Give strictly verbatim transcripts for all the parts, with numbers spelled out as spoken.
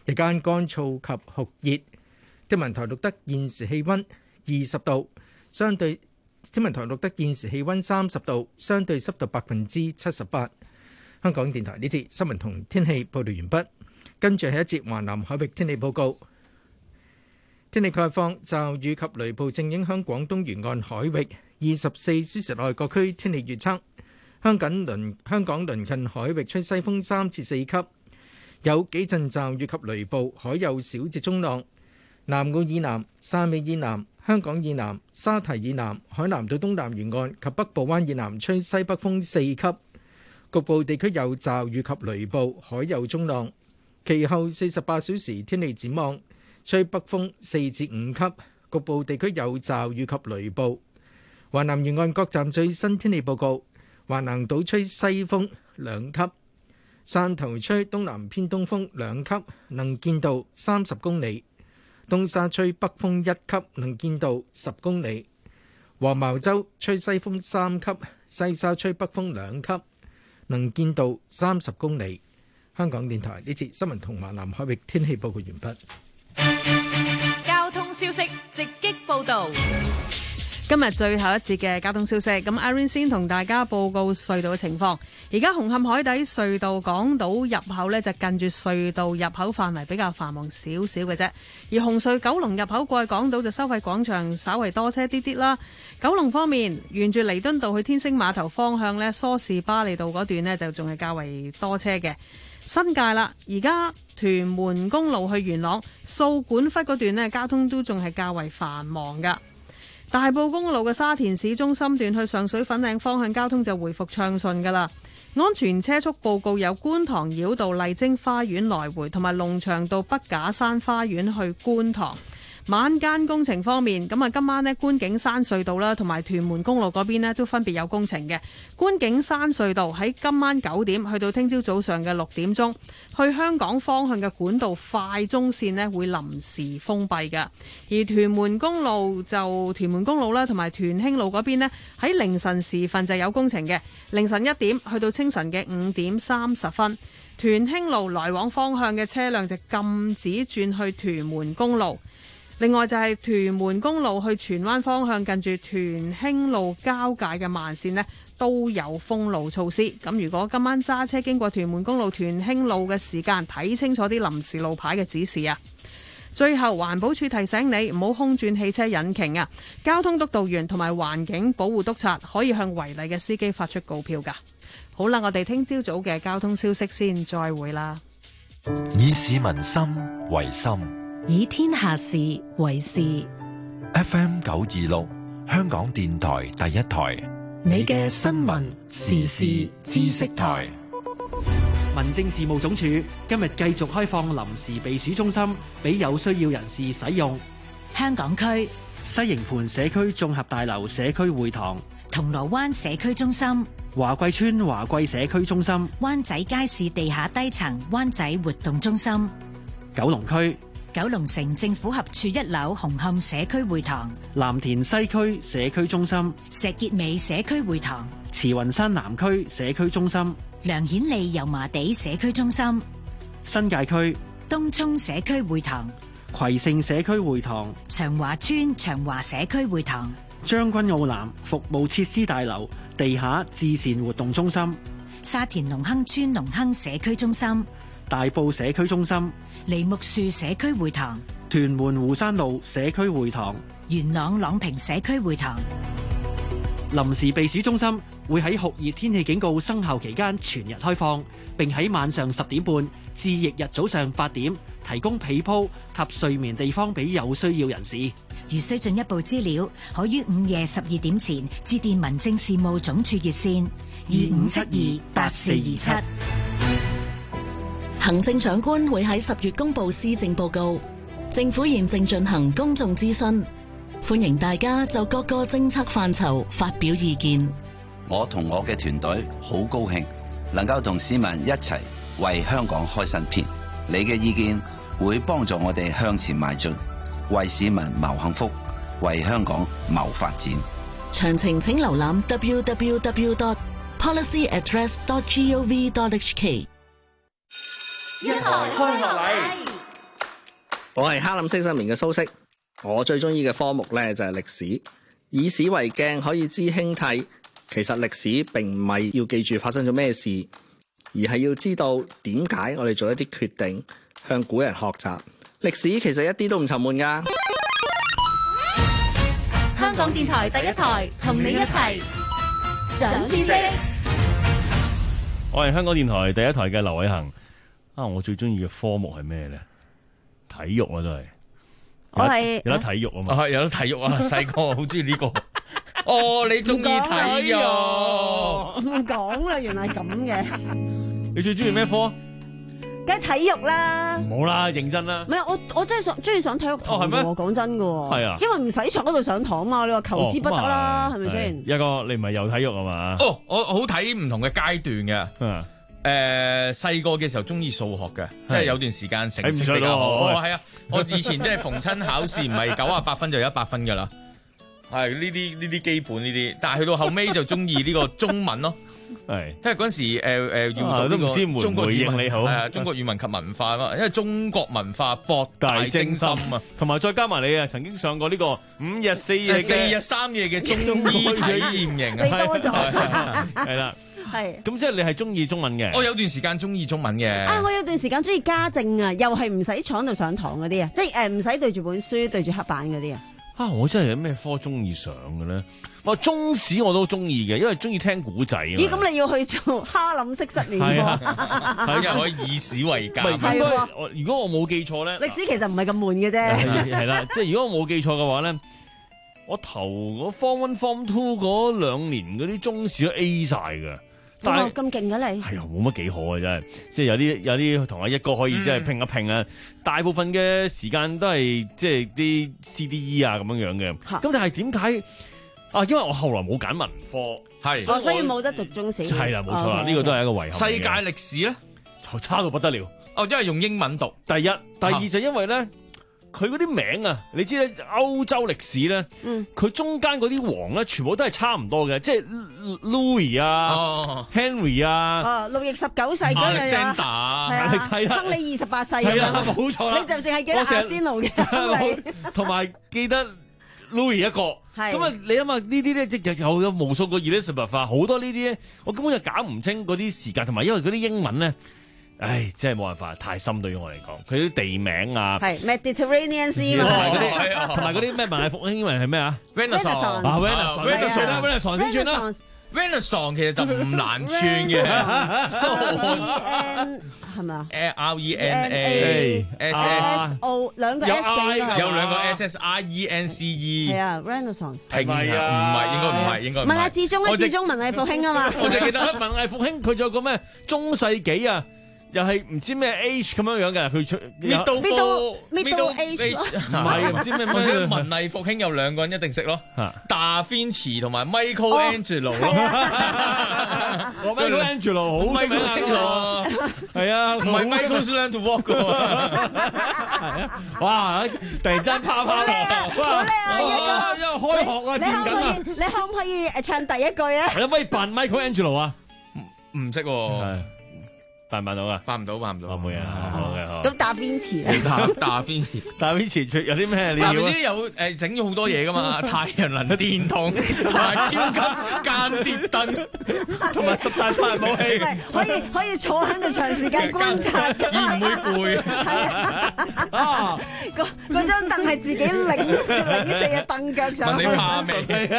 日間乾燥及酷熱。天文台錄得現時氣溫二十度，相對天文台錄得現時氣溫三十度，相對濕度百分之七十八。香港電台呢節新聞同天氣報道完畢，跟住係一節華南海域天氣報告。天氣概況，驟雨及雷暴正影響廣東沿岸海域。二十四小時內各區天氣預測：香港鄰香港鄰近海域吹西風三至四級，有幾陣驟雨及雷暴，海有小至中浪。南澳以南、汕尾以南、香港以南、沙堤以南、海南島東南沿岸及北部灣以南吹西北風四級，局部地區有驟雨及雷暴，海有中浪。其後四十八小時天氣展望。吹北風四至五級，局部地區有驟雨及雷暴。華南沿岸各站最新天氣報告：華南島吹西風兩級，汕頭吹東南偏東風兩級，能見度三十公里；東沙吹北風一級，能見度十公里；黃茅洲吹西風三級，西沙吹北風兩級，能見度三十公里。香港電台呢節新聞同華南海域天氣報告完畢。 交通消息直擊報道。 今日最後一節嘅交通消息，咁 Irene 先同大家報告隧道嘅情況。而家紅磡海底隧道港島入口呢，就近住隧道入口範圍比較繁忙少少嘅啫。而紅隧九龍入口過去港島就收費廣場稍為多車啲啲啦。九龍方面，沿住彌敦道去天星碼頭方向呢，梳士巴利道嗰段呢，就仲係較為多車嘅。新界啦，而家屯門公路去元朗掃管笏嗰段呢，交通都仲係較為繁忙噶。大埔公路嘅沙田市中心段去上水粉嶺方向交通就回復暢順噶啦。安全車速報告有觀塘繞道麗晶花園來回，同埋龍翔道北架山花園去觀塘。晚間工程方面，咁啊今晚呢，觀景山隧道啦，同埋屯門公路嗰邊呢，都分別有工程嘅。觀景山隧道喺今晚九點去到聽朝早上嘅六點鐘，去香港方向嘅管道快中線呢會臨時封閉嘅。而屯門公路就屯門公路啦，同埋屯興路嗰邊呢，喺凌晨時分就有工程嘅。凌晨一點去到清晨嘅五點三十分，屯興路來往方向嘅車輛就禁止轉去屯門公路。另外就係屯門公路去荃灣方向近住屯興路交界嘅慢線呢都有封路措施。咁如果今晚揸車經過屯門公路屯興路嘅時間，睇清楚啲臨時路牌嘅指示啊！最後環保署提醒你唔好空轉汽車引擎啊！交通督導員同埋環境保護督察可以向違例嘅司機發出告票噶。好啦，我哋聽朝早嘅交通消息先，再會啦。 以市民心為心， 以天下事為事。 F M 九二六，香港電台第一台， 你嘅新聞時事知識台。 民政事務總署今日繼續開放臨時避暑中心俾有需要人士使用。 香港區西營盤社區綜合大樓社區會堂、 銅鑼灣社區中心、 華貴村華貴社區中心、 灣仔街市地下低層灣仔活動中心、 九龍區九龍城政府合署一樓紅磡社區會堂、 藍田西區社區中心、 石硤尾社區會堂、 慈雲山南區社區中心、 梁顯利油麻地社區中心、 新界區東涌社區會堂、 葵盛社區會堂、 長華村長華社區會堂、 將軍澳南服務設施大樓地下至善活動中心、 沙田隆亨村隆亨社區中心、 大埔社區中心、 梨木樹社區會堂、 屯門湖山路社區會堂、 元朗朗屏社區會堂。 臨時避暑中心會喺酷熱天氣警告生效期間全日開放，並喺晚上十點半至翌日早上八點提供被鋪及睡眠地方俾有需要人士。 如需進一步資料，可於午夜十二點前致電民政事務總署熱線二五七二八四二七。 行政長官會喺十月公布施政報告，政府現正進行公眾諮詢，歡迎大家就各個政策範疇發表意見。 我同我嘅團隊好高興能夠同市民一齊為香港開新篇。你嘅意見會幫助我哋向前邁進，為市民謀幸福，為香港謀發展。 詳情請瀏覽 w w w dot policy address dot gov dot h k。 一台開學禮， 我係哈林式失眠嘅蘇軾，我最中意嘅科目呢就係歷史，以史為鏡可以知興替。其實歷史並唔係要記住發生咗咩事，而係要知道點解我哋做一啲決定，向古人學習。歷史其實一啲都唔沉悶㗎。 香港電台第一台，同你一齊長知識。 我係香港電台第一台嘅劉偉恒。啊，我最中意嘅科目係咩咧？體育啊，都係。 我係有得體育啊嘛， 係有得體育啊！細個好中意呢個。哦，你中意體育？ 唔講啦，原來係咁嘅。 你最中意咩科？ 梗係體育啦。 冇啦，認真啦。 唔係我，我真係想中意上體育堂嘅。講真嘅。係啊。因為唔使坐嗰度上堂嘛，你話求之不得啦，係咪先？ 一個你唔係有體育啊嘛？ 哦，我好睇唔同嘅階段嘅。誒，細個嘅時候中意數學嘅，即係有段時間成績比較好。哦，係啊，我以前即係逢親考試唔係九啊八分就有一百分噶啦。係呢啲呢啲基本呢啲，但係去到後尾就中意呢個中文咯。係，因為嗰陣時誒誒要讀呢個中國語文，你好，係中國語文及文化嘛，因為中國文化博大精深啊， 同埋再加埋你啊，曾經上過呢個五日四夜四日三夜嘅中醫體驗營啊， 你多咗， 係啦。 係， 咁即係你係中意中文嘅？ 我有段時間中意中文嘅。 啊，我有段時間中意家政啊，又係唔使坐喺度上堂嗰啲啊，即係誒唔使對住本書對住黑板嗰啲啊。 啊，我真係有咩科中意上嘅咧？我中史我都中意嘅，因為中意聽古仔。咦， 咁你要去做哈林式失眠喎？ 係啊，可以以史為鑑。 係喎。 如果我冇記錯咧， 歷史其實唔係咁悶嘅啫。 係啦，即係如果我冇記錯嘅話咧，我頭嗰 Form One、Form Two 嗰兩年嗰啲中史都 A 晒嘅。但係咁勁嘅你係啊，冇乜幾好啊，真係，即係有啲有啲同阿一哥可以即係拼一拼啊。嗯、大部分嘅時間都係即係啲 C D E 啊咁樣樣嘅。咁但係點解啊？因為我後來冇揀文科， 係， 所以冇得讀中史。 係啦，冇錯啦，呢、okay, 個都係一個遺憾。 世界歷史咧就差到不得了。 哦，因為用英文讀。 第一，第二就因為咧。佢嗰啲名啊，你知咧歐洲歷史咧，佢、嗯、中間嗰啲王咧，全部都係差唔多嘅，即係 Louis 啊、哦、Henry 啊， 啊路易十九世嗰樣啊，係啊，亨利二十八世咁樣， 冇錯啦， 你就淨係記得阿仙奴嘅亨利， 同埋記得 Louis 一個，咁啊，你諗下呢啲咧，即係有有無數個 Elizabeth 化，好多呢啲咧，我根本就搞唔清嗰啲時間，同埋因為嗰啲英文咧。唉，真係冇辦法，太深對於我嚟講。佢啲地名啊， 係 Mediterranean Sea 嘛， 同埋嗰啲咩文藝復興英文係咩啊 ？Renaissance 啊 ，Renaissance，Renaissance 先算啦。 Renaissance 其實就唔難串嘅係咪啊 ？R E N A S S O 兩個 S 嘅， 有兩個 S S R E N C E。 係啊 ，Renaissance 係咪啊？唔係，應該唔係，應該唔係。 問下志忠啊，志忠文藝復興啊嘛。 我就記得文藝復興，佢仲有個咩中世紀啊？又係唔知咩 age 咁樣樣嘅，佢出 middle middle middle age 唔係唔知咩咩。 我想文藝復興有兩個人一定識咯，達芬奇同埋 Michelangelo 咯。 Michelangelo 好名啊，係啊， 唔係 Michael learn to walk 嘅喎。 係啊，哇！突然間啪啪落， 好叻啊！ 因為開學啊，轉緊啊。 你可唔可以誒唱第一句啊？ 你可唔可以扮 Michelangelo 啊？ 唔識喎。 扮唔扮到啊？ 扮唔到，扮唔到。 冇嘢，好嘅，好。 咁達芬奇啊？達芬奇， 達芬奇有啲咩？ 達芬奇有誒整咗好多嘢噶嘛？太陽能電筒，同埋超級間諜燈， 同埋十大殺人武器。 可以可以坐喺度長時間觀察， 而唔會攰。 啊！嗰嗰張凳係自己擰擰四隻凳腳上去。 問你怕未？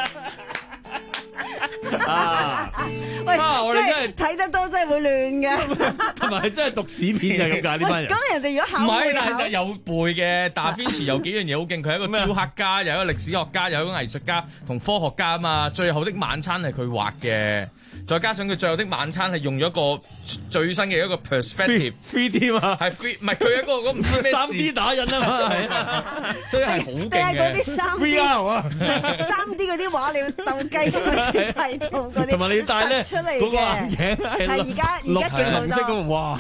啊！ 喂，啊、我哋真係睇得多，真係會亂嘅。 同埋真係讀史片就係咁解呢班人。 咁人哋如果考唔係，但係有背嘅。達芬奇有幾樣嘢好勁，佢係一個雕刻家，又一個歷史學家，又一個藝術家同科學家啊嘛。最後的晚餐係佢畫嘅。再加上佢最後的晚餐係用咗一個最新嘅一個 perspective three D 嘛， 係 three 唔係佢一個嗰唔知咩三 D 打印啊嘛， 所以係好勁嘅。 但係嗰啲三 D 啊， 三 D 嗰啲畫你要鬥雞咁樣先睇到嗰啲， 同埋你要戴咧出嚟嘅眼鏡係而家而家全部色嗰個哇！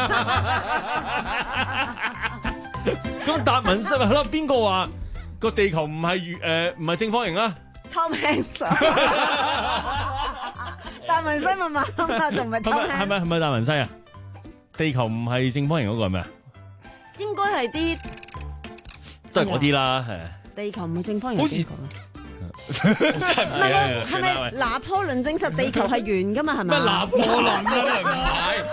咁達文西係咯，邊個話個地球唔係圓誒唔係正方形啊 ？Tom Hanks。達文西密碼啊，仲唔係偷聽？ 係咪係咪達文西啊？地球唔係正方形嗰個係咩啊？ 應該係啲都係嗰啲啦，係。 地球唔係正方形， 好似唔係係咪拿破崙證實地球係圓噶嘛？係咪？ 咩拿破崙啊？唔係。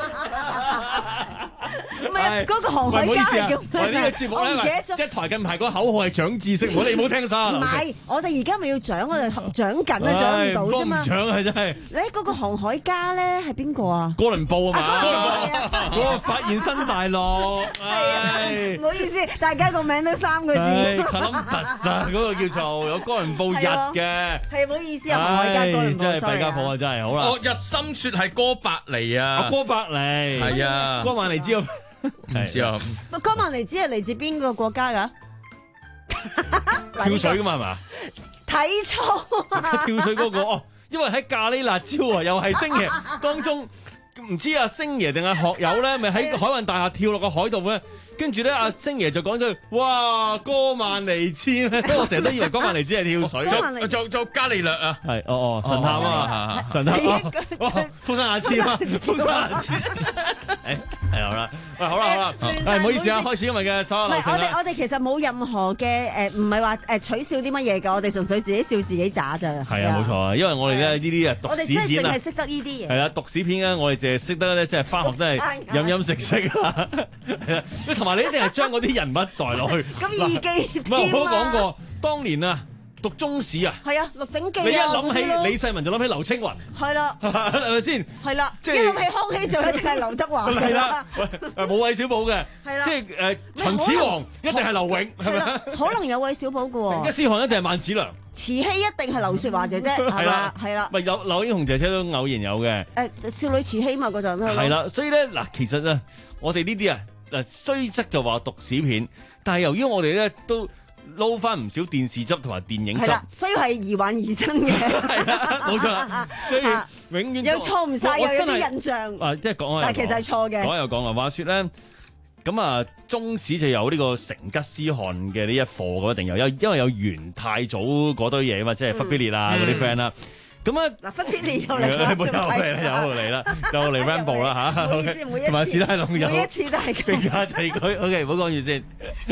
唔係嗰個航海家係叫咩？ 我呢個節目咧，一台近排個口號係長知識，我哋冇聽晒。 唔係，我哋而家咪要獎，我哋獎緊啊，獎唔到啫嘛。 獎啊，真係。 你嗰個航海家咧係邊個啊？ 哥倫布啊嘛，嗰個發現新大陸。係。 唔好意思，大家個名都三個字。 Columbus 啊，嗰個叫做有哥倫布日嘅。 係唔好意思啊，航海家哥倫布。 真係弊家伙啊，真係好啦。 哦，日心說係哥白尼啊。 哥白尼。 係啊。 哥白尼知道。 唔知啊， 哥白尼知係嚟自邊個國家噶？ 跳水噶嘛係嘛？ 體操啊！ 跳水嗰個哦，因為喺咖喱辣椒啊，又係星爺當中，唔知阿星爺定係學友咧，咪喺海運大廈跳落個海度咧，跟住咧阿星爺就講咗句：哇，哥曼尼茲咧，所以我成日都以為哥曼尼茲係跳水， 就就就伽利略啊， 係哦哦，神探啊，神探哦，福山雅治啊，福山雅治。誒，係好啦，喂，好啦好啦，誒，唔好意思啊，開始今日嘅所有流程啦。 唔係，我哋我哋其實冇任何嘅誒，唔係話誒取笑啲乜嘢㗎，我哋純粹自己笑自己渣咋。 係啊，冇錯啊，因為我哋咧呢啲啊讀史片啊， 我哋真係淨係識得呢啲嘢。 係啦，讀史片咧，我哋淨係識得咧，即係返學真係飲飲食食啊，係啊，同埋你一定係將嗰啲人物代落去。 咁易記唔係我都講過，當年啊。讀中史啊， 係啊，《鹿鼎記》啊， 你一諗起李世民就諗起劉青雲， 係啦， 係咪先？ 係啦，一諗起康熙就一定係劉德華， 係啦，誒冇韋小寶嘅， 係啦， 即係誒秦始皇一定係劉永，係咪？ 可能有韋小寶嘅喎， 成吉思汗一定係萬梓良， 慈禧一定係劉雪華姐姐，係嘛？係啦， 咪有柳英雄姐姐都偶然有嘅， 誒少女慈禧嘛嗰陣， 係啦，所以咧嗱，其實啊，我哋呢啲啊嗱，雖則就話讀史片，但係由於我哋咧都撈翻唔少電視汁同埋電影汁， 所以係疑幻疑真嘅， 係啦，冇錯啦，所以永遠有錯唔晒，又有啲印象， 啊，即係講但係其實係錯嘅。 講又講啊，話説咧，咁啊，中史就有呢個成吉思汗嘅呢一課嘅，一定有，有因為有元太祖嗰堆嘢啊嘛，即係忽必烈啊嗰啲 friend 啦。咁啊， 嗱，忽必烈又嚟啦， 又嚟啦，又嚟啦，又嚟 Rambo 啦嚇，同埋史泰龍有， 每一次都係咁， 並駕齊驅。OK，唔好講住先。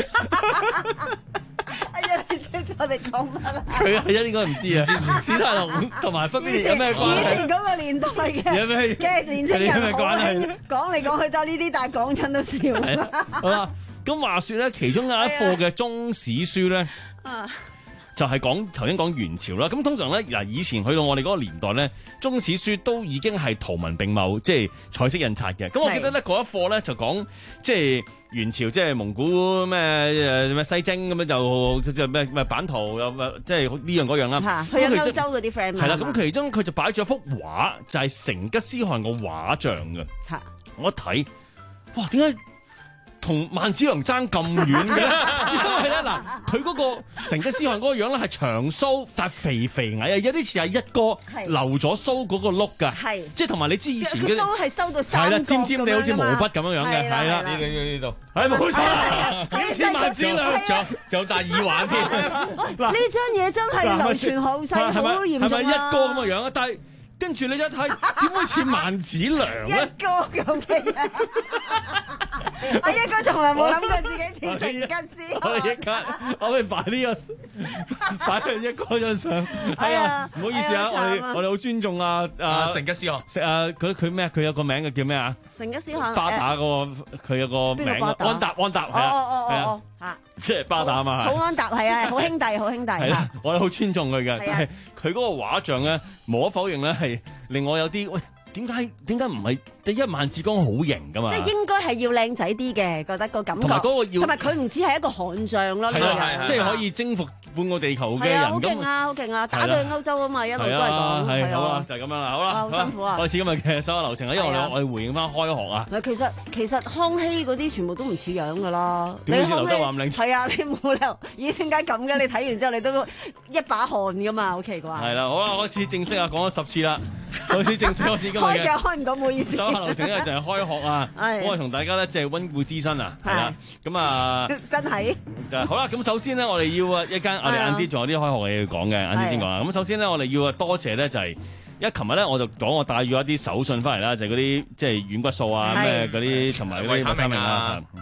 哎呀，你知我哋講乜啊？ 佢係一應該唔知啊。史泰龍同埋忽必烈有咩關係？ 以前嗰個年代嘅， 有咩嘅年青人咩關係？ 講嚟講去都係呢啲，但係講親都笑。 好啦，咁話説咧，其中有一課嘅中史書咧。就係講頭先講元朝啦，咁通常咧嗱，以前去到我哋嗰個年代咧，中史書都已經係圖文並茂，即係彩色印刷嘅。咁我記得咧嗰一課咧就講即係元朝，即係蒙古咩誒咩西征咁樣，就即係咩咩版圖又即係呢樣嗰樣啦。 去歐洲嗰啲 friend 係啦，咁其中佢就擺咗幅畫，就係成吉思汗個畫像嘅。 嚇！ 我一睇，哇！點解同萬梓良爭咁遠嘅咧？因為咧嗱，佢嗰個成吉思汗嗰個樣咧係長鬚，但係肥肥矮啊，有啲似係一哥留咗鬚嗰個碌㗎，係即係同埋你知以前嘅鬚係收到三角咁樣㗎嘛，係啦， 尖尖地好似毛筆咁樣樣嘅，係啦， 呢度呢度， 係冇錯，幾似萬梓良，仲仲有戴耳環添。 嗱，呢張嘢真係流傳後世，好嚴重啊！ 係咪一哥咁嘅樣啊？但係跟住你一睇，點會似萬梓良咧？ 一哥咁嘅樣。我一個從來冇諗過自己似成吉思汗。 我一家，我咪擺呢個擺喺一哥張相。係啊，唔好意思啊，我哋我哋好尊重啊啊成吉思汗。 食啊佢佢咩？佢有個名嘅叫咩啊？ 成吉思汗。 巴打嗰個佢有個名安達安達係啊。 哦哦哦哦即係巴打啊嘛。 好安達係啊，好兄弟好兄弟。 係啦，我哋好尊重佢嘅，但係佢嗰個畫像咧，無可否認咧係令我有啲喂。點解點解唔係第一萬志剛好型噶嘛？ 即係應該係要靚仔啲嘅，覺得個感覺。同埋嗰個要， 同埋佢唔似係一個悍將咯，呢個人。 即係可以征服半個地球嘅人。 好勁啊！好勁啊！打到去歐洲啊嘛，一路都係講。 係好啦，就係咁樣啦，好啦。 好辛苦啊！ 開始今日嘅所有流程啦，因為我哋我哋回應翻開學啊。 其實其實康熙嗰啲全部都唔似樣噶啦。 點知劉德華咁靚？ 係啊，你冇理由。咦？點解咁嘅？你睇完之後你都一把汗噶嘛？好奇怪。 係啦，好啦，開始正式啊，講咗十次啦，開始正式開始今日嘅。 開嘅開唔到。冇意思。 所有流程咧就係開學啊，我係同大家咧即係溫故知新啊，係啦，咁啊真係就好啦。咁首先咧，我哋要啊一間我哋晏啲仲有啲開學嘅嘢要講嘅，晏啲先講啦。咁首先咧，我哋要啊多謝咧就係，因為琴日咧我就講我帶咗一啲手信翻嚟啦，就係嗰啲即係軟骨素啊咩嗰啲同埋嗰啲維他命啊。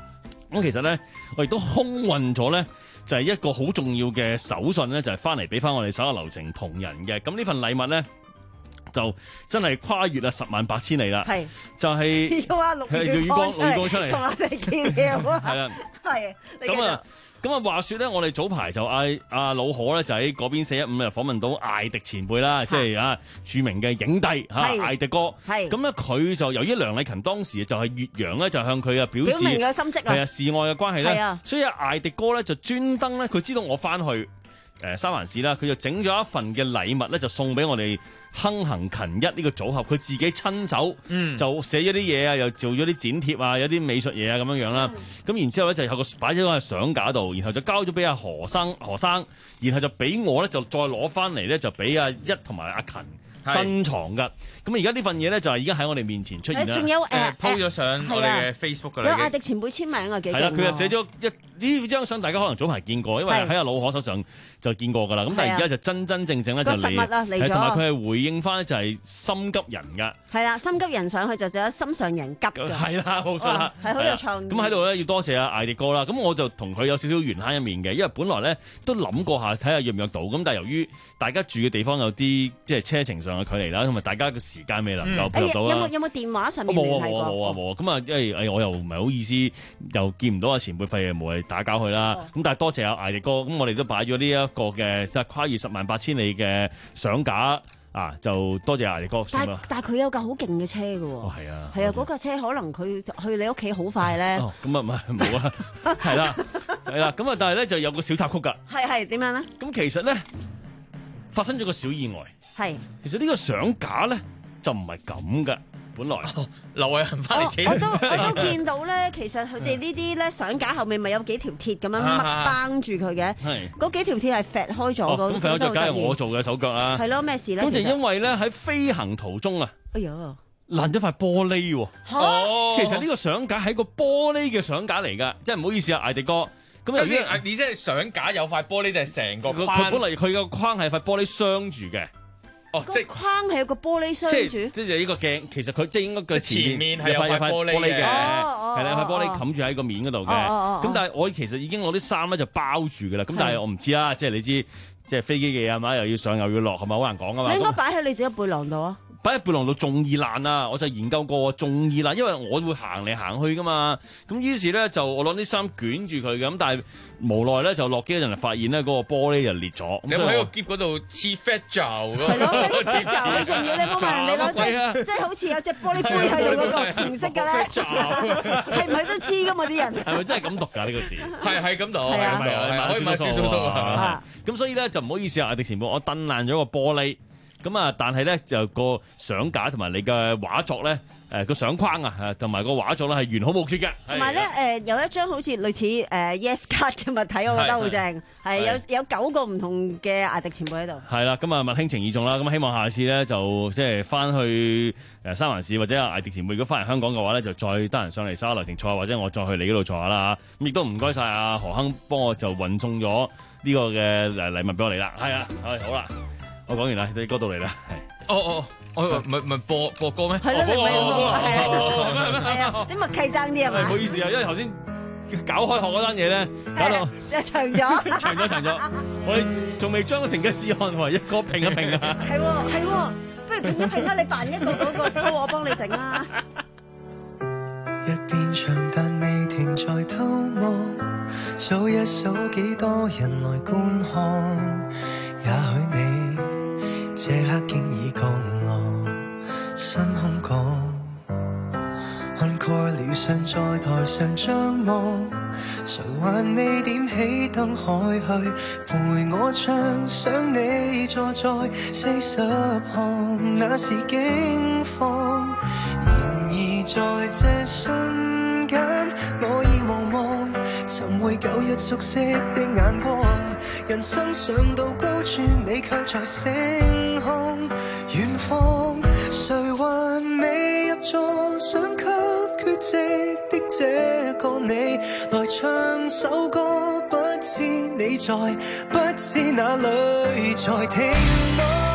咁其實咧，我亦都空運咗咧，就係一個好重要嘅手信咧，就係翻嚟俾翻我哋手下留情同仁嘅。咁呢份禮物咧，就真係跨越啊十萬八千里啦。係，就係要阿陸宇光出嚟，同我哋見面啊。 係啦， 係。 咁啊。咁啊，話說咧，我哋早排就阿阿老可咧，就喺嗰邊四一五就訪問到艾迪前輩啦，即係啊著名嘅影帝嚇艾迪哥。係咁咧，佢就由於梁禮勤當時就係越洋咧，就向佢啊表示表明咗心跡啊， 係啊示愛嘅關係咧。係啊，所以阿艾迪哥咧就專登咧，佢知道我翻去誒三藩市啦，佢就整咗一份嘅禮物咧，就送俾我哋亨行勤一呢個組合，佢自己親手就寫咗啲嘢啊，又做咗啲剪貼啊，有啲美術嘢啊咁樣樣啦。咁、嗯、然之後咧就有個擺咗喺相架度，然後就交咗俾阿何生何生，然後就俾我咧就再攞翻嚟咧就俾阿一同埋阿勤珍藏噶。咁而家呢份嘢咧就係已經喺我哋面前出現啦。 仲有誒 po 咗上我哋嘅 Facebook 噶啦。 有艾迪前輩簽名啊，幾勁喎。係啦，佢就寫咗一呢張相，大家可能早排見過，因為喺阿老可手上就見過噶啦。咁但係而家就真真正正咧就嚟，係同埋佢係回應翻就係心急人噶。係啦，心急人上去就就有心上人急㗎。係啦，冇錯啦，係好有創意。咁喺度咧要多謝阿艾迪哥啦。咁我就同佢有少少緣慳一面嘅，因為本來咧都諗過下睇下約唔約到，咁但係由於大家住嘅地方有啲即係車程上嘅距離啦，同埋大家嘅時間未能夠配合到啦。 有冇有冇電話上面聯繫過？ 冇啊冇啊冇啊！咁啊，因為誒我又唔係好意思，又見唔到阿前輩費嘅，無謂打攪佢啦。咁但係多謝阿艾迪哥，咁我哋都擺咗呢一個嘅即係跨越十萬八千里嘅相架啊，就多謝艾迪哥。 但係但係佢有架好勁嘅車㗎喎。 哦係啊， 係啊，嗰架車可能佢去你屋企好快咧。 哦，咁啊唔係冇啊，係啦係啦，咁啊但係咧就有個小插曲㗎。 係係點樣咧？ 咁其實咧發生咗個小意外。係。其實呢個相架咧就唔係咁㗎。本來劉偉恒翻嚟扯， 我都我都見到咧，其實佢哋呢啲咧相架後面咪有幾條鐵咁樣掹綁住佢嘅，嗰幾條鐵係甩開咗嘅。 咁甩開咗，梗係我做嘅手腳啦。 係咯，咩事咧？ 咁就因為咧喺飛行途中啊， 哎呀， 爛咗塊玻璃喎。 哦， 其實呢個相架係個玻璃嘅相架嚟㗎，即係唔好意思啊，艾迪哥。咁頭先，你即係相架有塊玻璃定係成個框？ 佢本嚟佢個框係塊玻璃鑲住嘅。 哦，即係框係有個玻璃鑲住， 即係呢個鏡，其實佢即係應該個前面係有塊玻璃嘅，係啦，塊玻璃冚住喺個面嗰度嘅。咁但係我其實已經攞啲衫咧就包住㗎啦。咁但係我唔知啦，即係你知，即係飛機嘅嘢係嘛，又要上又要落，係咪好難講啊嘛？ 你應該擺喺你自己背囊度啊！ 擺喺背囊度仲易爛啊！我就研究過仲易爛，因為我會行嚟行去噶嘛。咁於是咧就我攞啲衫捲住佢嘅，咁但係無奈咧就落機嗰陣發現咧嗰個玻璃就裂咗。 你有冇喺個篋嗰度黐 fat gel 㗎？ 係咯，貼紙仲要你冇問人哋攞即即係好似有隻玻璃杯喺度嗰個紅色嘅咧，係唔係都黐噶嘛啲人？ 係咪真係咁讀㗎呢個字？ 係係咁讀， 係啊係啊，可以買少少數啊。 咁所以咧就唔好意思啊，艾迪前輩，我蹬爛咗個玻璃。咁啊，但係咧就個相架同埋你嘅畫作咧，誒個相框啊，同埋個畫作咧係完好無缺嘅。 同埋咧誒有一張好似類似誒 Yes Card 嘅物體，我覺得好正，係有有九個唔同嘅艾迪前輩喺度。係啦，咁啊物輕情意重啦，咁希望下次咧就即係翻去誒三藩市或者艾迪前輩如果翻嚟香港嘅話咧，就再得閒上嚟沙羅庭坐下，或者我再去你嗰度坐下啦嚇。咁亦都唔該晒阿何亨幫我就運送咗呢個嘅誒禮物俾我哋啦。係啊，係好啦。我講完啦，你嗰度嚟啦，係。 哦哦，我唔係唔係播播歌咩？ 係咯，你咪係啊，啲默契爭啲係嘛？ 唔好意思啊，因為頭先搞開學嗰單嘢咧，搞到又長咗， 長咗長咗，我哋仲未將成嘅試案同埋一個拼一拼啊！ 係喎係喎，不如拼一拼啦，你扮一個嗰個歌，我幫你整啦。 一邊長但未停在偷望，數一數幾多人來觀看，也許你。這刻經已降落新空港，看蓋了尚在台上張望，誰還未點起燈開去，陪我唱想你坐在四十行，那是驚慌。然而在這瞬間，我已無望尋回舊日熟悉的眼光，人生上到高處，你卻在星空遠方，誰還未入座，想給缺席的這個你來唱首歌，不知你在，不知哪裏在聽我。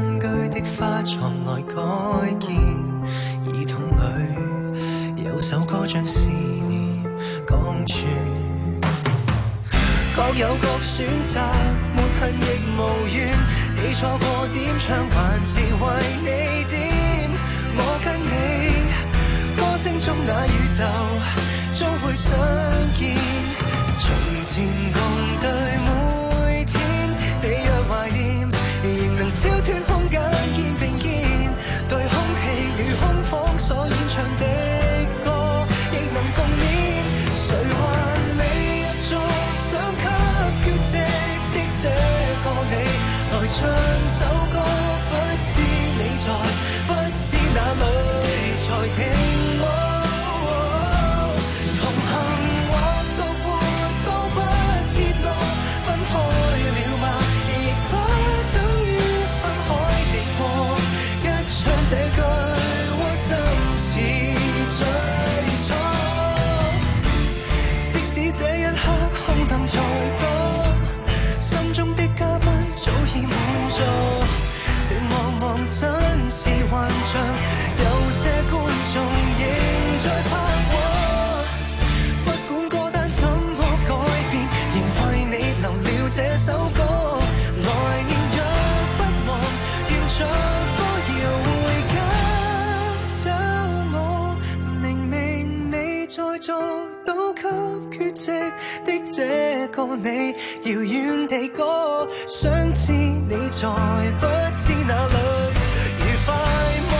新居的花床來改建，耳筒裏有首歌將思念講穿。各有各選擇，沒恨亦無怨。你錯過點唱，還是為你點。我跟你歌聲中那宇宙，終會相見。從前共對每天，你若懷念，仍能超脫空間肩並肩。對空氣與空房所演唱的歌，亦能共勉。誰還未入座，想給缺席的這個你來唱首歌，不知你在，不知哪裏才停我。同行或獨活都不結落，分開了嗎？亦不等於分開地過。一唱這句，窩心似最初。即使這一刻空凳再多，心中的嘉賓早已滿座。寂茫茫真是幻象，有些觀眾仍在拍和。不管歌單怎麼改變，仍為你留了這首歌。來年若不忘，沿着歌謠回家找我。明明你在座，都給缺席的這個你，遙遠地歌，想知你在，不知哪裏愉快麼？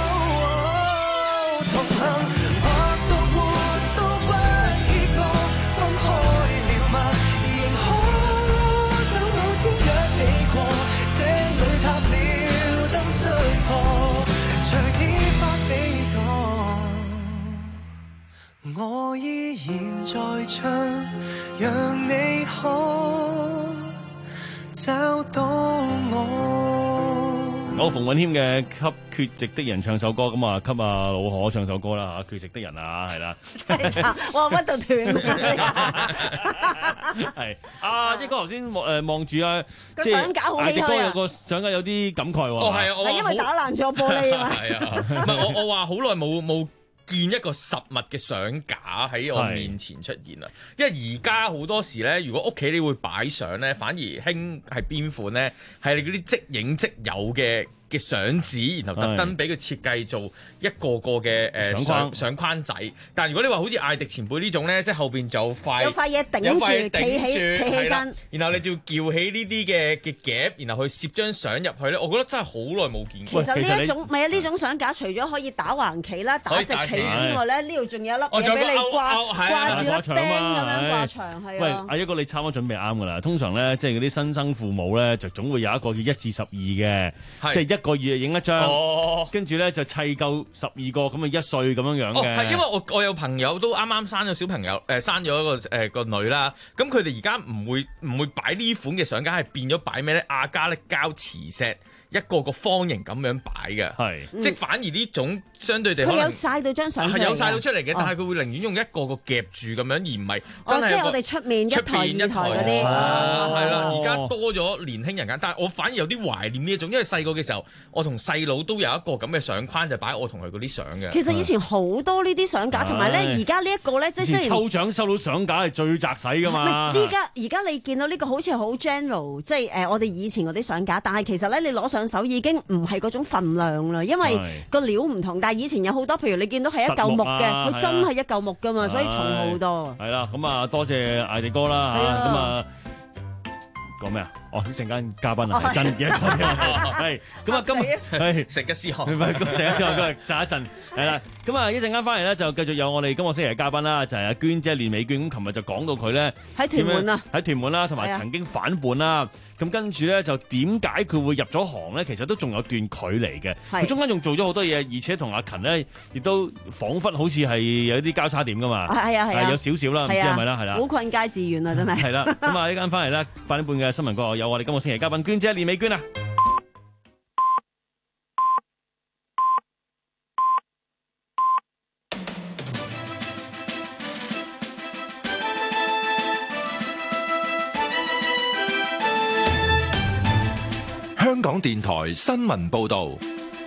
同行或獨活都不結果，分開了嗎？仍可等某天約你過，這裏塌了燈摔破，隨天發你講，我依然在唱，讓你可找到我。 我馮允謙嘅《給缺席的人》唱首歌，咁啊，給阿老可唱首歌啦嚇，《缺席的人》啊，係啦。 我屈到斷啦！ 係啊，一哥頭先望誒望住啊， 個相架好唏噓啊！ 哥有個相架有啲感慨喎。 哦，係啊，我係因為打爛咗玻璃啊嘛。 係啊，唔係我我話好耐冇冇見一個實物嘅相架喺我面前出現啦。因為而家好多時咧，如果屋企你會擺相咧，反而興係邊款咧？係你嗰啲即影即有嘅嘅相紙，然後特登俾佢設計做一個個嘅誒相相框仔。但係如果你話好似艾迪前輩呢種咧，即係後邊就有塊有塊嘢頂住，企起企起身， 然後你就要撬起呢啲嘅嘅夾，然後去攝張相入去咧。我覺得真係好耐冇見過。 其實呢一種唔係啊，呢種相架除咗可以打橫企啦、打直企之外咧，呢度仲有一粒嘢俾你掛掛住粒釘咁樣掛牆，係啊。 喂，阿一哥你差唔多準備啱㗎啦。通常咧，即係嗰啲新生父母咧，就總會有一個叫一至十二嘅，即係一個月影一張，跟住咧就砌夠十二個咁啊一歲咁樣樣嘅。 哦，係因為我我有朋友都啱啱生咗小朋友，誒、呃、生咗一個誒、呃、個女啦。咁佢哋而家唔會唔會擺呢款嘅相架，係變咗擺咩咧？亞加力膠磁石。一個個方形咁樣擺嘅，係、嗯、即係反而呢種相對地可能， 佢有曬到張相， 係有曬到出嚟嘅， 哦、 但係佢會寧願用一個個夾住咁樣，而唔係真係、 哦、即係我哋出面一台二台嗰啲， 係啦。而家多咗年輕人㗎，但係我反而有啲懷念呢一種，因為細個嘅時候，我同細佬都有一個咁嘅相框，就擺我同佢嗰啲相嘅。 其實以前好多呢啲相架，同埋咧而家呢一個咧，即係雖然抽獎收到相架係最擲使㗎嘛。 呢家而家你見到呢個好似係好 general， 即係誒我哋以前嗰啲相架，但係其實咧你攞上手已經唔係嗰種份量啦，因為個料唔同。但係以前有好多，譬如你見到係一嚿木嘅，佢、啊、真係一嚿木噶嘛，所以重好多。 係啦，咁啊多謝艾迪哥啦嚇，咁啊講咩啊？哦，一陣間嘉賓啊，係真嘅，係咁啊，今係食一絲汗， 唔係食一絲汗，今日炸一陣係啦。咁啊，一陣間翻嚟咧，就繼續有我哋今個星期嘅嘉賓啦，就係阿娟姐連美娟。咁琴日就講到佢咧喺屯門啊， 喺屯門啦，同埋曾經反叛啦。咁跟住咧就點解佢會入咗行咧？其實都仲有段距離嘅。佢中間仲做咗好多嘢，而且同阿勤咧亦都彷彿好似係有啲交叉點噶嘛。 係啊係啊， 有少少啦，唔知係咪啦？係啦， 苦困皆自願啊，真係。 係啦，咁啊，呢間翻嚟咧八點半嘅新聞過後，有我哋今個星期嘉賓娟姐連美娟啊。 香港港電台新聞報道。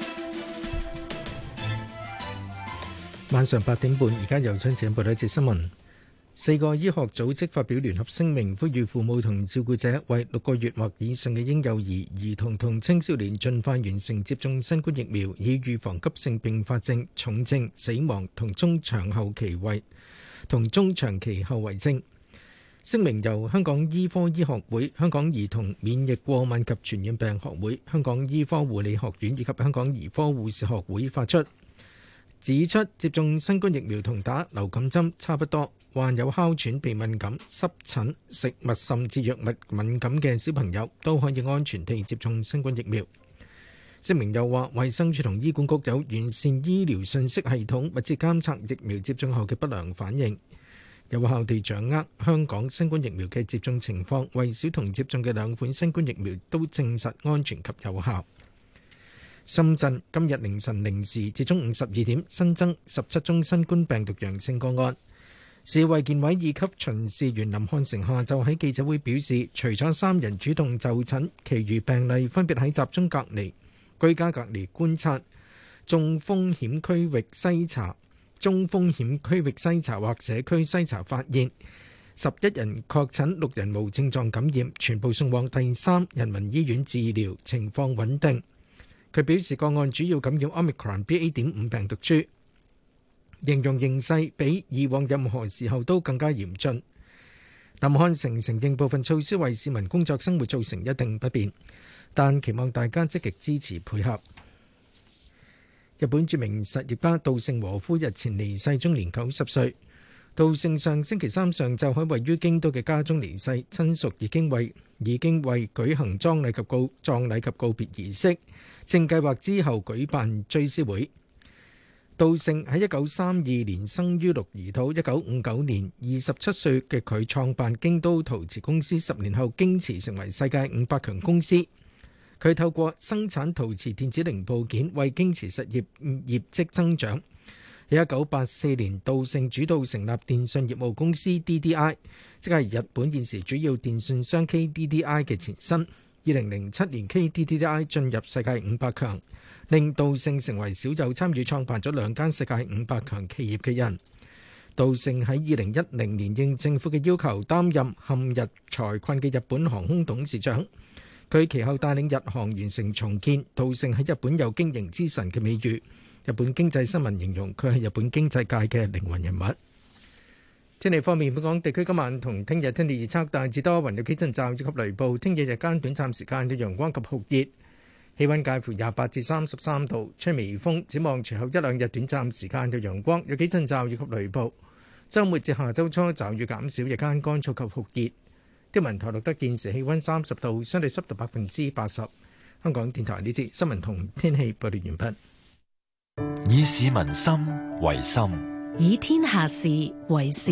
晚上八點半，而家由張子報道一節新聞。四個醫學組織發表聯合聲明，呼籲父母同照顧者為六個月或以上嘅嬰幼兒、兒童同青少年盡快完成接種新冠疫苗，以預防急性併發症、重症、死亡同中長後期為同中長期後遺症。聲明由香港醫科醫學會、香港兒童免疫過敏及傳染病學會、香港醫科護理學院以及香港兒科護士學會發出，指出接種新冠疫苗同打流感針差不多，患有哮喘、鼻敏感、濕疹、食物甚至藥物敏感嘅小朋友都可以安全地接種新冠疫苗。聲明又話，衛生署同醫管局有完善醫療信息系統，密切監測疫苗接種後嘅不良反應，有效地掌握香港新冠疫苗嘅接種情況，為小童接種嘅兩款新冠疫苗都證實安全及有效。深圳今日凌晨零時至中午十二點新增十七宗新冠病毒陽性個案。市衛健委二級巡視員林漢成下晝喺記者會表示，除咗三人主動就診，其餘病例分別喺集中隔離、居家隔離觀察、中風險區域篩查、中風險區域篩查或社區篩查發現。十一人確診，六人無症狀感染，全部送往第三人民醫院治療，情況穩定。佢表示個案主要感染 Omicron B A 點五病毒株，形容形勢比以往任何時候都更加嚴峻。林漢成承認部分措施為市民工作生活造成一定不便，但期望大家積極支持配合。日本著名實業家稻盛和夫日前離世，終年九十歲。稻盛上星期三上晝喺位於京都嘅家中離世，親屬已經為已經為舉行葬禮及告葬禮及告別儀式，正計劃之後舉辦追思會。稻盛喺一九三二年生於鹿兒島，一九五九年二十七歲嘅佢創辦京都陶瓷公司，十年後京瓷成為世界五百強公司。佢透過生產陶瓷電子零部件為京瓷實業業績增長。喺一九八四年，稻盛主導成立電信業務公司 D D I， 即係日本現時主要電信商 K D D I 嘅前身。二零零七年 K D D I 進入世界五百強，令稻盛成為少有參與創辦咗兩間世界五百強企業嘅人。稻盛喺二零一零年應政府嘅要求擔任陷入財困嘅日本航空董事長。佢其後帶領日航完成重建。稻盛喺日本有經營之神嘅美譽。日本經濟新聞形容佢係日本經濟界嘅靈魂人物。天氣方面，本港地區今晚同聽日天氣預測大致多雲，有幾陣驟雨及雷暴。聽日日間短暫時間有陽光及酷熱，氣溫介乎廿八至三十三度，吹微風。展望隨後一兩日短暫時間有陽光，有幾陣驟雨及雷暴。週末至下週初驟雨減少，日間乾燥及酷熱。天文台錄得現時氣溫三十度，相對濕度百分之八十。香港電台呢節新聞同天氣報道完畢。 以市民心為心， 以天下事為事。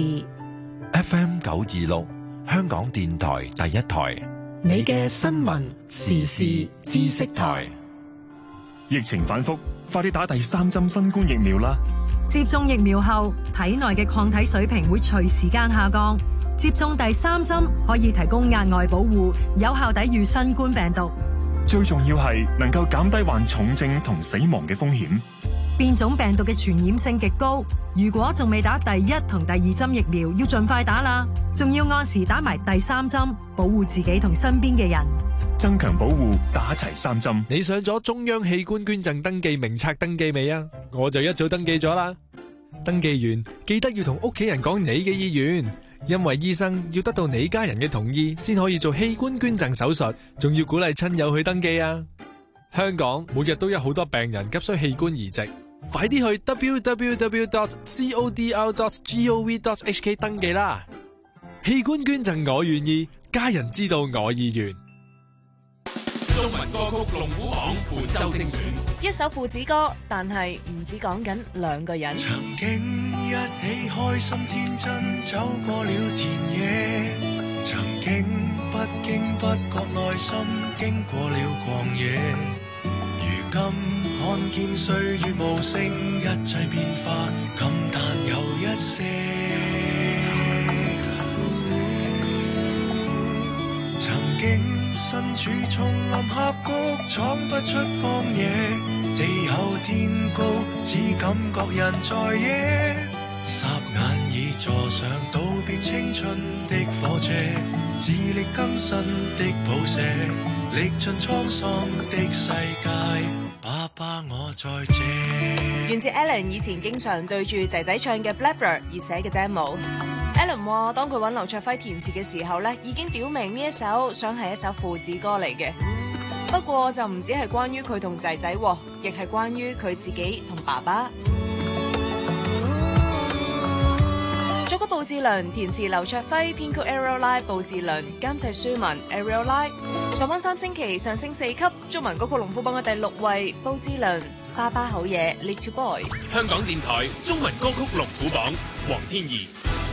F M 九二六，香港電台第一台， 你嘅新聞時事知識台。 疫情反覆，快啲打第三針新冠疫苗啦！ 接種疫苗後，體內嘅抗體水平會隨時間下降。接種第三針可以提供額外保護，有效抵禦新冠病毒。 最重要係能夠減低患重症同死亡嘅風險。 變種病毒嘅傳染性極高，如果仲未打第一同第二針疫苗，要盡快打啦。仲要按時打埋第三針，保護自己同身邊嘅人。 增強保護，打齊三針。 你上咗中央器官捐贈登記名冊登記未啊？我就一早登記咗啦。登記完記得要同屋企人講你嘅意願，因為醫生要得到你家人嘅同意先可以做器官捐贈手術，仲要鼓勵親友去登記啊。香港每日都有好多病人急需器官移植。快啲去 w w w dot codr dot gov dot h k 登記啦！器官捐贈我願意，家人知道我意願。 中文歌曲龍虎榜本周精選， 一首父子歌，但係唔止講緊兩個人。 曾經一起開心天真，走過了田野，曾經不經不覺內心經過了曠野，如今看見歲月無聲，一切變化，感嘆又一些。曾經身處叢林峽谷，闖不出荒野。地厚天高，只感覺人在野。霎眼已坐上道別青春的火車，自力更生的譜寫，歷盡滄桑的世界。爸爸我在這。 源自 Alan 以前經常對住仔仔唱嘅 Blackbird 而寫嘅 demo。Alan 話當佢揾劉卓輝填詞嘅時候咧，已經表明呢一首想係一首父子歌嚟嘅。不過就唔止係關於佢同仔仔，亦係關於佢自己同爸爸。作曲布志綸，填詞劉卓輝，編曲 Ariel Lai 布志綸，監製舒文 Ariel Lai。上溫三星期上升四級，中文歌曲龍虎榜嘅第六位，布志綸，爸爸好嘢 Little Boy。 香港電台中文歌曲龍虎榜，黃天怡。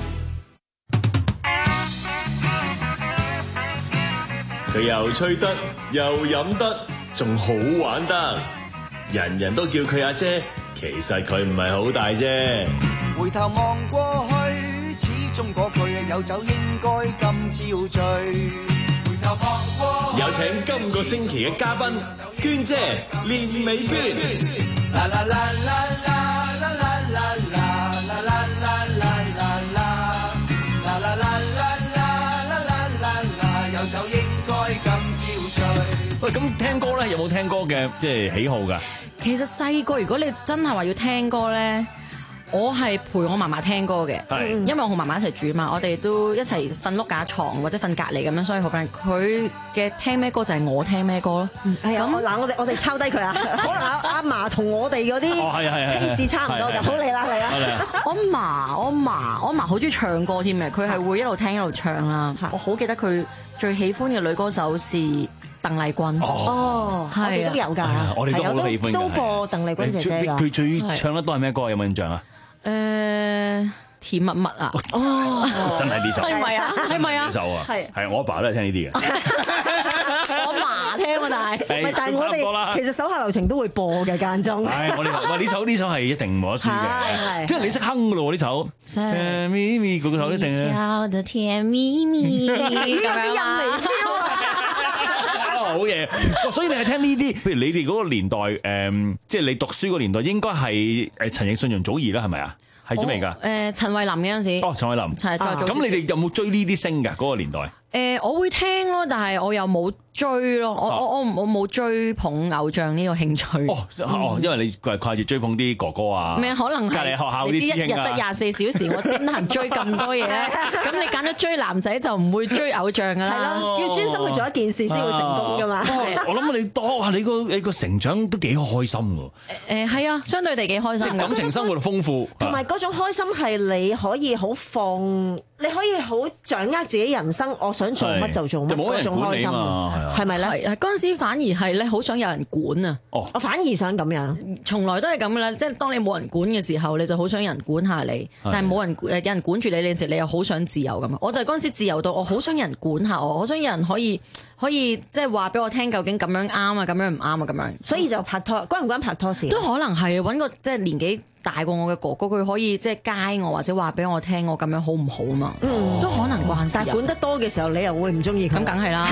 佢又吹得，又飲得，仲好玩得，人人都叫佢阿姐，其實佢唔係好大啫。 回頭望過去，始終嗰句有酒應該今朝醉。回頭望過去， 有請今個星期嘅嘉賓娟姐連美娟。啦啦啦啦啦啦啦啦啦啦啦啦啦啦啦啦啦啦，有酒應該今朝醉。 喂，咁聽歌咧有冇聽歌嘅即係喜好㗎？ 其實細個如果你真係話要聽歌咧，我係陪我嫲嫲聽歌嘅，因為我同嫲嫲一齊住嘛，我哋都一齊瞓碌架床或者瞓隔離咁樣，所以好 friend。佢嘅聽咩歌就係我聽咩歌咯。 係啊，嗱我哋我哋抄低佢啊，可能阿阿嫲同我哋嗰啲 taste 差唔多嘅，好嚟啦嚟啦。 我嫲我嫲我嫲好中意唱歌添嘅，佢係會一路聽一路唱啦。我好記得佢最喜歡嘅女歌手是鄧麗君。 哦，我哋都有㗎， 我哋都好喜歡㗎， 都播鄧麗君姐姐㗎。 佢最唱得多係咩歌？有冇印象啊？ 誒、呃、甜蜜蜜啊！ 哦，真係呢首， 係咪啊？係咪啊？ 呢首啊， 係係我阿爸都係聽呢啲嘅。 我嫲聽啊，但係， 唔係，但係我哋其實手下留情都會播嘅間中。 係我哋喂呢首呢首係一定冇得輸嘅，即係你識哼㗎咯喎呢首。甜咪咪嗰個頭一定。 笑得甜咪咪，有啲印尼 feel 啊！ 好嘢，所以你係聽呢啲，譬如你哋嗰個年代，誒、嗯，即係你讀書個年代，應該係誒陳奕迅、容祖兒啦，係咪啊？係咗未㗎？ 誒陳慧琳嘅嗰陣時。 哦，陳慧琳。係再早。咁你哋有冇追呢啲星㗎？嗰、嗰個年代。 誒、呃，我會聽咯，但係我又冇追咯，我我我我冇追捧偶像呢個興趣。 哦，哦，因為你係掛住追捧啲哥哥啊。 咩可能係？隔離學校啲師兄啊。你知一日得廿四小時，我邊能追咁多嘢咧？咁你揀咗追男仔就唔會追偶像㗎啦。 係咯，要專心去做一件事先會成功㗎嘛。 我諗你多哇，你個你個成長都幾開心㗎。 誒係啊，相對地幾開心。 即係感情生活豐富。 同埋嗰種開心係你可以好放，你可以好掌握自己人生。我想做乜就做乜，嗰種開心係咪咧？ 係嗰陣時反而係咧，好想有人管啊！ 哦， 我反而想咁樣， 從來都係咁噶啦。即係當你冇人管嘅時候，你就好想有人管下你。但係冇人誒，有人管住你嘅時候，你又好想自由咁。我就係嗰陣時自由到，我好想有人管下我，好想有人可以可以即係話俾我聽，究竟咁樣啱啊，咁樣唔啱啊，咁樣。 所以就拍拖，關唔關拍拖事？ 都可能係揾個即係年紀大過我嘅哥哥，佢可以即係街我或者話俾我聽，我咁樣好唔好啊嘛？嗯，都可能關事。 但係管得多嘅時候，你又會唔中意佢？ 咁梗係啦。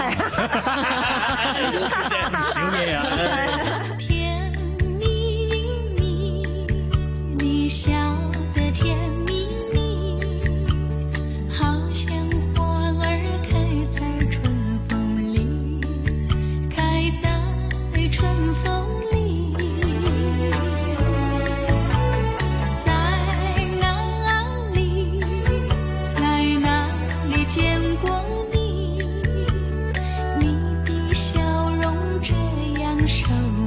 唔少嘢啊！ 甜蜜蜜，你笑得甜蜜蜜，好像花兒開在春風裏，開在春風裏。在哪裏，在哪裏見過你？你的笑容這樣熟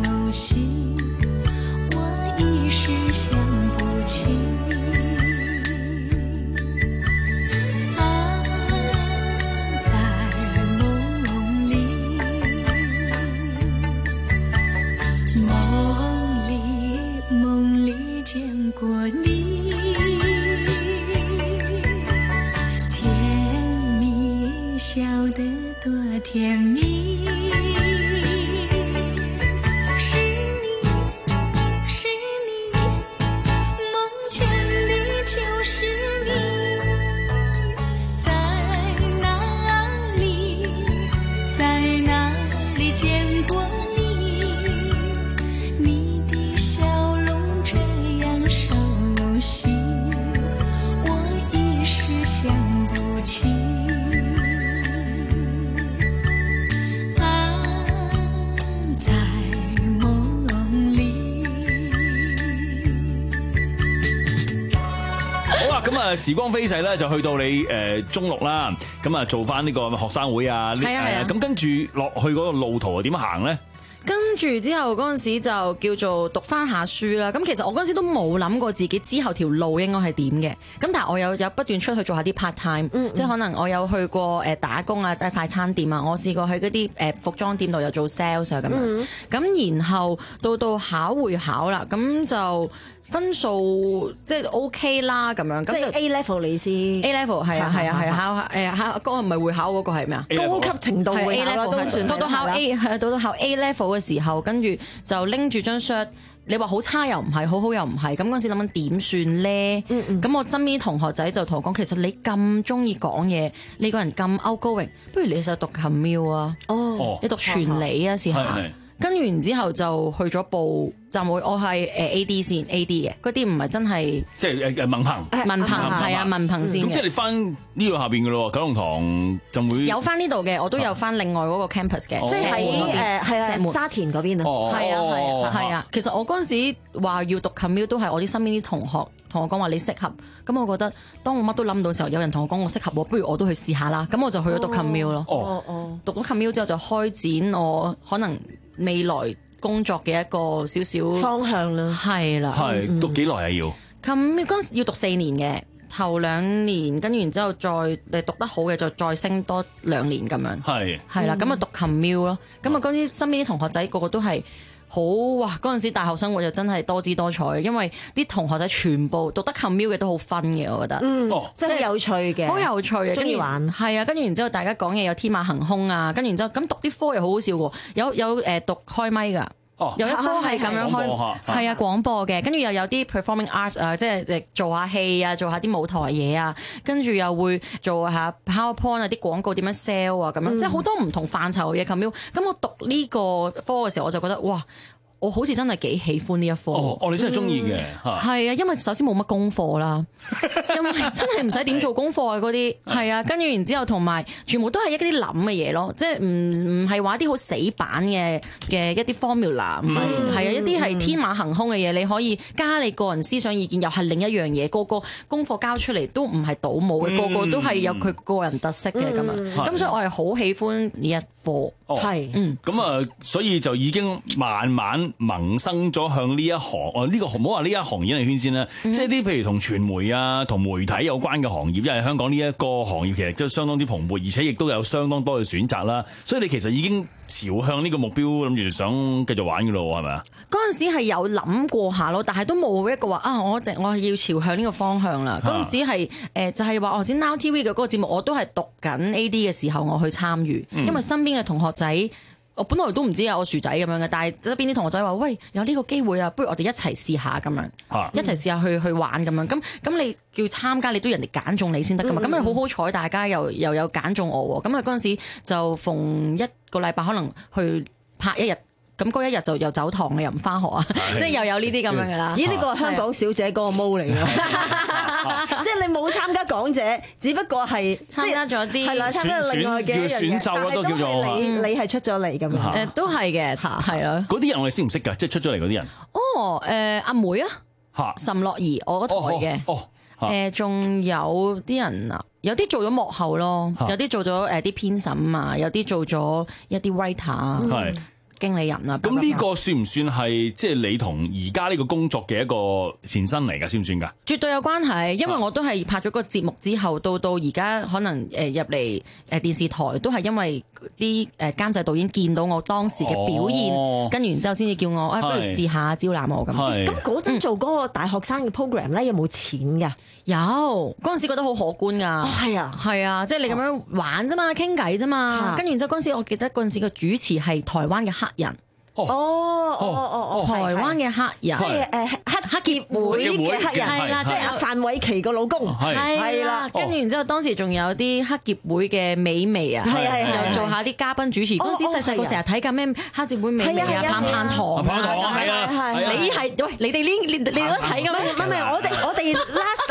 啊，時光飛逝咧，就去到你誒中六啦，咁啊做翻呢個學生會啊， 係啊係啊， 咁跟住落去嗰個路途係點行咧？ 跟住之後嗰陣時就叫做讀翻下書啦。咁其實我嗰陣時都冇諗過自己之後條路應該係點嘅。咁但係我有有不斷出去做下啲 part time，嗯嗯即係可能我有去過誒打工啊，喺快餐店啊，我試過喺嗰啲誒服裝店度又做 sales 啊咁樣。咁、嗯、然後到到考會考啦，咁就分數即係 OK 啦咁樣。 即係 A level 你先 A level 係啊係啊係啊考誒考嗰個唔係會考嗰個係咩啊？ 高級程度會考啦，都算到到考 A 係到到考 A level 嘅時候，跟住就拎住張 cert。你話好差又唔係，好好又唔係，咁嗰陣時諗緊點算咧？咁、嗯嗯、我身邊同學仔就同我講，其實你咁中意講嘢，你個人咁 outgoing，不如你就讀琴廟啊！哦，你讀傳理啊，試下。跟住然之後就去咗報站會，我係誒 A D 先 A D 嘅，嗰啲唔係真係即係誒誒文憑， 文憑係啊文憑先。 咁即係你翻呢個下邊嘅咯，九龍塘浸會有翻呢度嘅，我都有翻另外嗰個 campus 嘅， 即係喺誒係啊沙田嗰邊啊。 係啊係啊係啊，其實我嗰陣時話要讀 commute 都係我啲身邊啲同學同我講話你適合，咁我覺得當我乜都諗到嘅時候，有人同我講我適合，不如我都去試下啦。咁我就去咗讀 commute 咯。哦哦，讀咗 commute 之後就開展我可能未來工作嘅一個少少方向啦， 係啦， 係讀幾耐啊？要咁嗰陣時要讀四年嘅，頭兩年跟住然之後再誒讀得好嘅就再升多兩年咁樣，係係啦，咁啊讀 commute 咯，咁啊嗰啲身邊啲同學仔個個都係。好哇！嗰陣時大學生活就真係多姿多彩，因為啲同學仔全部讀得 commute 嘅都好分嘅，我覺得，嗯， 真係有趣嘅， 好有趣嘅， 中意玩， 係啊，跟住然之後大家講嘢有天馬行空啊，跟住然之後咁讀啲科又好好笑喎，有有誒讀開咪㗎。哦、有一科係咁樣開，係啊廣播嘅，跟住又有啲 performing arts 啊，即係誒做下戲啊，做下啲舞台嘢啊，跟住又會做下 PowerPoint 啊，啲廣告點樣 sell 啊，咁樣、嗯、即係好多唔同範疇嘅嘢咁樣。咁我讀呢個科嘅時候，我就覺得哇！我好似真係幾喜歡呢一科。 哦，哦你真係中意嘅。 係啊，因為首先冇乜功課啦，因為真係唔使點做功課啊嗰啲。係啊，跟住然之後同埋全部都係一啲諗嘅嘢咯，即係唔唔係話啲好死板嘅嘅一啲 formula， 唔係係啊一啲係天馬行空嘅嘢，你可以加你個人思想意見，又係另一樣嘢。個個功課交出嚟都唔係倒模嘅，個個都係有佢個人特色嘅咁樣。咁所以我係好喜歡呢一科。 係，嗯，咁啊，所以就已經慢慢萌生咗向呢一行，哦，呢個唔好話呢一行演藝圈先啦，嗯、即係啲譬如同傳媒啊、同媒體有關嘅行業，因為香港呢一個行業其實都相當之蓬勃，而且亦都有相當多嘅選擇啦，所以你其實已經朝向呢個目標諗住想繼續玩嘅咯，係咪啊？ 嗰陣時係有諗過下咯，但係都冇一個話啊，我我係要朝向呢個方向啦。嗰陣、啊、時係誒就係話我頭先 Now T V 嘅嗰個節目，我都係讀緊 A D 嘅時候，我去參與，嗯、因為身邊嘅同學仔。我本來都唔知有我薯仔咁樣嘅，但係側邊啲同學仔話：喂，有呢個機會啊，不如我哋一齊試下咁樣，啊、一齊試下去去玩咁樣。咁咁你叫參加，你都人哋揀中你先得噶嘛。咁咪好好彩，大家又又有揀中我喎。咁啊嗰陣時就逢一個禮拜可能去拍一日。咁嗰一日就又走堂，你又唔翻學啊？即係又有呢啲咁樣噶啦。 咦？呢個係香港小姐嗰個毛嚟㗎，即係你冇參加港姐，只不過係參加咗啲係啦，參加另外嘅一樣嘢。 選秀咯，都叫做你你係出咗嚟咁樣。 誒，都係嘅，係啦。 嗰啲人我哋識唔識㗎？即係出咗嚟嗰啲人。 哦，誒阿妹啊，岑樂儀，我嗰台嘅。哦。誒，仲有啲人啊，有啲做咗幕後咯，有啲做咗誒啲編審啊，有啲做咗一啲 writer 啊。係。經理人啊， 咁呢個算唔算係即係你同而家呢個工作嘅一個前身嚟㗎？算唔算㗎？ 絕對有關係，因為我都係拍咗個節目之後，到到而家可能誒入嚟誒電視台，都係因為啲誒監製導演見到我當時嘅表現，哦、跟住然之後先至叫我啊，不如試下招攬我咁。 咁嗰陣做嗰個大學生嘅 program 咧，有冇錢㗎？ 有，嗰陣時覺得好可觀㗎。 哦，係啊， 係啊，即係你咁樣玩啫嘛，傾偈啫嘛。跟住然之後嗰陣時，我記得嗰陣時個主持係台灣嘅黑人。 哦哦哦哦， 台灣嘅黑人， 即係誒黑黑協會嘅黑人，係啦，即係阿范瑋琪個老公， 係啦。跟住然之後，當時仲有啲黑協會嘅美眉啊，係係又做下啲嘉賓主持。嗰陣時細細個成日睇緊咩黑協會美眉啊，棒棒堂， 棒棒堂係啊， 你係喂你哋呢？你你都睇㗎咩？ 唔係唔係，我哋我哋 last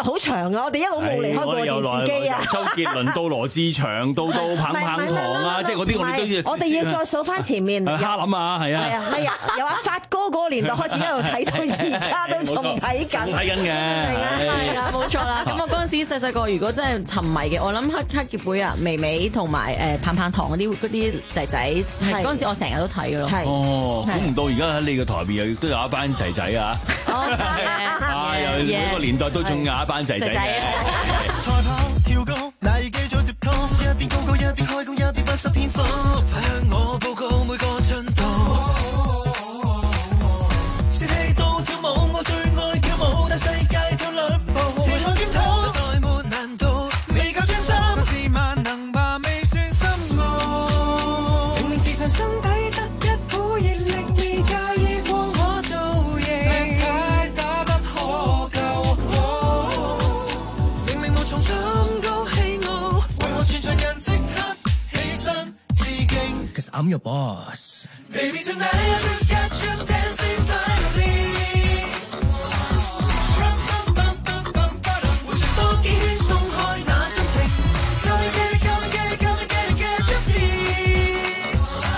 好長啊！我哋一路冇離開過電視機啊！ 周杰倫到羅志祥，到到棒棒堂啊，即係嗰啲我哋都要。 我哋要再數翻前面。 哈林啊，係啊。 係啊，係啊，由阿發哥嗰個年代開始一路睇到而家都仲睇緊。 睇緊嘅。 係啦，冇錯啦。咁我嗰陣時細細個，如果真係沉迷嘅，我諗黑黑傑會啊、微微同埋誒棒棒堂嗰啲嗰啲仔仔，係嗰陣時我成日都睇嘅咯。 哦，估唔到而家喺你嘅台邊又都有一班仔仔啊！啊，又每個年代都仲有一班仔仔嘅。 賽跑跳高，那已記早接通，一邊高歌一邊開工，一邊不失篇幅，快向我報告每個進度。士氣到跳舞，我最愛跳舞，但世界跳兩步，時來檢討，實在沒難度，未夠專心，是萬能吧，未算深奧。明明是上心底得一股熱力，未介意過我造型，力太打不可救。明明無從心高氣傲，為何全場人即刻起身致敬 ？Cause I'm your boss. Baby tonight I just got you dancing finally. 回旋多幾圈鬆開那心情 ，Come and get it, come and get it, come and get it, get your sleep.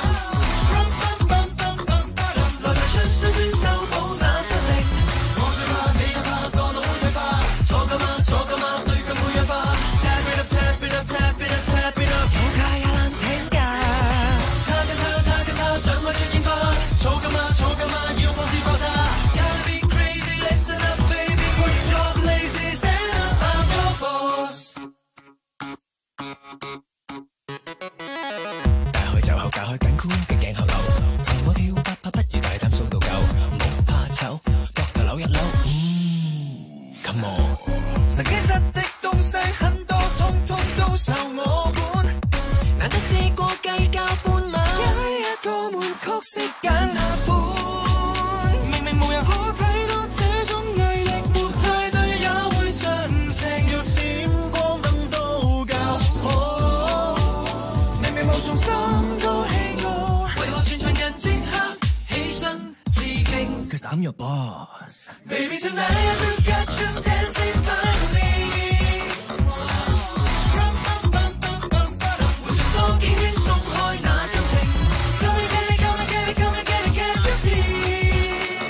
來排出雙雙修補那實力，我最怕你又怕個腦退化，錯㗎嘛錯㗎嘛，對腳會氧化。Tap it up, tap it up, tap it up, tap it up， 有假有難請假。他跟他他跟他想開出煙花，錯㗎嘛錯㗎嘛，要放肆爆炸。Gotta be crazy, listen up, baby, put your lazy stand up, I'm your boss。大開袖後解開緊箍嘅頸後流，同我跳八拍不如大膽數到九，唔好怕醜，膊頭扭一扭，嗯 ，come on。實機質的東西很多，通通都受我管，難得試過計較半晚，一一個悶曲式揀下盤，明明無人可睇到這種毅力，沒派對也會盡情，要閃光燈都較好，明明無從心高氣傲，為何全場人即刻起身致敬 ？Cause I'm your boss. Baby tonight I just got you dancing finally。回旋多幾圈鬆開那心情 ，Come and get it, come and get it, come and get it, get your sleep。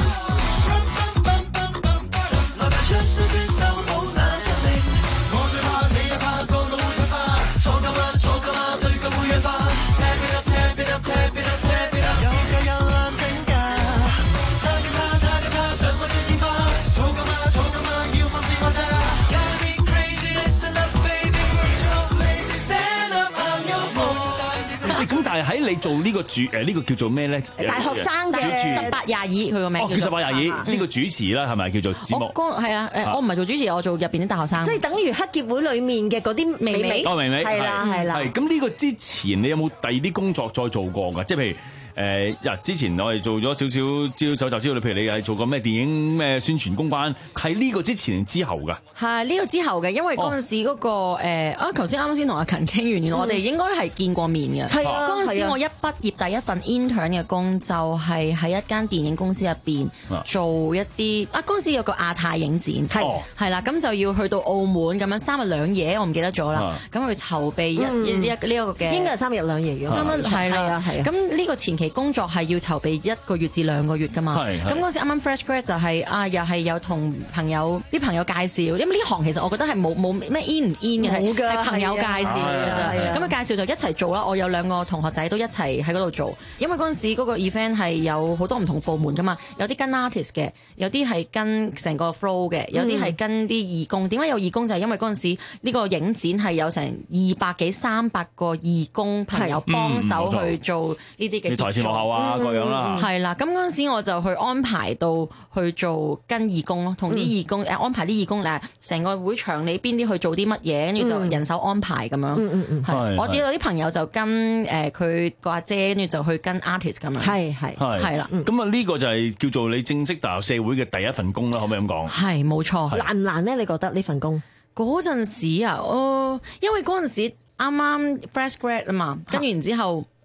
來排出雙雙修補那實力，我最怕你又怕個腦退化，錯㗎嘛錯㗎嘛，對腳會氧化。Tap it up, tap it up, tap it up, tap it up，有假有難整假。他跟他他跟他想開出煙花，錯㗎嘛錯㗎嘛，要放肆爆炸。Gotta be crazy, listen up, baby, put your lazy stand up, I'm your boss。 咁但係喺你做呢個主誒呢個叫做咩咧？ 大學生嘅十八廿二，佢個名哦，叫十八廿二呢個主持啦，係咪叫做節目？ 我剛係啊誒，我唔係做主持，我做入邊啲大學生， 即係等於黑協會裡面嘅嗰啲微微。 哦，微微係啦係啦。 係咁呢個之前你有冇第二啲工作再做過㗎？即係譬如。誒嗱，之前我哋做咗少少資料搜集之後，譬如你係做過咩電影咩宣傳公關，係呢個之前之後㗎？係呢個之後嘅，因為嗰陣時嗰個誒啊，頭先啱啱先同阿勤傾完，原來我哋應該係見過面嘅。係啊，嗰陣時我一畢業第一份 intern 嘅工就係喺一間電影公司入邊做一啲啊，嗰陣時有個亞太影展，係係啦，咁就要去到澳門咁樣三日兩夜，我唔記得咗啦。咁去籌備一呢一呢一個嘅應該係三日兩夜嘅，三日係啦，係啊。咁呢個前期工作係要籌備一個月至兩個月㗎嘛，咁嗰時啱啱 fresh grad 就係、是、啊，又係有同朋友啲朋友介紹，因為呢行其實我覺得係冇冇咩 in 唔 in 嘅，係朋友介紹嘅啫。咁啊介紹就一齊做啦。我有兩個同學仔都一齊喺嗰度做，因為嗰陣時嗰個 event 係有好多唔同部門㗎嘛，有啲跟 artist 嘅，有啲係跟成個 flow 嘅，有啲係跟啲義工。點解有義工就係因為嗰陣時呢個影展係有成二百幾三百個義工朋友幫手去做呢啲嘅台前幕後啊，各樣啦，係啦。咁嗰陣時我就去安排到去做跟義工咯，同啲義工誒安排啲義工誒，成個會場你邊啲去做啲乜嘢，跟住就人手安排咁樣。嗯嗯嗯，係。我啲有啲朋友就跟誒佢個阿姐，跟住就去跟 artist 咁樣。係係係啦。咁啊呢個就係叫做你正式踏入社會嘅第一份工啦，可唔可以咁講？係冇錯。難唔難咧？你覺得呢份工嗰陣時啊？哦，因為嗰陣時啱啱 fresh grad 啊嘛，跟住然之後。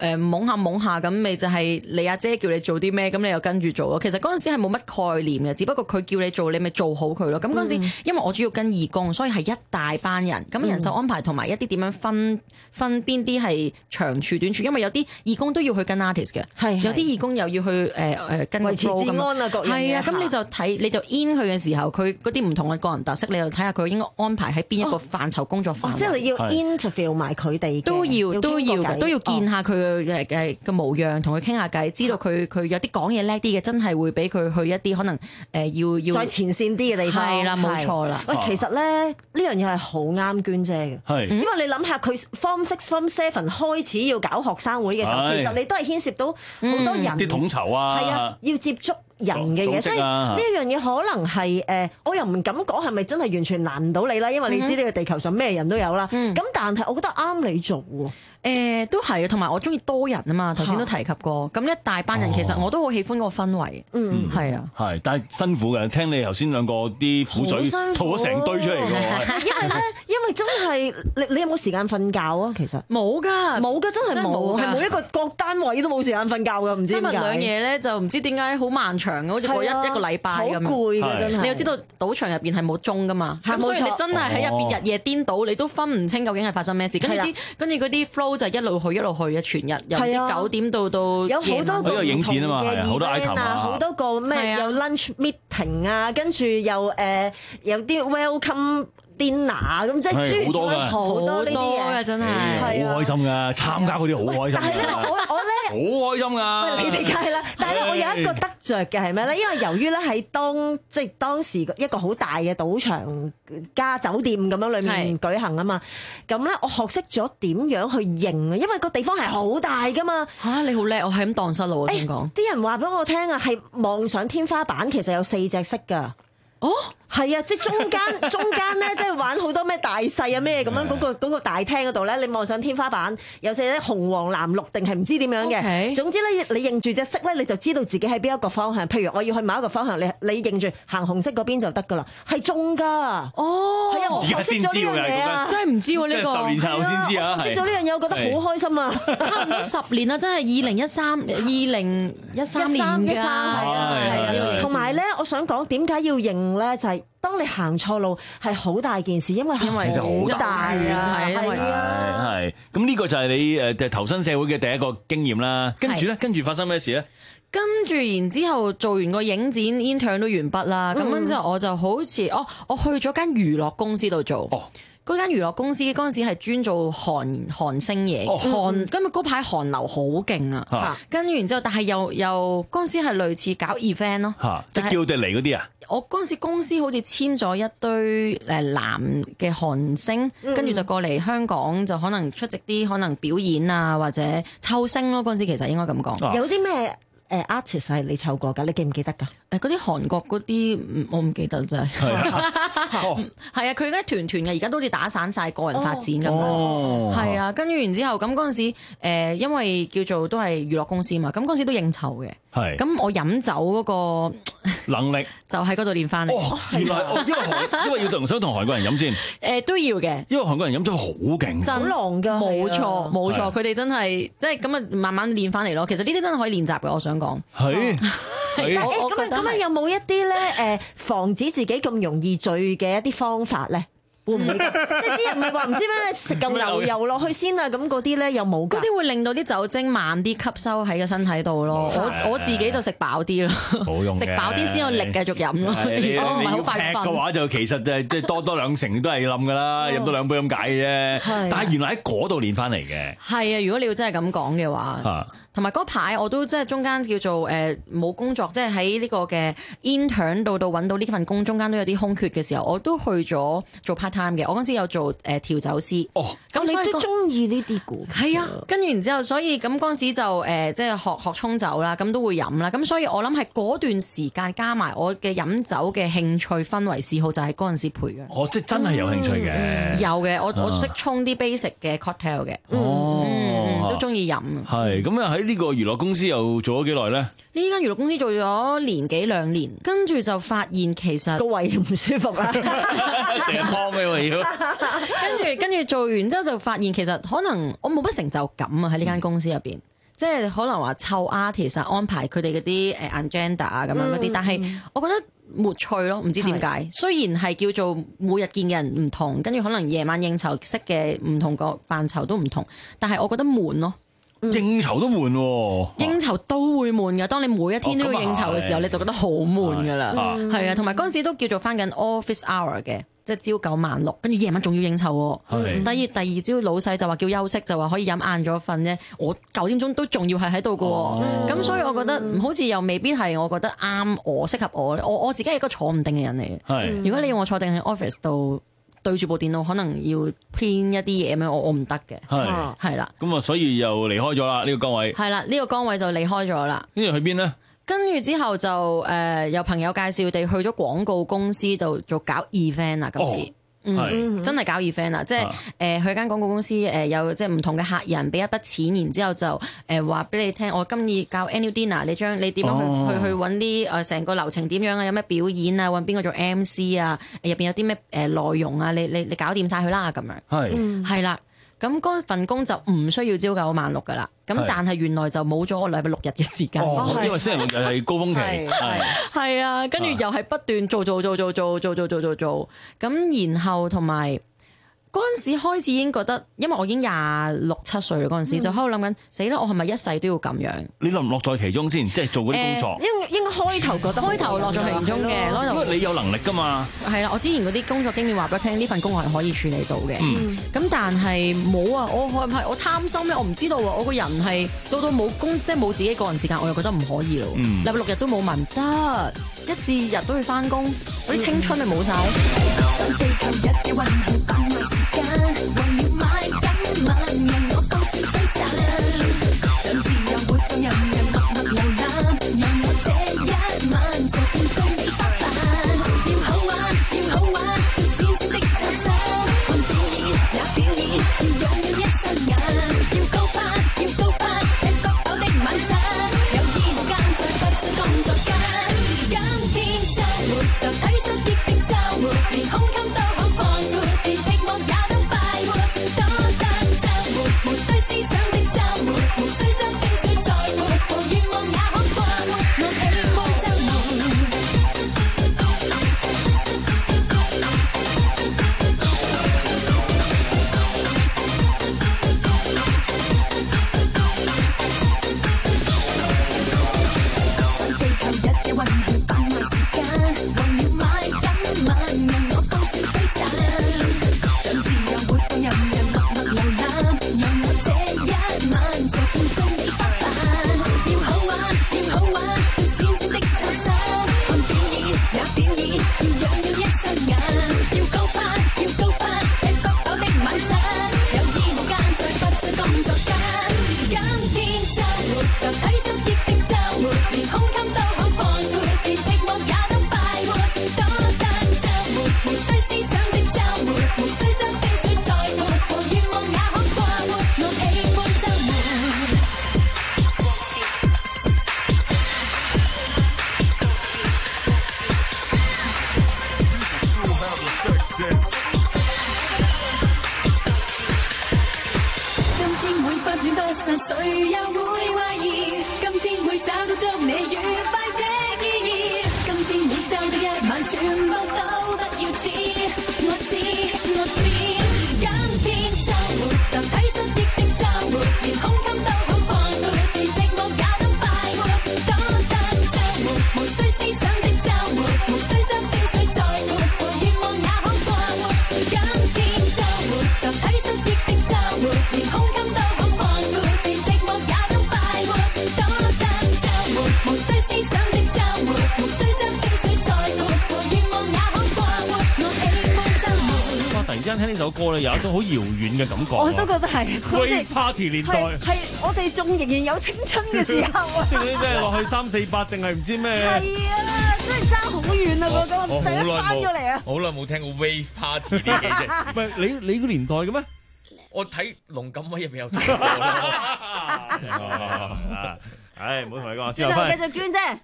誒懵下懵下咁，咪就係你阿姐叫你做啲咩，咁你又跟住做咯。其實嗰陣時係冇乜概念嘅，只不過佢叫你做，你咪做好佢咯。咁嗰陣時，因為我主要跟義工，所以係一大班人。咁人手安排同埋一啲點樣分分邊啲係長處短處，因為有啲義工都要去跟 artist 嘅，有啲義工又要去誒誒、呃、跟維持治安啊各樣嘢。係啊，咁你就睇你就 in 佢嘅時候，佢嗰啲唔同嘅個人特色，你就睇下佢應該安排喺邊一個範疇工作範圍。哦哦、即係你要 interview 埋佢哋，都要都要嘅，都要見下佢嘅誒嘅模樣，同佢傾下偈，知道佢佢有啲講嘢叻啲嘅，真係會俾佢去一啲可能誒、呃、要要再前線啲嘅地方。係啦，冇錯啦。喂，其實咧呢樣嘢係好啱娟姐嘅，因為你諗下佢 Form Six、Form Seven 開始要搞學生會嘅時候，其實你都係牽涉到好多人啲統籌啊，係啊， 要接觸人嘅嘢，所以呢一樣嘢可能係誒，我又唔敢講係咪真係完全難唔到你啦，因為你知呢個地球上咩人都有啦。咁但係我覺得啱你做喎。 誒都係啊，同埋我中意多人啊嘛，頭先都提及過。咁一大班人，其實我都好喜歡嗰個氛圍。嗯，係啊。係， 但係辛苦嘅。聽你頭先兩個啲苦水吐咗成堆出嚟㗎。 因為咧，因為真係你你有冇時間瞓覺啊？其實冇㗎，冇㗎，真係冇，係冇一個各單位都冇時間瞓覺㗎，唔知點解。 三日兩夜咧就唔知點解好漫長嘅，好似過一一個禮拜咁。 好攰㗎，真係。 你又知道賭場入邊係冇鐘㗎嘛？咁所以你真係喺入邊日夜顛倒，你都分唔清究竟係發生咩事。跟住啲跟住嗰啲 flow 就一路去一路去啊，全日由唔知九點到到有好多個影展啊嘛，好多 item 啊， 好多個咩有 lunch meeting 啊，跟住又誒有啲 welcome dinner 咁，即係好多嘅，好多呢啲嘢真係好開心㗎，參加嗰啲好開心。 但係咧，我我咧好開心㗎。 你哋梗係啦，但係咧，我有一個得着嘅係咩咧？因為由於咧喺當即係當時一個好大嘅賭場加酒店咁樣裏面舉行啊嘛，咁咧我學識咗點樣去認啊，因為個地方係好大㗎嘛。 嚇你好叻，我係咁蕩失路啊！聽講啲人話俾我聽啊，係望上天花板，其實有四隻色㗎。哦，係啊，即係中間中間咧，即係玩好多咩大細啊咩咁樣嗰個嗰個大廳嗰度咧，你望上天花板有四隻紅黃藍綠定係唔知點樣嘅。Okay. 總之咧，你認住隻色咧，你就知道自己喺邊一個方向。譬如我要去某一個方向，你你認住行紅色嗰邊就得噶啦，係中㗎。哦，係啊，我學識咗呢樣嘢啊， 真係唔知喎呢個。 即係十年後先知啊， 識咗呢樣嘢，我覺得好開心啊！ 差唔多十年啦，真係二零一三二零一三年㗎，係啊， 同埋咧，我想講點解要認咧，就係。當你行錯路係好大件事，因為因為好大啊，係啊， 係咁呢個就係你誒投身社會嘅第一個經驗啦。跟住咧，跟住發生咩事咧？ 跟住然之後做完個影展 intern 都完畢啦。咁樣之後我就好似哦，我去咗間娛樂公司度做。哦。嗰間娛樂公司嗰陣時係專做韓韓星嘢，韓今日嗰排韓流好勁啊！跟住然之後，但係又又嗰陣時係類似搞 event 咯， 即係叫佢哋嚟嗰啲啊！ 我嗰陣時公司好似簽咗一堆誒男嘅韓星，跟住就過嚟香港就可能出席啲可能表演啊或者湊星咯。嗰陣時其實應該咁講。 有啲咩？誒 artist 係你湊過㗎，你記唔記得㗎？ 誒嗰啲韓國嗰啲，我唔記得真係。係啊，佢而家團團嘅，而家都好似打散晒個人發展咁樣。哦，係啊，跟住然之後，咁嗰陣時誒，因為叫做都係娛樂公司嘛，咁嗰陣時都應酬嘅。係。咁我飲酒嗰個能力就喺嗰度練翻嚟。 哦，原來因為韓因為要同想同韓國人飲先。 誒都要嘅。因為韓國人飲酒好勁。 好狼㗎。 冇錯冇錯，佢哋真係即係咁啊，慢慢練翻嚟咯。其實呢啲真係可以練習嘅，我想講。 係， 咁啊咁啊，有冇一啲咧誒防止自己咁容易醉嘅一啲方法咧？會唔會？即係啲人唔係話唔知咩食嚿牛油落去先啊？咁嗰啲咧有冇？ 嗰啲會令到啲酒精慢啲吸收喺個身體度咯。我我自己就食飽啲咯， 冇用嘅， 食飽啲先有力繼續飲咯。 你要劈嘅話就其實就係即係多多兩成都係冧㗎啦，飲多兩杯咁解嘅啫。但係原來喺嗰度練翻嚟嘅。 係啊，如果你要真係咁講嘅話。同埋嗰排我都即係中間叫做誒冇、呃、工作，即係喺呢個嘅 intern 到到揾到呢份工，中間都有啲空缺嘅時候，我都去咗做 part time 嘅。我嗰陣時有做誒、呃、調酒師。哦， 咁你都中意呢啲嘅？ 係啊，跟住然之後，所以咁嗰陣時就誒、呃、即係學學沖酒啦，咁都會飲啦。咁所以我諗係嗰段時間加埋我嘅飲酒嘅興趣氛圍嗜好，就係嗰陣時培養。 哦，即係真係有興趣嘅、嗯。有嘅，我、啊、我識沖啲 basic 嘅 cocktail 嘅。哦。嗯、都中意飲。 係咁啊！喺呢個娛樂公司又做咗幾耐咧？呢間娛樂公司做咗年幾兩年，跟住就發現其實個胃唔舒服啦， 成日湯咩喎要？ 跟住跟住做完之後就發現其實可能我冇乜成就感啊！喺呢間公司入邊。 即係可能話湊 artist 啊，安排佢哋嗰啲誒 agenda 啊咁樣嗰啲，但係我覺得沒趣咯，唔知點解。雖然係叫做每日見嘅人唔同，跟住可能夜晚應酬識嘅唔同個範疇都唔同，但係我覺得悶咯。 應酬都悶喎， 應酬都會悶㗎。當你每一天都要應酬嘅時候，你就覺得好悶㗎啦。係啊，同埋嗰陣時都叫做返緊 office hour 嘅，即係朝九晚六，跟住夜晚仲要應酬喎。第二第二朝老細就話叫休息，就話可以飲晏咗瞓啫。我九點鐘都仲要係喺度㗎喎。咁所以我覺得好似又未必係我覺得啱我適合我。我我自己係一個坐唔定嘅人嚟嘅。如果你要我坐定喺 office 度，對住部電腦可能要 print 一啲嘢咁樣，我我唔得嘅。係係啦。咁啊，所以又離開咗啦呢個崗位。 係啦，呢個崗位就離開咗啦。 跟住去邊呢？ 跟住之後就誒、呃、有朋友介紹地去咗廣告公司度做搞 event 啊，今次。哦嗯，真係搞 event 啊！即係誒去間廣告公司誒有即係唔同嘅客人俾一筆錢，然之後就誒話俾你聽，我今次搞 annual dinner，你將你點樣去、哦、去去揾啲誒成個流程點樣啊？有咩表演啊？揾邊個做 M C 啊？入邊有啲咩誒內容啊？你你你搞掂晒佢啦咁樣。係係啦。咁嗰份工就唔需要朝九晚六噶啦，咁但係原來就冇咗我禮拜六日嘅時間， 哦、因為星期六日係高峰期， 係啊，跟住又係不斷做做做做做做做做做做，咁然後同埋嗰陣時開始已經覺得，因為我已經廿六七歲啦，嗰陣時就喺度諗緊，死啦！我係咪一世都要咁樣？ 你樂唔樂在其中先？即係做嗰啲工作。 應應該開頭覺得開頭樂在其中嘅， 因為你有能力㗎嘛。係啦，我之前嗰啲工作經驗話俾我聽，呢份工我係可以處理到嘅。嗯。咁但係冇啊！我係唔係我貪心咩？我唔知道啊！我個人係到到冇工，即係冇自己個人時間，我又覺得唔可以咯。嗯。禮拜六日都冇問得，一至日都要翻工，我啲青春咪冇晒。為了買緊晚，讓我高調璀璨，讓自由活動，人人默默瀏覽，讓我這一晚做半鐘的白飯。要好玩，要好玩，要鮮鮮的茶餐，看表演也表演，要用了一雙眼，要高攀，要高攀，吃飽飽的晚餐，有意無間在不需工作間。今天週末就睇出熱的週末，連胸襟都好擴闊，連寂寞也都快活。多得週末，無需思想的週末，無需將冰水再活，和願望也可跨過。我喜歡週末。地球日夜運行販賣時間，為了買今晚，讓我高調璀璨，讓自由活動，人人默默瀏覽，讓我這一晚做半鐘的白飯。要好玩，要好玩，要鮮鮮的茶餐，看表演也表演，要用了一雙眼，要高攀，要高攀，吃飽飽的晚餐，有意無間在不需工作間。今天週末就睇出熱的週末，連胸襟都好擴闊，連寂寞也都快活。多得週末，無需思想的週末，無需將冰水再活，和願望也可跨過。我喜歡週末。今天會發現得散，誰又會懷疑？今天會找到將你愉快的意義。今天會找到一晚，全部都不要知。我知，我知。今天週末就睇出熱的週末，連胸襟都好擴闊，連寂寞也都快活。多得週末，無需思想的週末，無需將冰水再活，和願望也可跨過。今天週末就睇出熱的週末，連胸襟都好擴闊，連寂寞也都快活。多得週末，無需思想的週末，無需將冰水再活，和願望也可跨過。我喜歡週末。 哇！突然之間聽呢首歌咧，有一種好遙遠嘅感覺。 我都覺得係 Rave Party 年代， 係我哋仲仍然有青春嘅時候啊！ 即係即係落去三四八定係唔知咩？ 係啊，真係爭好遠啊！嗰個我好耐翻咗嚟啊！ 好耐冇聽過 Rave Party 呢幾隻。 唔係你你個年代嘅咩？ 我睇龍錦威入邊有睇。 唉，唔好同你講。 之後繼續捐啫。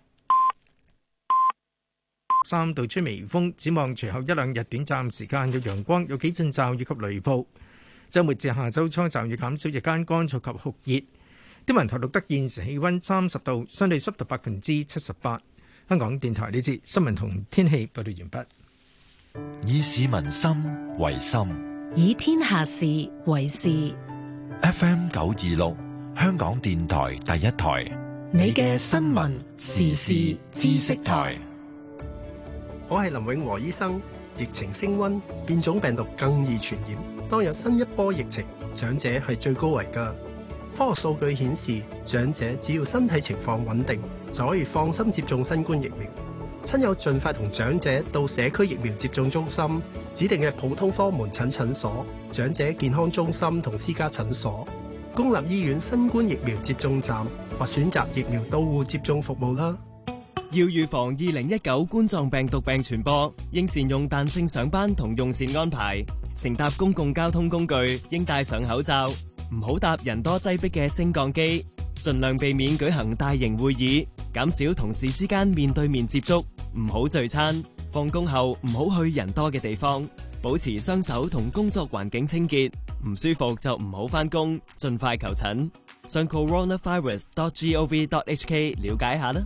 三度吹微風，展望隨後一兩日短暫時間有陽光，有幾陣驟雨及雷暴。週末至下週初驟雨減少，日間乾燥及酷熱。 天文台錄得現時氣溫三十度，相對濕度百分之七十八。香港電台呢節新聞同天氣報道完畢。 以市民心為心， 以天下事為事。 F M 九二六，香港電台第一台， 你嘅新聞時事知識台。 我係林永和醫生。疫情升溫，變種病毒更易傳染。當有新一波疫情，長者係最高危㗎。科學數據顯示，長者只要身體情況穩定，就可以放心接種新冠疫苗。親友盡快同長者到社區疫苗接種中心、指定嘅普通科門診診所、長者健康中心同私家診所、公立醫院新冠疫苗接種站或選擇疫苗到戶接種服務啦。 要預防二零一九冠狀病毒病傳播，應善用彈性上班同用膳安排。乘搭公共交通工具應戴上口罩，唔好搭人多擠迫嘅升降機。盡量避免舉行大型會議，減少同事之間面對面接觸，唔好聚餐。放工後唔好去人多嘅地方，保持雙手同工作環境清潔。唔舒服就唔好返工，盡快求診。上 coronavirus dot gov dot hk 了解下啦。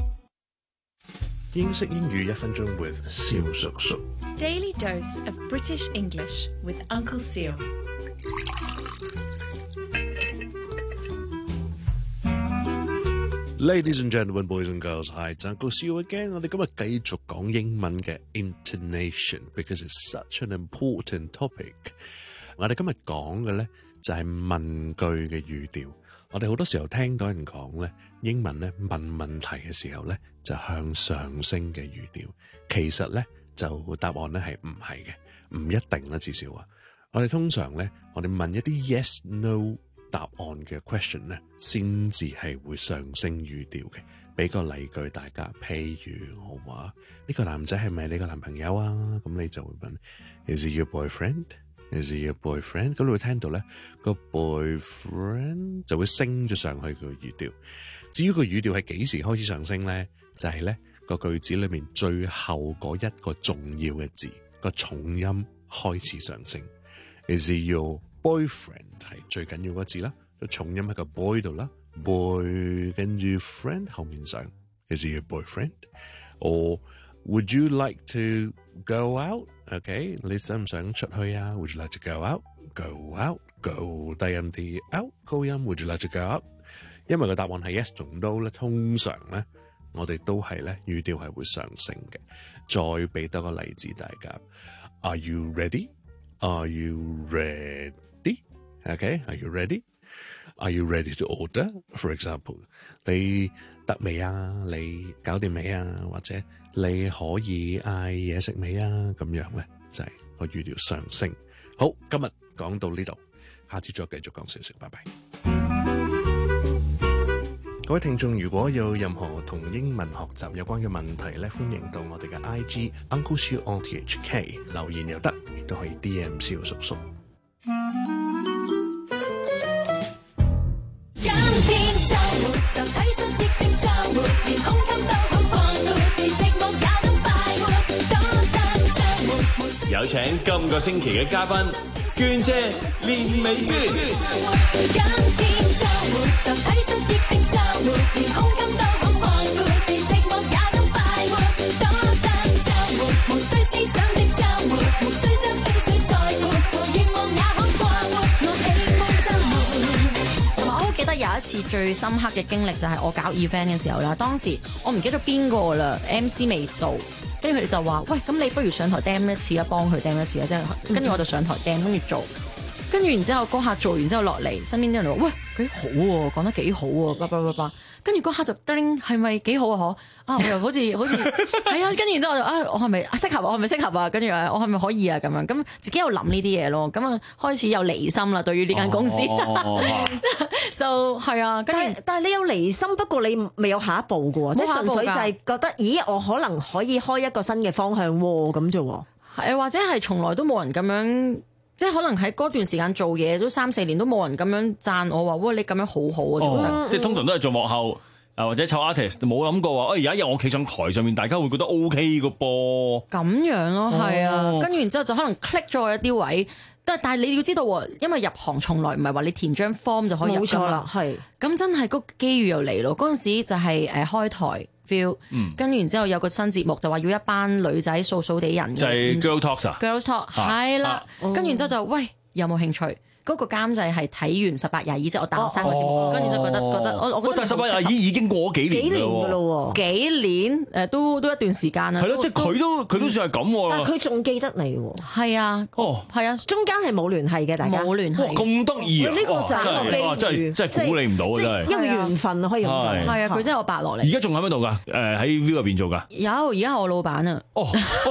英式英語一分鐘 with 蕭叔叔。 Daily dose of British English with Uncle Seal。 Ladies and gentlemen, boys and girls, hi, it's Uncle Seal again. 我哋今日繼續講英文嘅 intonation because it's such an important topic。我哋今日講嘅咧就係問句嘅語調。我哋好多時候聽到人講咧，英文咧問問題嘅時候咧就向上升嘅語調，其實咧就答案咧係唔係嘅，唔一定啦，至少啊。我哋通常咧，我哋問一啲 yes no 答案嘅 question 咧，先至係會上升語調嘅。俾個例句大家，譬如我話呢個男仔係咪你個男朋友啊？咁你就會問 Is he your boyfriend？Is he your boyfriend？ 咁你會聽到咧個 boyfriend 就會升咗上去個語調。至於個語調係幾時開始上升咧？就係咧個句子裏面最後嗰一個重要嘅字個重音開始上升。Is he your boyfriend 係最緊要個字啦，個重音喺個 boy 度啦 ，boy 跟住 friend 後面上。Is he your boyfriend？Or would you like to go out？OK， 你想唔想出去啊 ？Would you like to go out？Go out，go 低音啲 out 高音。Would you like to go out？ 因為個答案係 yes 同 no 咧，通常咧我哋都係咧語調係會上升嘅。再俾多個例子大家 ，Are you ready？Are you ready？OK，Are you ready？Are you ready to order？For example， 你得未啊？你搞掂未啊？或者你可以嗌嘢食未啊？咁樣咧就係個語調上升。好，今日講到呢度，下次再繼續講少少，拜拜。各位聽眾，如果有任何同英文學習有關嘅問題咧，歡迎到我哋嘅 I G Uncle Siu O T H K 留言又得，亦都可以 D M 蕭叔叔。今天周末就睇出益的週末，連胸襟都很放闊，連寂寞也都快活，多得週末。 有請今個星期嘅嘉賓娟姐連美娟。今天週末就睇出益的週末，連胸襟都很放闊，連寂寞也都快活，多得週末。無需思想的週末，無需將冰水再潑，和願望也可過活，我喜歡週末。 我好記得有一次最深刻嘅經歷就係我搞 event 嘅時候啦，當時我唔記得咗邊個啦 ，M C 未到，跟住佢哋就話：喂，咁你不如上台 demo 一次啊，幫佢 demo 一次啊，即係跟住我就上台 demo 跟住做，跟住然之後嗰客做完之後落嚟，身邊啲人就話：喂，幾好喎，講得幾好喎，叭叭叭叭，跟住嗰刻就叮，係咪幾好啊？嗬啊，我又好似好似係啊，跟住然之後我就啊，我係咪適合？我係咪適合啊？跟住啊，我係咪可以啊？咁樣咁自己又諗呢啲嘢咯，咁啊開始有離心啦，對於呢間公司。哦就係啊，跟住但係但係你有離心，不過你未有下一步嘅喎，即係純粹就係覺得，咦，我可能可以開一個新嘅方向喎，咁啫喎。 係或者係從來都冇人咁樣，即係可能喺嗰段時間做嘢都三四年都冇人咁樣讚我話，喂，你咁樣好好啊，做得。 哦、即係通常都係做幕後啊，或者湊 artist， 冇諗過話，哎，有一日我企上台上面，大家會覺得 O K 嘅噃。 咁樣咯，係啊，跟住然之後就可能 click 咗我一啲位。 但但係你要知道喎，因為入行從來唔係話你填張 form 就可以入㗎嘛。冇錯啦，係。咁真係嗰個機遇又嚟咯。嗰陣時就係誒開台 feel，跟住然之後有個新節目就話要一班女仔掃掃地人， 就係 Girl Talk 啊 ，Girls Talk 係啦。跟住然之後就喂，有冇興趣？嗰個監製係睇完十八廿二，即係我大學生嘅節目，跟住就覺得覺得我我覺得。 但係十八廿二已經過咗幾年㗎㗎咯喎，幾年誒都都一段時間啦。 係咯，即係佢都佢都算係咁喎。 但係佢仲記得你喎。 係啊， 哦， 係啊， 中間係冇聯繫嘅，大家冇聯繫。 哇，咁得意啊！ 呢個就係真係真係估你唔到啊！真係一個緣分可以咁講。 係啊，佢真係我白落嚟。 而家仲喺邊度㗎？誒喺 Viu 入邊做㗎？ 有，而家係我老闆啊。 哦，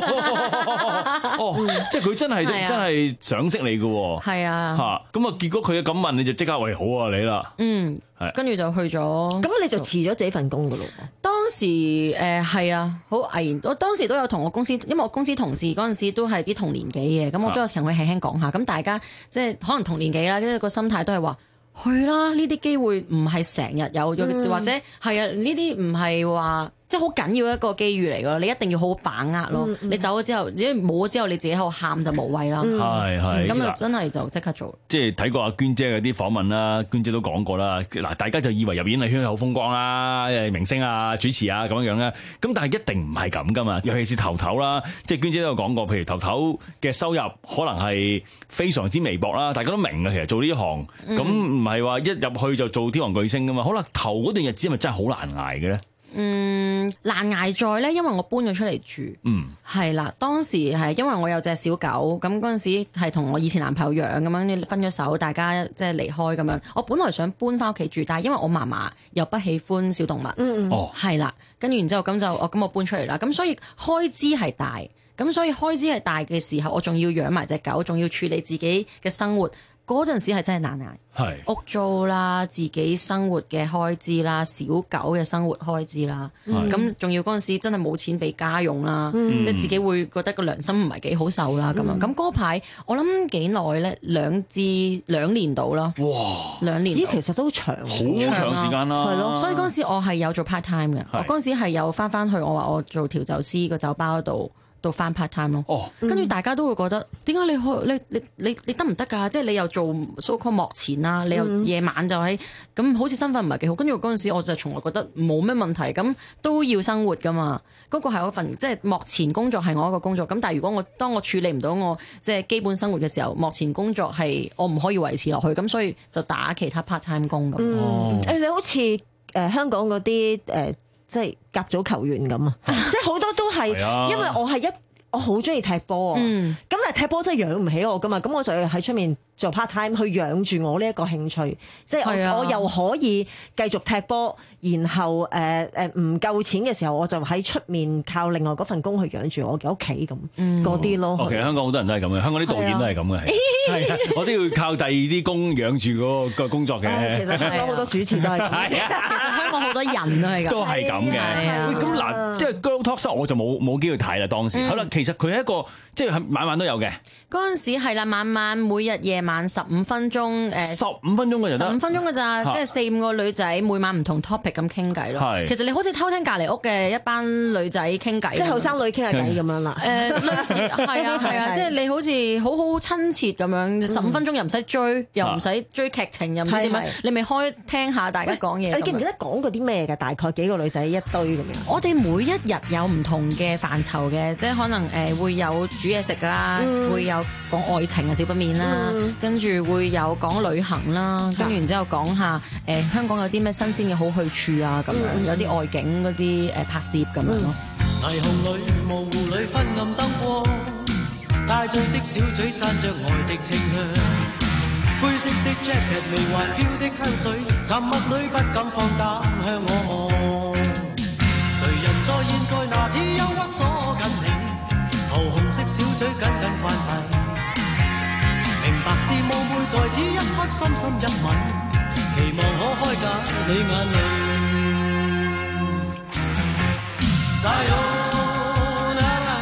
哦，即係佢真係真係賞識你㗎喎。 係啊。 嚇，咁啊結果佢咁問你就即刻喂好啊你啦， 嗯，係，跟住就去咗， 咁你就辭咗自己份工噶咯？ 當時誒係啊，好毅然，我當時都有同我公司，因為我公司同事嗰陣時都係啲同年紀嘅，咁我都有同佢輕輕講下，咁大家即係可能同年紀啦，跟住個心態都係話去啦，呢啲機會唔係成日有，嗯、或者係啊呢啲唔係話。即係好緊要一個機遇嚟㗎，你一定要好好把握咯。嗯嗯、你走咗之後，因為冇咗之後，你自己喺度喊就無謂啦。 係係、嗯， 咁就真係就即刻做。 即係睇過阿娟姐嗰啲訪問啦，娟姐都講過啦。嗱，大家就以為入演藝圈好風光啦，誒明星啊、主持啊咁樣樣啦。咁但係一定唔係咁㗎嘛。尤其是頭頭啦，即係娟姐都有講過，譬如頭頭嘅收入可能係非常之微薄啦。大家都明嘅，其實做呢行咁唔係話一入去就做天王巨星㗎嘛。可能頭嗰段日子係咪真係好難捱嘅咧？ 嗯，難捱在咧，因為我搬咗出嚟住，嗯，係啦。當時係因為我有隻小狗，咁嗰陣時係同我以前男朋友養咁樣分咗手，大家即係離開咁樣。我本來想搬翻屋企住，但係因為我嫲嫲又不喜歡小動物，嗯嗯，哦，係啦。跟住然之後咁就我咁我搬出嚟啦。咁所以開支係大，咁所以開支係大嘅時候，我仲要養埋隻狗，仲要處理自己嘅生活。嗰陣時係真係難捱，係屋租啦、自己生活嘅開支啦、小狗嘅生活開支啦，咁仲要嗰陣時真係冇錢俾家用啦，嗯、即係自己會覺得個良心唔係幾好受啦咁、嗯、樣。咁嗰排我諗幾耐咧，兩至兩年到啦。哇！兩年咦， 其實都長， 好長時間啦。 係咯，所以嗰陣時我係有做 part time 嘅，我嗰陣時係有翻翻去我話我做調酒師個酒吧度。到翻 part time 咯，哦，跟住大家都會覺得點解你可你你你你得唔得㗎？即係你又做 so call 幕前啦，你又夜晚就喺咁，好似身份唔係幾好。跟住嗰陣時我就從來覺得冇咩問題，咁都要生活㗎嘛。嗰個係我份即係幕前工作係我一個工作。咁但係如果我當我處理唔到我即係基本生活嘅時候，幕前工作係我唔可以維持落去，咁所以就打其他 part time 工咁。 嗯，哦，誒你好似誒、呃、香港嗰啲誒即係甲組球員咁啊，即係好多都係，因為我係一我好中意踢波啊，咁、嗯、但係踢波真係養唔起我噶嘛，咁我就要喺出面做 part time 去養住我呢一個興趣，即係我，啊、我又可以繼續踢波，然後誒誒唔夠錢嘅時候，我就喺出面靠另外嗰份工去養住我嘅屋企咁嗰啲咯。 哦，其實香港好多人都係咁嘅，香港啲導演都係咁嘅，係啊，我都要靠第二啲工養住嗰個工作嘅，啊。其實香港好多主持都係咁，其實香港好多人都係咁，都係咁嘅。 咁嗱，即係 Girl Talk Show 我就冇冇機會睇啦。當時，嗯、好啦，其實佢係一個即係晚晚都有嘅。 嗰陣時係啦，晚晚每日夜晚十五分鐘，誒十五分鐘嘅就得， 十五分鐘嘅咋，即係四五個女仔每晚唔同 topic 咁傾偈咯。其實你好似偷聽隔離屋嘅一班女仔傾偈， 即係後生女傾下偈咁樣啦。 誒類似係啊係啊，即係你好似好好親切咁樣，十五分鐘又唔使追，又唔使追劇情，又唔知點樣，你咪開聽下大家講嘢。 你記唔記得講過啲咩㗎？大概幾個女仔一堆咁樣。 我哋每一日有唔同嘅範疇嘅，即係可能誒會有煮嘢食啦，會有講愛情嘅少不免啦，跟住會有講旅行啦，跟住然之後講下誒香港有啲咩新鮮嘅好去處啊咁樣，有啲外景嗰啲誒拍攝咁樣咯。 霓虹裏模糊裏昏暗燈光，帶醉的小嘴散着愛的清香，灰色的 jacket 微環飄的香水，沉默裏不敢放膽向我望。誰人在現在拿此憂鬱鎖緊你，桃紅色小嘴緊緊關閉，明白是夢會在此一刻深深一吻，期望可開解你眼淚。Sayonara,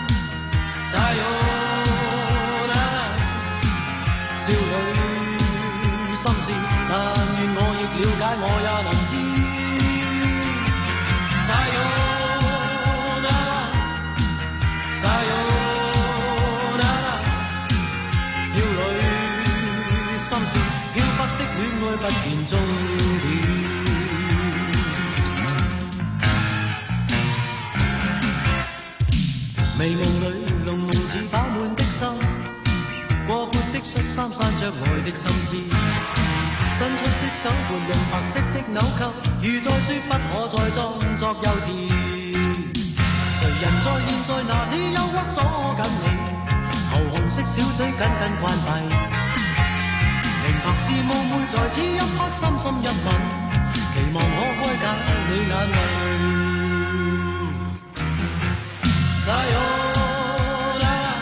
Sayonara， 少女心事，但願我亦了解，我也能知。Sayonara, Sayonara， 少女愛不見終點。微夢裏濃濃似飽滿的心，過闊的恤衫散着愛的心思，伸出的手撥用白色的紐扣，如在說不可再裝作幼稚。誰人在現在拿此憂鬱鎖緊你，桃紅色小嘴緊緊關閉，明白是夢會在此一刻深深一吻，期望可開解你眼淚。Sayonara,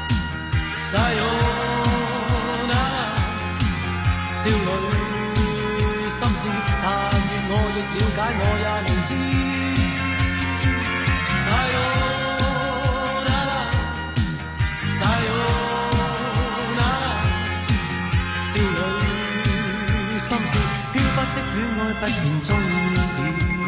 Sayonara， 少女心思，但願我亦了解，我也明知。Sayonara, Sayonara， 少女心思，飄忽的戀愛不見終點。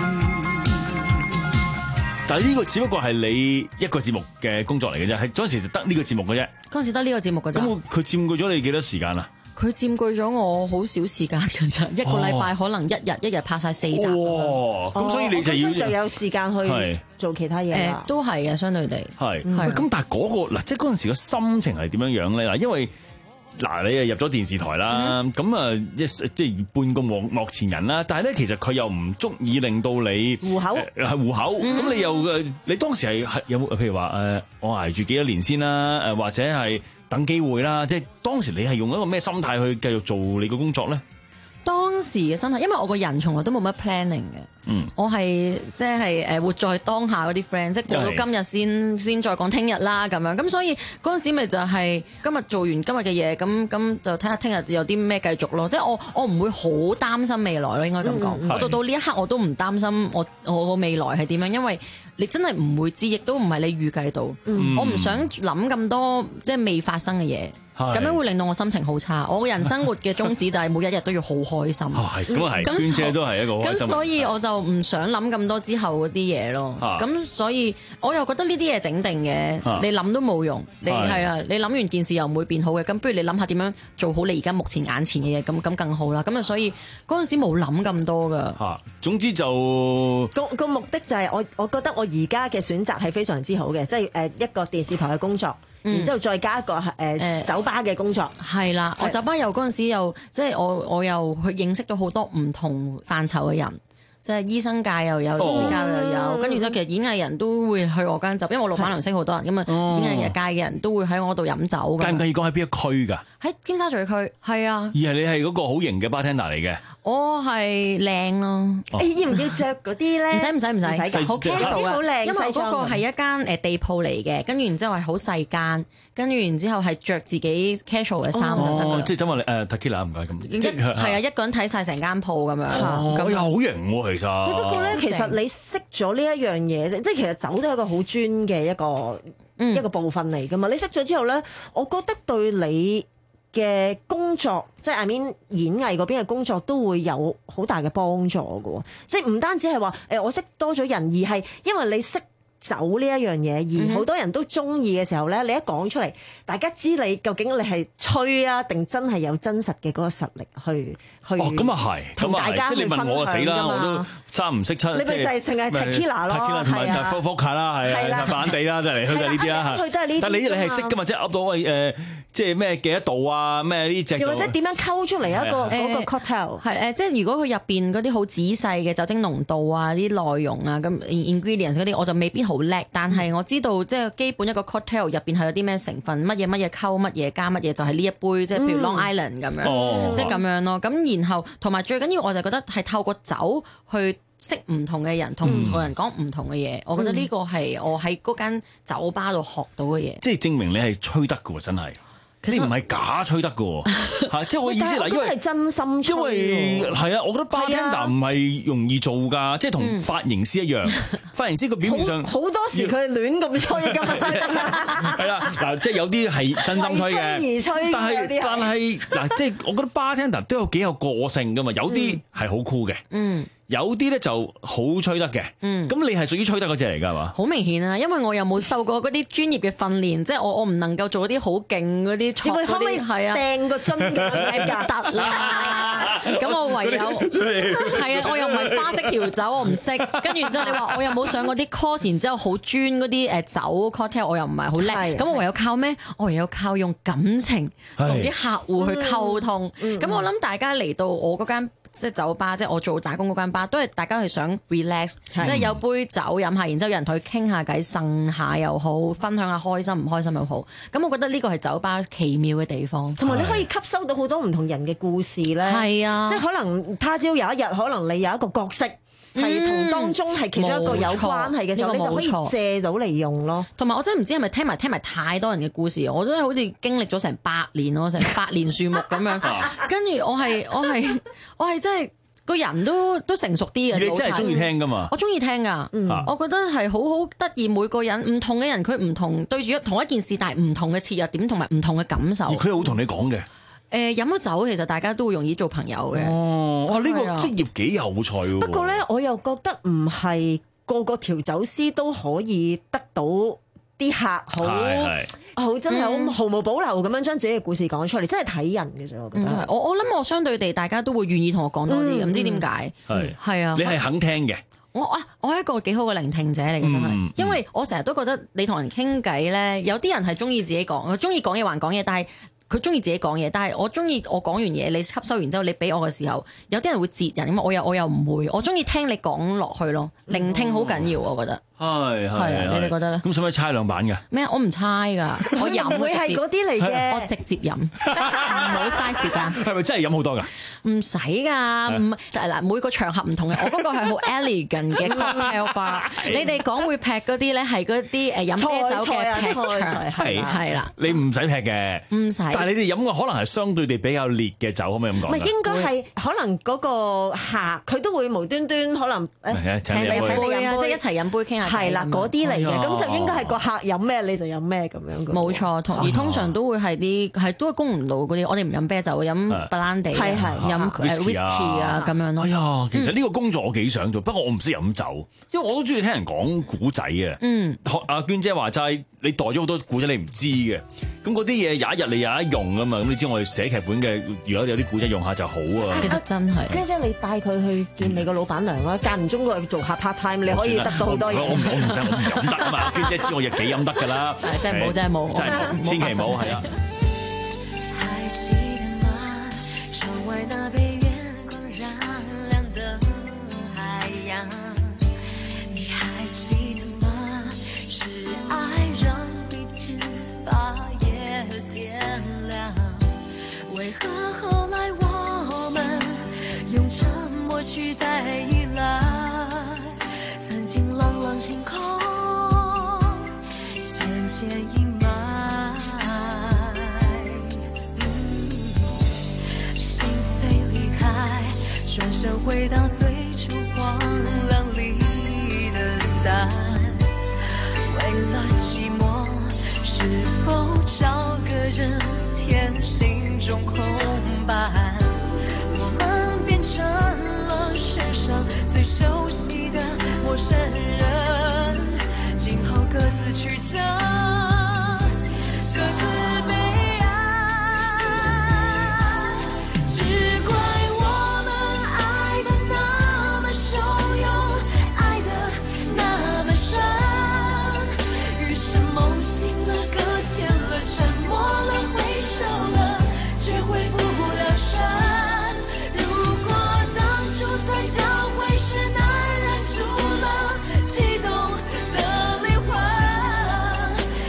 但係呢個只不過係你一個節目嘅工作嚟嘅啫，係嗰陣時就得呢個節目嘅啫。 嗰陣時得呢個節目嘅啫。 咁佢佔據咗你幾多時間啊？ 佢佔據咗我好少時間嘅啫，一個禮拜可能一日一日拍晒四集。 哇！咁所以你就要就有時間去做其他嘢啦。 誒，都係嘅，相對地係。咁但係嗰個嗱，即係嗰陣時嘅心情係點樣樣咧？嗱，因為嗱，你又入咗電視台啦，咁啊一即係半個幕幕前人啦，但係咧其實佢又唔足以令到你糊口係糊口，咁你又誒，你當時係係有冇譬如話誒，我捱住幾多年先啦，誒或者係等機會啦，即係當時你係用一個咩心態去繼續做你嘅工作咧？ 當時嘅心態，因為我個人從來都冇乜 planning 嘅，嗯，我係即係誒活在當下嗰啲 friend，即係過到今日先先再講聽日啦咁樣，咁所以嗰陣時咪就係今日做完今日嘅嘢，咁咁就睇下聽日有啲咩繼續咯，即係我我唔會好擔心未來咯，應該咁講，嗯、我到到呢一刻我都唔擔心我我個未來係點樣，因為你真係唔會知，亦都唔係你預計到，嗯、我唔想諗咁多即係未發生嘅嘢。咁樣會令到我心情好差。我個人生活嘅宗旨就係每一日都要好開心。係咁啊，係娟姐都係一個好開心。咁所以我就唔想諗咁多之後嗰啲嘢咯。咁所以我又覺得呢啲嘢整定嘅，你諗都冇用。你係啊，你諗完件事又唔會變好嘅。咁不如你諗下點樣做好你而家目前眼前嘅嘢，咁咁更好啦。咁啊，所以嗰陣時冇諗咁多噶。 嚇，總之就個個目的就係我，我覺得我而家嘅選擇係非常之好嘅，即係誒一個電視台嘅工作。然之後再加一個誒、呃呃、酒吧嘅工作， 係啦，我酒吧又嗰陣時又即係我我又去認識到好多唔同範疇嘅人。即係醫生界又有，電視界又有，跟住之後其實演藝人都會去我間酒，因為我老闆娘識好多人，咁啊演藝界嘅人都會喺我度飲酒。 介唔介意講喺邊一區㗎？ 喺尖沙咀區，係啊。 而係你係嗰個好型嘅 bartender 嚟嘅。 我係靚咯。 誒要唔要着嗰啲咧？ 唔使唔使唔使，好 casual 啊！ 好靚， 因為嗰個係一間誒地鋪嚟嘅，跟住然之後係好細間，跟住然之後係着自己 casual 嘅衫就得㗎。 即係咁啊誒 Tequila 唔該咁。 係啊，一個人睇晒成間鋪咁樣。 咁又好型喎，其實。 不過咧，其實你識咗呢一樣嘢，即係其實酒都係一個好專嘅一個、嗯、一個部分嚟噶嘛。你識咗之後咧，我覺得對你嘅工作，即係 I mean 演藝嗰邊嘅工作都會有好大嘅幫助㗎。即係唔單止係話誒，我識多咗人，而係因為你識酒呢一樣嘢，而好多人都中意嘅時候咧，你一講出嚟，大家知你究竟你係吹啊，定真係有真實嘅嗰個實力去去。哦，咁啊係，同大家去分享㗎嘛。即係你問我就死啦，我都三唔識七。你咪就係淨係 Tequila 咯，係啊 ，Vodka 啦，係啊，反地啦，就嚟去就係呢啲啦。佢都係呢啲。但係你你係識㗎嘛？即係噏到喂誒，即係咩幾多度啊？咩呢隻？又或者點樣溝出嚟一個嗰個 cocktail？係誒，即係如果佢入邊嗰啲好仔細嘅酒精濃度啊、啲內容啊、咁 ingredients 嗰啲，我就未必好叻，但係我知道即係基本一個 cocktail 入邊係有啲咩成分，乜嘢乜嘢溝乜嘢加乜嘢，就係呢一杯，即係譬如 Long Island 咁樣，即係咁樣咯。咁然後同埋最緊要，我就覺得係透過酒去識唔同嘅人，同唔同人講唔同嘅嘢。我覺得呢個係我喺嗰間酒吧度學到嘅嘢。即係證明你係吹得㗎喎，真係。你唔係假吹得㗎喎，嚇！即係我意思嗱，因為係真心吹。因為係啊，我覺得 bartender 唔係容易做㗎，即係同髮型師一樣。髮型師佢表面上好多時佢係亂咁吹㗎嘛。係啦，嗱，即係有啲係真心吹嘅，但係但係嗱，即係我覺得 bartender 都有幾有個性㗎嘛，有啲係好酷嘅。嗯。 有啲咧就好吹得嘅。嗯，咁你係屬於吹得嗰隻嚟㗎係嘛？ 好明顯啊，因為我又冇受過嗰啲專業嘅訓練，即係我我唔能夠做啲好勁嗰啲錯嗰啲，係啊， 掟個樽咁樣得啦。 咁我唯有係啊，我又唔係花式調酒，我唔識。跟住之後你話我又冇上嗰啲 course，然之後好專嗰啲誒酒 cocktail，我又唔係好叻。咁我唯有靠咩？我唯有靠用感情同啲客戶去溝通。咁我諗大家嚟到我嗰間即係酒吧，即係我做打工嗰間吧，都係大家係想 relax，即係有杯酒飲下，然之後有人同佢傾下偈，呻下又好，分享下開心唔開心又好。咁我覺得呢個係酒吧奇妙嘅地方， 同埋你可以吸收到好多唔同人嘅故事咧。係啊，即係可能他朝有一日，可能你有一個角色。係同當中係其中一個有關係嘅時候，你就可以借到嚟用咯。 同埋我真係唔知係咪聽埋聽埋太多人嘅故事，我真係好似經歷咗成百年咯，成百年樹木咁樣。跟住我係我係我係真係個人都都成熟啲嘅。 你真係中意聽㗎嘛？ 我中意聽㗎，嗯、我覺得係好好得意。每個人唔同嘅人，佢唔同對住同一件事，但係唔同嘅切入點同埋唔同嘅感受。 而佢好同你講嘅。 誒飲咗酒，其實大家都會容易做朋友嘅。 哦，哇！呢個職業幾有趣喎。 不過咧，我又覺得唔係個個調酒師都可以得到啲客好好真係好毫無保留咁樣將自己嘅故事講出嚟，真係睇人嘅啫。我覺得。 我我諗我相對地，大家都會願意同我講多啲，唔知點解。 係係啊。 你係肯聽嘅。 我啊，我係一個幾好嘅聆聽者嚟嘅，真係。嗯、因為我成日都覺得你同人傾偈咧，有啲人係中意自己講，中意講嘢還講嘢，但係。佢中意自己講嘢，但係我中意我講完嘢，你吸收完之後，你俾我嘅時候，有啲人會截人，咁我又我又唔會，我中意聽你講落去咯，聆聽好緊要，我覺得。 係係係，你哋覺得咧？ 咁使唔使猜兩版㗎？ 咩？我唔猜㗎，我飲會係嗰啲嚟嘅， 我直接飲，唔好嘥時間。 係咪真係飲好多㗎？ 唔使㗎，唔嗱每個場合唔同嘅，我嗰個係好 elegant 嘅 cocktail bar。你哋講會劈嗰啲咧，係嗰啲誒飲啤酒嘅劈場，係係啦。 你唔使劈嘅， 唔使。 但係你哋飲嘅可能係相對地比較烈嘅酒，可唔可以咁講？ 唔係應該係可能嗰個客佢都會無端端可能誒請你杯啊，即係一齊飲杯傾下。 係啦，嗰啲嚟嘅，咁就應該係個客飲咩你就飲咩咁樣嘅。 冇錯，同而通常都會係啲係都係供唔到嗰啲，我哋唔飲啤酒，飲白蘭地，係係飲 whisky 啊咁樣咯。 哎呀，其實呢個工作我幾想做，不過我唔識飲酒，因為我都中意聽人講古仔嘅。嗯，阿娟姐話齋，你袋咗好多古仔你唔知嘅，咁嗰啲嘢有一日你有得用啊嘛。咁你知我哋寫劇本嘅，如果有啲古仔用下就好啊。 其實真係， 娟姐你帶佢去見你個老闆娘啦，間唔中過去做下 part time，你可以得到好多嘢。 我唔得，我唔飲得啊嘛！娟姐知我亦幾飲得㗎啦， 真係冇，真係冇， 真係冇，千祈冇係啊！ 為何後來我們用沉默取代依賴？曾經朗朗星空漸漸陰霾，心碎離開，轉身回到最初荒涼裡的傘，為了寂寞，是否找個人填心中空白？我們變成了世上最熟悉的陌生人，今後各自曲折，各自悲哀，只怪我們愛得那麼洶湧，愛得那麼深，於是夢醒了，擱淺了，沉默了，回首了，卻回不了神。如果當初再交會時難忍住了激動的靈魂，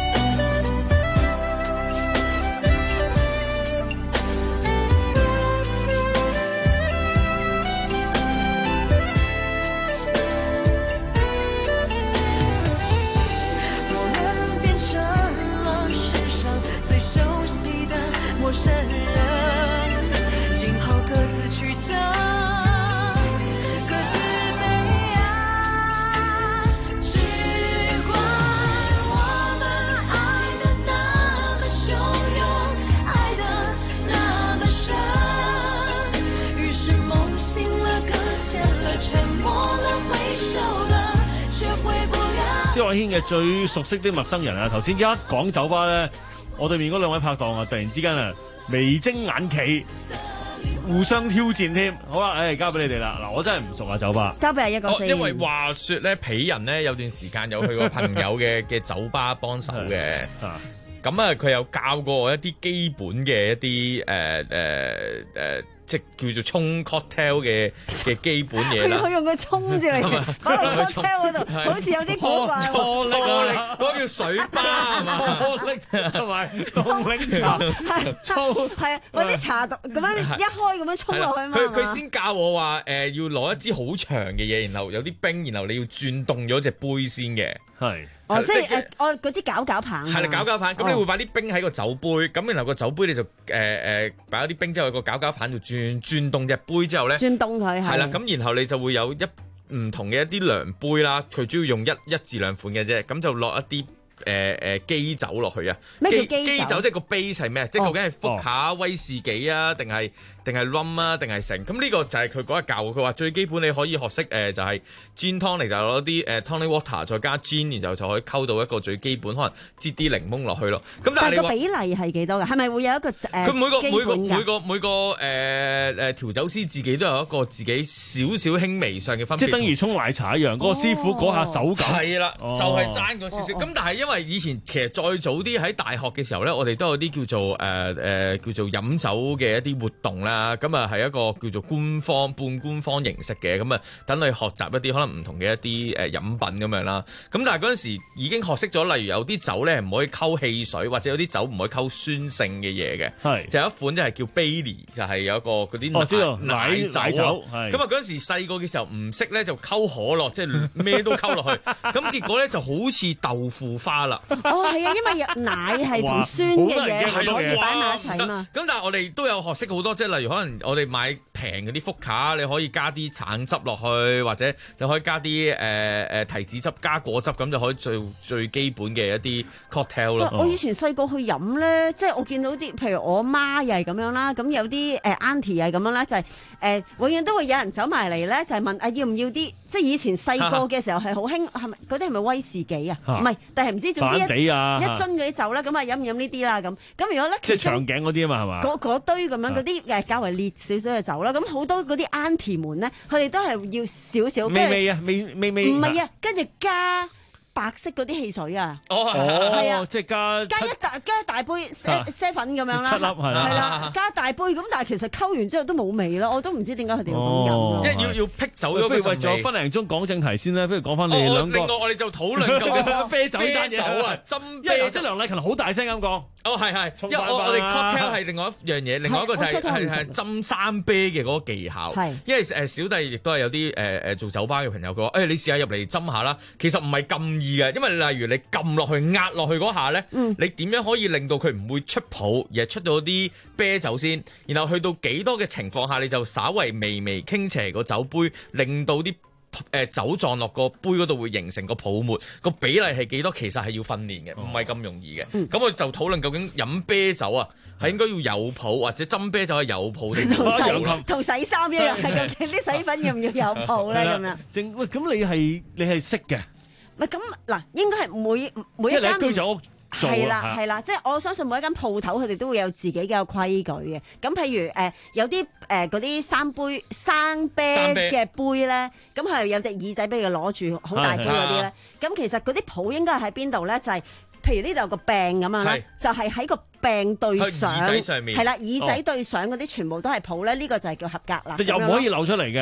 蕭亞軒嘅最熟悉的陌生人啊！頭先一講酒吧咧，我對面嗰兩位拍檔啊，突然之間啊眉精眼企，互相挑戰添。好啦，誒交俾你哋啦。嗱，我真係唔熟啊酒吧， 交俾阿一個先。 因為話説咧，鄙人咧有段時間有去過朋友嘅嘅酒吧幫手嘅。咁啊，佢有教過我一啲基本嘅一啲誒誒誒，即係叫做沖 cocktail 嘅嘅基本嘢啦。 佢用個沖字嚟擺落 cocktail 嗰度，好似有啲古怪喎。 多力嗰個叫水吧係嘛？ 多力同埋凍檸茶， 係係啊，揾啲茶毒咁樣一開咁樣沖落去嘛。 佢佢先教我話誒，要攞一支好長嘅嘢，然後有啲冰，然後你要轉凍咗隻杯先嘅。係。 哦，即係誒，我嗰支攪攪棒。 係啦，攪攪棒，咁你會擺啲冰喺個酒杯，咁然後個酒杯你就誒誒擺咗啲冰之後，個攪攪棒就轉轉凍隻杯之後咧， 轉凍佢係。 係啦，咁然後你就會有一唔同嘅一啲量杯啦，佢主要用一一至兩款嘅啫，咁就落一啲誒誒基酒落去啊。 咩叫基酒？ 基酒即係個 base 係咩？即係究竟係福卡威士忌啊，定係？定係 rum 啊，定係成咁呢個就係佢嗰日教佢話最基本你可以學識誒、呃、就係、是、gin tonic 就攞啲誒 tonic water 再加 gin， 然後就可以溝到一個最基本可能擠啲檸檬落去咯。咁但係你話比例係幾多㗎？係咪會有一個誒？佢、呃、 每個每個每個每個誒誒、呃、調酒師自己都有一個自己少少輕微上嘅分別， 即係等於沖奶茶一樣，嗰、哦、個師傅嗰下手感係啦， 哦、 就係爭嗰少少。咁、哦、但係因為以前其實再早啲喺大學嘅時候咧，我哋都有啲叫做誒誒、呃呃、叫做飲酒嘅一啲活動啦。咁啊係一個。個叫做官方半官方形式嘅，咁啊等你學習一啲可能唔同嘅一啲誒飲品咁樣啦。咁但係嗰陣時已經學識咗，例如有啲酒咧唔可以溝汽水，或者有啲酒唔可以溝酸性嘅嘢嘅。係就有一款即係叫 Bailey，就係有一個嗰啲奶、哦、奶，奶酒。咁啊嗰陣時細個嘅時候唔識咧，就溝可樂，即係咩都溝落去。咁結果咧就好似豆腐花啦。 哦，係啊，因為奶係同酸嘅嘢可以擺埋一齊嘛。 咁但係我哋都有學識好多，即係例如可能我哋買平嗰啲福卡，你可以加啲橙汁落去，或者你可以加啲誒誒提子汁加果汁，咁就可以最最基本嘅一啲 cocktail 咯。 我以前細個去飲咧，即係我見到啲，譬如我媽又係咁樣啦，咁有啲誒 auntie 又係咁樣啦，就係、是、誒、呃、永遠都會有人走埋嚟咧，就係、是、問啊要唔要啲，即係以前細個嘅時候係好興，係咪嗰啲係咪威士忌啊？唔係，但係唔知總之一、啊、一樽嗰啲酒啦，咁啊飲唔飲呢啲啦咁。咁如果咧即係長頸嗰啲啊嘛係嘛？ 嗰嗰堆咁樣嗰啲誒較為烈少少嘅酒啦，咁好多嗰啲 auntie 們咧，佢哋都係要少少。 微微啊，微微微。 唔係啊，跟住加白色嗰啲汽水啊。 哦，係啊，即係加加一大加一大杯啡啡粉咁樣啦。 七粒係啦。 係啦，加大杯咁，但係其實溝完之後都冇味咯，我都唔知點解佢哋要咁飲。 因為要要辟走咗。 不如為咗分零鐘講正題先啦，不如講翻你哋兩個。 另外我哋就討論究竟啤酒啤酒啊，斟啤。因為即係梁麗琴好大聲咁講。 哦，係係，因為我我哋 cocktail 係另外一樣嘢，另外一個就係係係斟生啤嘅嗰個技巧。係，因為誒小弟亦都係有啲誒誒做酒吧嘅朋友，佢話誒你試下入嚟斟下啦，其實唔係咁易嘅，因為例如你撳落去壓落去嗰下咧，嗯、你點樣可以令到佢唔會出泡，而係出到啲啤酒先，然後去到幾多嘅情況下，你就稍微微微傾斜個酒杯，令到啲誒酒撞落個杯嗰度會形成個泡沫，個比例係幾多？其實係要訓練嘅，唔係咁容易嘅。咁、嗯、我就討論究竟飲啤酒啊，係應該要有泡，或者斟啤酒係有泡定同洗同洗衫一樣，係究竟啲洗粉要唔要有泡咧？咁樣正喂，咁你係你係識嘅？ 唔係咁嗱，應該係每每一間居酒屋係啦係啦，即係我相信每一間鋪頭佢哋都會有自己嘅規矩嘅。咁譬如誒、呃、有啲誒嗰啲生杯生啤嘅杯咧，咁係有隻耳仔俾佢攞住，好大杯嗰啲咧。咁其實嗰啲鋪應該係喺邊度咧？就係、是、譬如呢度有個柄咁樣咧，就係喺個柄對上，係啦，耳仔對上嗰啲全部都係鋪咧。呢、這個就係叫合格啦。 又唔可以流出嚟嘅。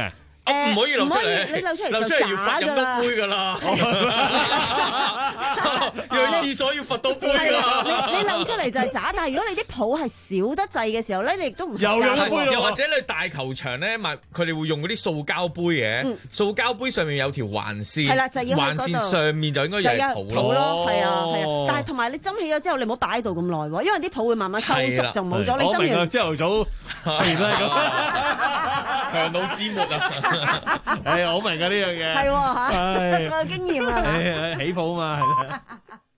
唔可以漏出嚟， 你漏出嚟漏出嚟要罰咁多杯㗎啦，要去廁所要罰多杯㗎。 你你漏出嚟就係渣，但係如果你啲泡係少得滯嘅時候咧，你亦都唔又有杯，又或者你大球場咧，咪佢哋會用嗰啲塑膠杯嘅，塑膠杯上面有條橫線， 係啦，就要橫線上面就應該有泡咯， 係啊係啊，但係同埋你斟起咗之後，你唔好擺喺度咁耐喎，因為啲泡會慢慢收縮就冇咗。你斟完朝頭早係啦咁， 強弩之末啊！ 誒，我明㗎呢樣嘢， 係喎嚇，我有經驗啊， 起泡啊嘛，係啦。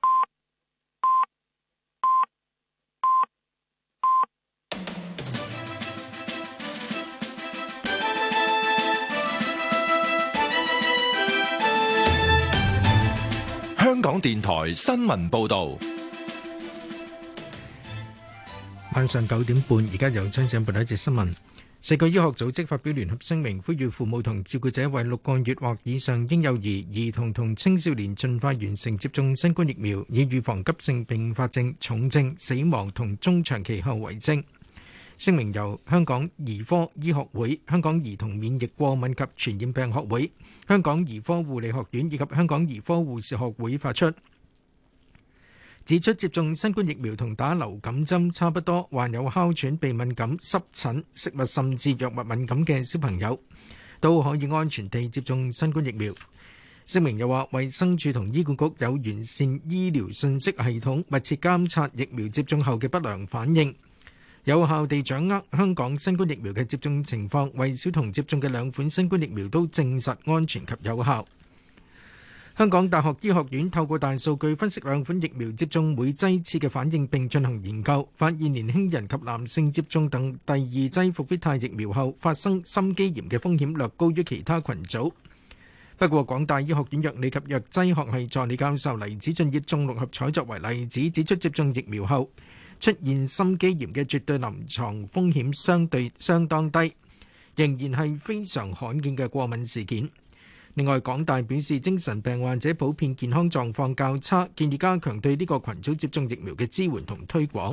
香港電台新聞報導， 晚上九點半，而家由張生報道一節新聞。世界醫學組織發表聯合聲明，呼籲父母同照顧者為六個月或以上嬰幼兒、兒童同青少年盡快完成接種新冠疫苗，以預防急性併發症、重症、死亡同中長期後遺症。聲明由香港兒科醫學會、香港兒童免疫過敏及傳染病學會、香港兒科護理學院以及香港兒科護士學會發出，指出接種新冠疫苗同打流感針差不多，患有哮喘、鼻敏感、濕疹、食物甚至藥物敏感嘅小朋友都可以安全地接種新冠疫苗。聲明又話，衛生署同醫管局有完善醫療信息系統，密切監察疫苗接種後嘅不良反應，有效地掌握香港新冠疫苗嘅接種情況，為小童接種嘅兩款新冠疫苗都證實安全及有效。香港大學醫學院透過大數據分析兩款疫苗接種每劑次嘅反應，並進行研究，發現年輕人及男性接種等第二劑復必泰疫苗後發生心肌炎嘅風險略高於其他群組。不過，港大醫學院藥理及藥劑學系助理教授黎子俊以中六合彩作為例子，指出接種疫苗後出現心肌炎嘅絕對臨床風險相對相當低，仍然係非常罕見嘅過敏事件。另外，港大表示精神病患者普遍健康狀況較差，建議加強對呢個群組接種疫苗嘅支援同推廣。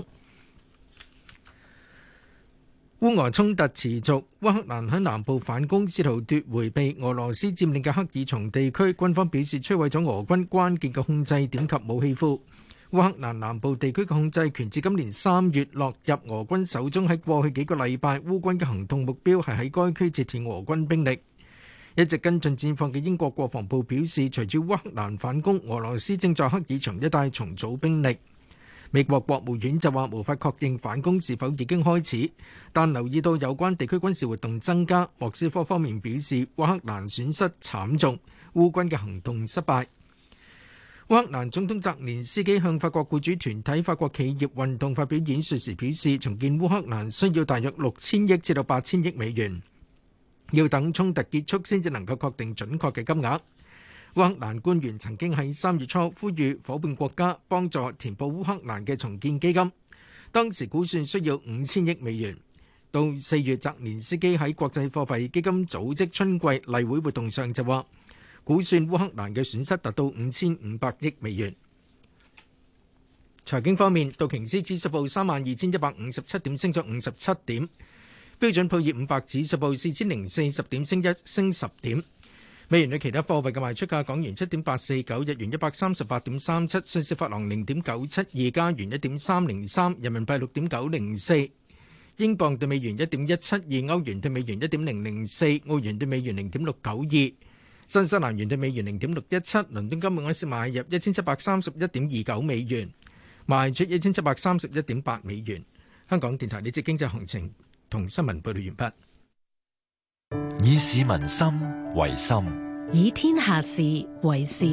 烏俄衝突持續，烏克蘭喺南部反攻，試圖奪回被俄羅斯佔領嘅克爾松地區，軍方表示摧毀咗俄軍關鍵嘅控制點及武器庫。烏克蘭南部地區嘅控制權自今年三月落入俄軍手中，喺過去幾個禮拜，烏軍嘅行動目標係喺該區截斷俄軍兵力。一直跟進戰況嘅英國國防部表示，隨住烏克蘭反攻，俄羅斯正在克爾松一帶重組兵力。美國國務院就話無法確認反攻是否已經開始，但留意到有關地區軍事活動增加。莫斯科方面表示，烏克蘭損失慘重，烏軍嘅行動失敗。烏克蘭總統澤連斯基向法國僱主團體法國企業運動發表演說時表示，重建烏克蘭需要大約六千億至到八千億美元。要等衝突結束先至能夠確定準確嘅金額。烏克蘭官員曾經喺三月初呼籲夥伴國家幫助填補烏克蘭嘅重建基金，當時估算需要五千億美元。到四月，澤連斯基喺國際貨幣基金組織春季例會活動上就話，估算烏克蘭嘅損失達到五千五百億美元。財經方面，道瓊斯指數報三萬二千一百五十七點，升咗五十七點。標準普爾五百指數報四千零四十點，升一升十點。美元對其他貨幣嘅賣出價：港元七點八四九，日元一百三十八點三七，瑞士法郎零點九七二，加元一點三零三，人民幣六點九零四，英鎊對美元一點一七二，歐元對美元一點零零四，澳元對美元零點六九二，新西蘭元對美元零點六一七。倫敦金每盎司買入一千七百三十一點二九美元，賣出一千七百三十一點八美元。香港電台呢節經濟行情同新聞報道完畢。 以市民心為心， 以天下事為事。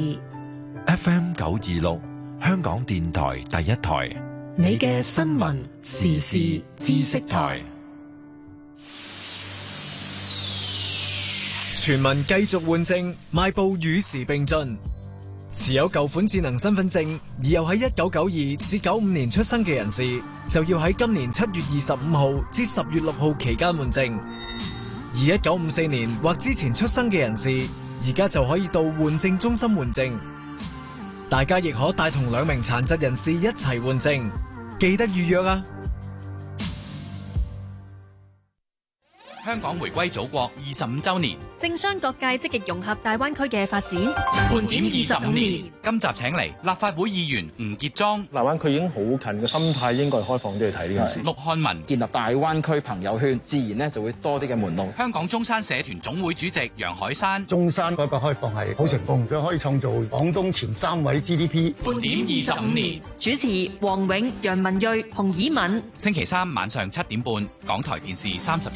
F M 九二六，香港電台第一台， 你嘅新聞時事知識台。 全民繼續換證，邁步與時並進。持有舊款智能身份證而又喺一九九二至九五年出生嘅人士，就要喺今年七月二十五號至十月六號期間換證。而一九五四年或之前出生嘅人士，而家就可以到換證中心換證。大家亦可帶同兩名殘疾人士一齊換證，記得預約啊！ 香港回歸祖國二十五週年， 政商各界積極融合大灣區嘅發展。 盤點二十五年，今集請嚟立法會議員吳傑莊。 大灣區已經好近嘅心態，應該係開放啲去睇呢件事。 陸漢文建立大灣區朋友圈，自然呢就會多啲嘅門路。 香港中山社團總會主席楊海山。 中山改革開放係好成功，佢可以創造廣東前三位 G D P。 盤點二十五年， 主持黃永、楊文睿、洪以敏。 星期三晚上七點半，港台電視三十一。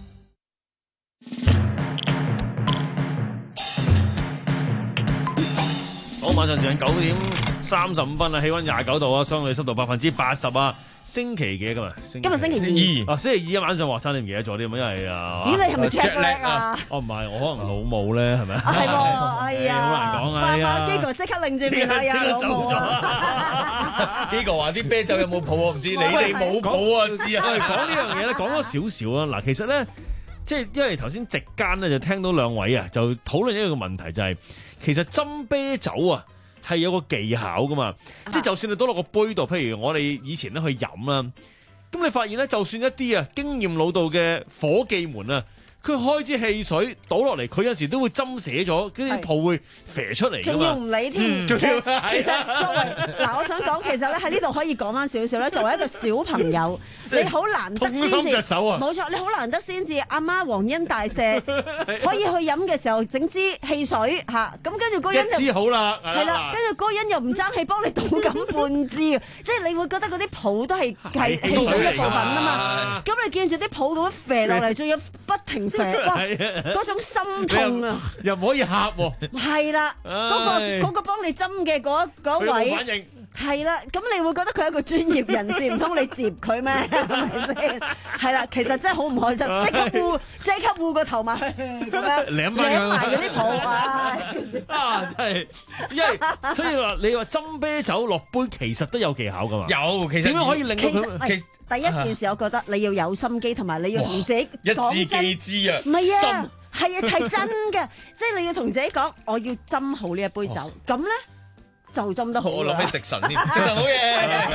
好，晚上時間九點三十五分啊，氣溫廿九度啊，相對濕度百分之八十啊。星期幾今日？ 今日星期二啊，星期二啊晚上，哇！差啲唔記得咗啲咁，因為啊， 咦？你係咪 check 叻啊？ 哦，唔係，我可能老母咧，係咪？ 係喎，係啊， 好難講啊！ 爸爸基哥即刻擰住面啦，有老母啊！ 基哥話啲啤酒有冇泡我唔知，你哋冇泡啊，知啊？ 我哋講呢樣嘢咧，講咗少少啊。嗱，其實咧，即係因為頭先席間咧就聽到兩位啊，就討論一個問題，就係其實斟啤酒啊。係有個技巧噶嘛，啊、即係就算你倒落個杯度，譬如我哋以前咧去飲啦，咁你發現咧，就算一啲啊經驗老道嘅伙計們啊，佢開支汽水倒落嚟，佢有時都會斟瀉咗，跟住啲泡會飛出嚟㗎嘛， 仲要唔理添。 仲、嗯、要其實作為嗱，我想講其實咧喺呢度可以講翻少少咧，作為一個小朋友，你好難得先至，冇錯，你好難得先至阿媽皇恩大赦，可以去飲嘅時候整支汽水嚇，咁跟住嗰人就一支好啦， 係啦，跟住嗰人又唔爭氣幫你倒緊半支，即係你會覺得嗰啲泡都係係汽水嘅部分啊嘛，咁你見住啲泡咁樣飛落嚟，仲要不停。哇！嗰種心痛啊， 又唔可以嚇喎。 係啦，嗰個嗰個幫你針嘅嗰嗰位，係啦，咁你會覺得佢係一個專業人士，唔通你接佢咩？係咪先？係啦，其實真係好唔開心，即刻護，即刻護個頭埋去咁樣， 舐埋嗰啲泡啊！ 啊，真係，因為所以話你話斟啤酒落杯，其實都有技巧噶嘛。 有，其實點樣可以令到佢？ 其實第一件事，我覺得你要有心機，同埋你要同自己講真。 一字記之啊！ 唔係啊，係啊，係真嘅，即係你要同自己講，我要斟好呢一杯酒，咁咧。就斟得好。 我諗起食神添，食神好嘢。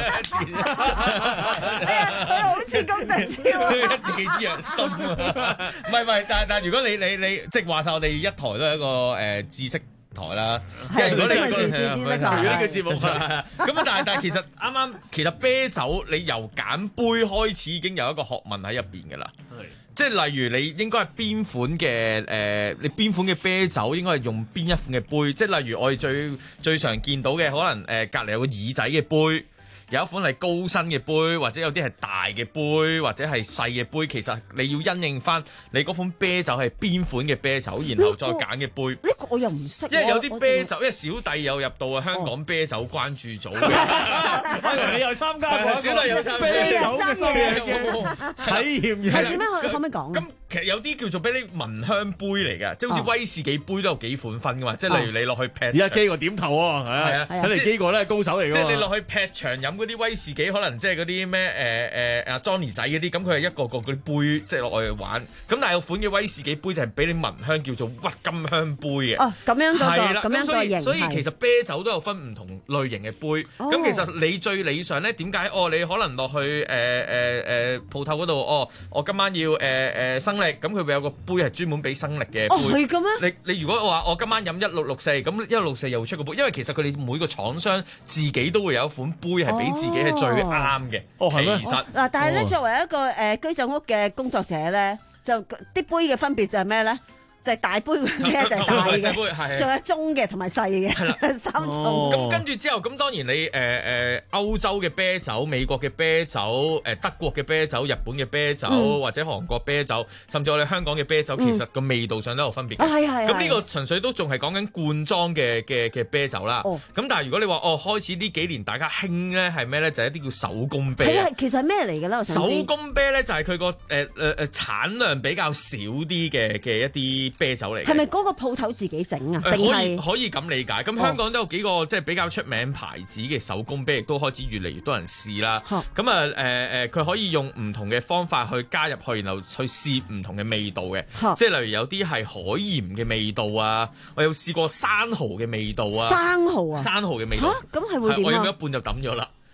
哎呀，佢好似功德超啊！ 一字記之啊，心啊！唔係唔係，但係但係如果你你你即係話晒，我哋一台都係一個誒知識台啦。 係， 如果你知識知識台。 除咗呢個節目，咁啊，但係但係其實啱啱其實啤酒你由揀杯開始已經有一個學問喺入邊㗎啦。即係例如你應該係邊款嘅誒、呃，你邊款嘅啤酒應該係用邊一款嘅杯？即係例如我哋最最常見到嘅，可能誒隔離有個耳仔嘅杯。有一款係高身嘅杯，或者有啲係大嘅杯，或者係細嘅杯。其實你要因應翻你嗰款啤酒係邊款嘅啤酒，然後再揀嘅杯。 呢個我又唔識。 因為有啲啤酒，因為小弟有入到啊香港啤酒關注組嘅。 我以為你又參加過。 小弟有參加啤酒嘅體驗。 係點樣？可唔可以講？ 咁其實有啲叫做俾你聞香杯嚟嘅，即係好似威士忌杯都有幾款分噶嘛。即係例如你落去劈。而家基哥點頭喎，係啊，睇嚟基哥咧係高手嚟㗎。 即係你落去劈場飲。嗰啲威士忌可能即係嗰啲咩誒誒阿 Johnny 仔嗰啲，咁佢係一個個嗰啲杯即係落去玩。咁但係有款嘅威士忌杯就係俾你聞香，叫做鬱金香杯嘅。 哦，咁樣嗰個， 係啦， 咁樣個型。 所以其實啤酒都有分唔同類型嘅杯。咁其實你最理想咧，點解？哦，你可能落去誒誒誒鋪頭嗰度，哦，我今晚要誒誒生力，咁佢會有個杯係專門俾生力嘅杯。 哦，係嘅咩？ 你你如果話我今晚飲一六六四，咁一六六四又會出個杯，因為其實佢哋每個廠商自己都會有一款杯係俾自己係最啱嘅。哦，係咩？其實嗱，但係咧，作為一個誒居酒屋嘅工作者咧，就啲杯嘅分別就係咩咧？就係大杯嗰啲咧就係大嘅，仲有中嘅同埋細嘅，係啦，三種。 咁跟住之後，咁當然你誒誒歐洲嘅啤酒、美國嘅啤酒、誒德國嘅啤酒、日本嘅啤酒或者韓國啤酒，甚至我哋香港嘅啤酒，其實個味道上都有分別嘅。 係係。 咁呢個純粹都仲係講緊罐裝嘅嘅嘅啤酒啦。咁但係如果你話哦，開始呢幾年大家興咧係咩咧？就係一啲叫手工啤。 係其實係咩嚟嘅咧？ 手工啤咧就係佢個誒誒誒產量比較少啲嘅嘅一啲啤酒嚟嘅。係咪嗰個鋪頭自己整啊？ 可以可以咁理解。咁香港都有幾個即係比較出名牌子嘅手工啤，亦都開始越嚟越多人試啦。咁啊誒誒，佢、呃、可以用唔同嘅方法去加入去，然後去試唔同嘅味道嘅。即係例如有啲係海鹽嘅味道啊，我有試過生蠔嘅味道啊。 生蠔啊？ 生蠔嘅味道。 咁係會點啊？ 我飲咗一半就抌咗啦。